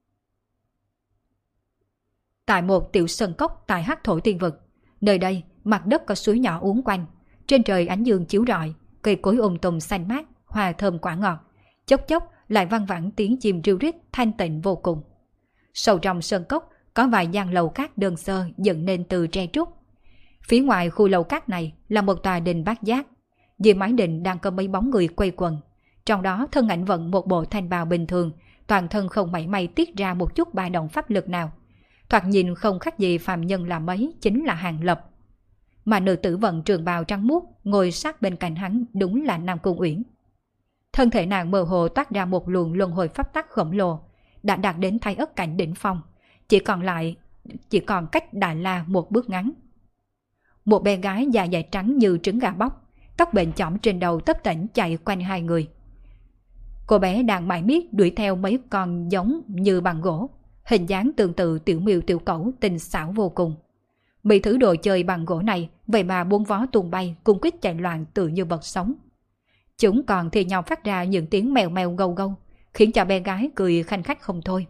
Tại một tiểu sơn cốc tại Hắc thổ tiên vực, nơi đây mặt đất có suối nhỏ uốn quanh, trên trời ánh dương chiếu rọi, cây cối um tùm xanh mát, hoa thơm quả ngọt, chốc chốc lại văng vẳng tiếng chim ríu rít thanh tịnh vô cùng. Sâu trong sơn cốc có vài gian lầu cát đơn sơ dựng nên từ tre trúc. Phía ngoài khu lầu cát này là một tòa đình bát giác. Dưới mái đình đang có mấy bóng người quay quần. Trong đó thân ảnh vận một bộ thanh bào bình thường, toàn thân không mảy may tiết ra một chút ba động pháp lực nào. Thoạt nhìn không khác gì phàm nhân là mấy, chính là Hàng Lập. Mà nữ tử vận trường bào trắng muốt ngồi sát bên cạnh hắn đúng là Nam Cung Uyển. Thân thể nàng mơ hồ toát ra một luồng luân hồi pháp tắc khổng lồ, đã đạt đến Thái Ất cảnh đỉnh phong, chỉ còn lại chỉ còn cách Đại La một bước ngắn. Một bé gái da dày trắng như trứng gà bóc, tóc bệnh chỏm trên đầu tấp tỉnh chạy quanh hai người. Cô bé đang mải miết đuổi theo mấy con giống như bằng gỗ, hình dáng tương tự tiểu miêu tiểu cẩu tinh xảo vô cùng. Mấy thứ đồ chơi bằng gỗ này vậy mà bốn vó tung bay, cung quýt chạy loạn tự như vật sống. Chúng còn thì nhau phát ra những tiếng mèo mèo gâu gâu, khiến cho bé gái cười khanh khách không thôi.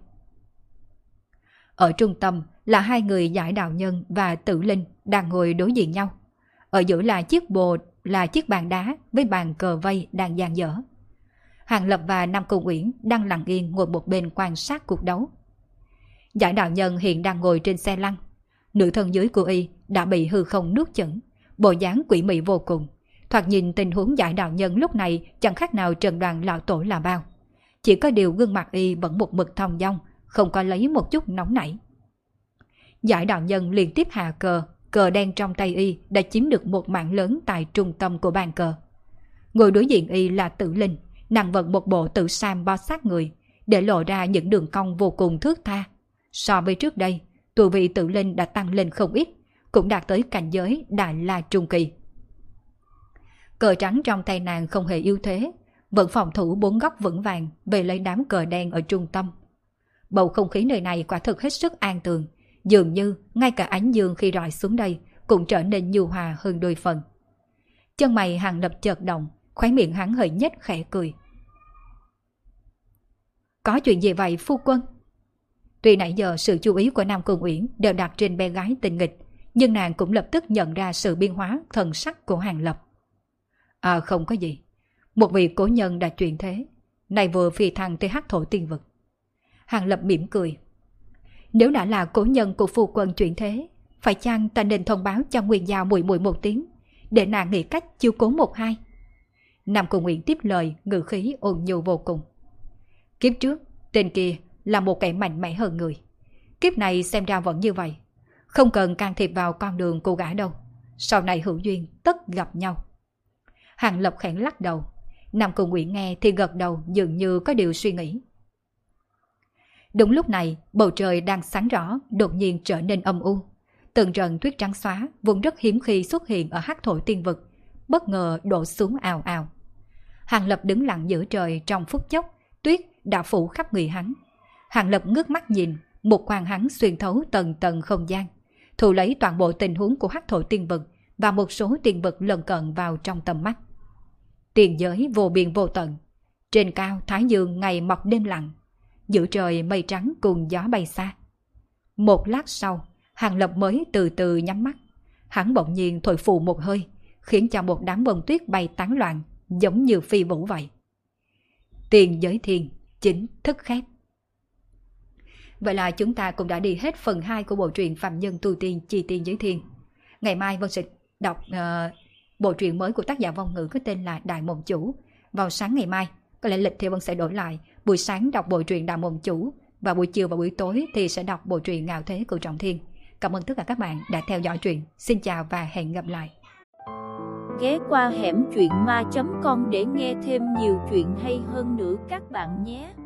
Ở trung tâm là hai người Giải Đạo Nhân và Tử Linh đang ngồi đối diện nhau. Ở giữa là chiếc bồ là chiếc bàn đá với bàn cờ vây đang dang dở. Hàng Lập và Nam Cung Uyển đang lặng yên ngồi một bên quan sát cuộc đấu. Giải Đạo Nhân hiện đang ngồi trên xe lăn. Nửa thân dưới của y đã bị hư không nuốt chửng, bộ dáng quỷ mị vô cùng. Thoạt nhìn tình huống Giải Đạo Nhân lúc này chẳng khác nào Trần Đoàn lão tổ là bao. Chỉ có điều gương mặt y vẫn một mực thong dong, không có lấy một chút nóng nảy. Giải Đạo Nhân liên tiếp hạ cờ, cờ đen trong tay y đã chiếm được một mảng lớn tại trung tâm của bàn cờ. Ngồi đối diện y là Tử Linh, nàng vận một bộ tử sam bao sát người, để lộ ra những đường cong vô cùng thướt tha. So với trước đây, tu vị Tử Linh đã tăng lên không ít, cũng đạt tới cảnh giới Đại La Trung Kỳ. Cờ trắng trong tay nàng không hề yếu thế, vẫn phòng thủ bốn góc vững vàng về lấy đám cờ đen ở trung tâm. Bầu không khí nơi này quả thực hết sức an tường, dường như ngay cả ánh dương khi rọi xuống đây cũng trở nên nhu hòa hơn đôi phần. Chân mày Hàng Lập chợt động, khóe miệng hắn hơi nhếch khẽ cười. Có chuyện gì vậy phu quân? Tuy nãy giờ sự chú ý của Nam Cung Uyển đều đặt trên bé gái tình nghịch, nhưng nàng cũng lập tức nhận ra sự biến hóa thần sắc của Hàng Lập. À không có gì, một vị cố nhân đã chuyển thế, này vừa phi thăng tới Hắc Thổ Tiên Vực. Hàng Lập mỉm cười. Nếu đã là cố nhân của phu quân chuyển thế, phải chăng ta nên thông báo cho Nguyên Giao muội muội một tiếng, để nàng nghĩ cách chiêu cố một hai? Nam Cung Uyển tiếp lời, ngữ khí ôn nhu vô cùng. Kiếp trước, tên kia là một kẻ mạnh mẽ hơn người. Kiếp này xem ra vẫn như vậy, không cần can thiệp vào con đường cô gái đâu. Sau này hữu duyên tất gặp nhau. Hàng Lập khẽ lắc đầu. Nam Cung Uyển nghe thì gật đầu, dường như có điều suy nghĩ. Đúng lúc này, bầu trời đang sáng rõ đột nhiên trở nên âm u. Từng trận tuyết trắng xóa vốn rất hiếm khi xuất hiện ở Hắc Thổ Tiên Vực, bất ngờ đổ xuống ào ào. Hàng Lập đứng lặng giữa trời, trong phút chốc tuyết đã phủ khắp người hắn. Hàng Lập ngước mắt nhìn, một quang hắn xuyên thấu tầng tầng không gian, thu lấy toàn bộ tình huống của Hắc Thổ Tiên Vực và một số tiên vực lân cận vào trong tầm mắt. Tiền giới vô biên vô tận, trên cao thái dương ngày mọc đêm lặng, giữa trời mây trắng cùng gió bay xa. Một lát sau, Hàng Lập mới từ từ nhắm mắt. Hắn bỗng nhiên thổi phù một hơi, khiến cho một đám bông tuyết bay tán loạn, giống như phi vũ vậy. Tiền giới thiên chính thức khép. Vậy là chúng ta cũng đã đi hết phần hai của bộ truyện Phàm Nhân Tu Tiên Chi Tiên Giới Thiên. Ngày mai Vân sẽ đọc uh, bộ truyện mới của tác giả Vong Ngữ có tên là Đại Mộng Chủ. Vào sáng ngày mai, có lẽ lịch thì Vân sẽ đổi lại. Buổi sáng đọc bộ truyện Đại Mộng Chủ, và buổi chiều và buổi tối thì sẽ đọc bộ truyện Ngạo Thế Cửu Trọng Thiên. Cảm ơn tất cả các bạn đã theo dõi truyện. Xin chào và hẹn gặp lại. Ghé qua hẻm truyện ma chấm com để nghe thêm nhiều chuyện hay hơn nữa các bạn nhé.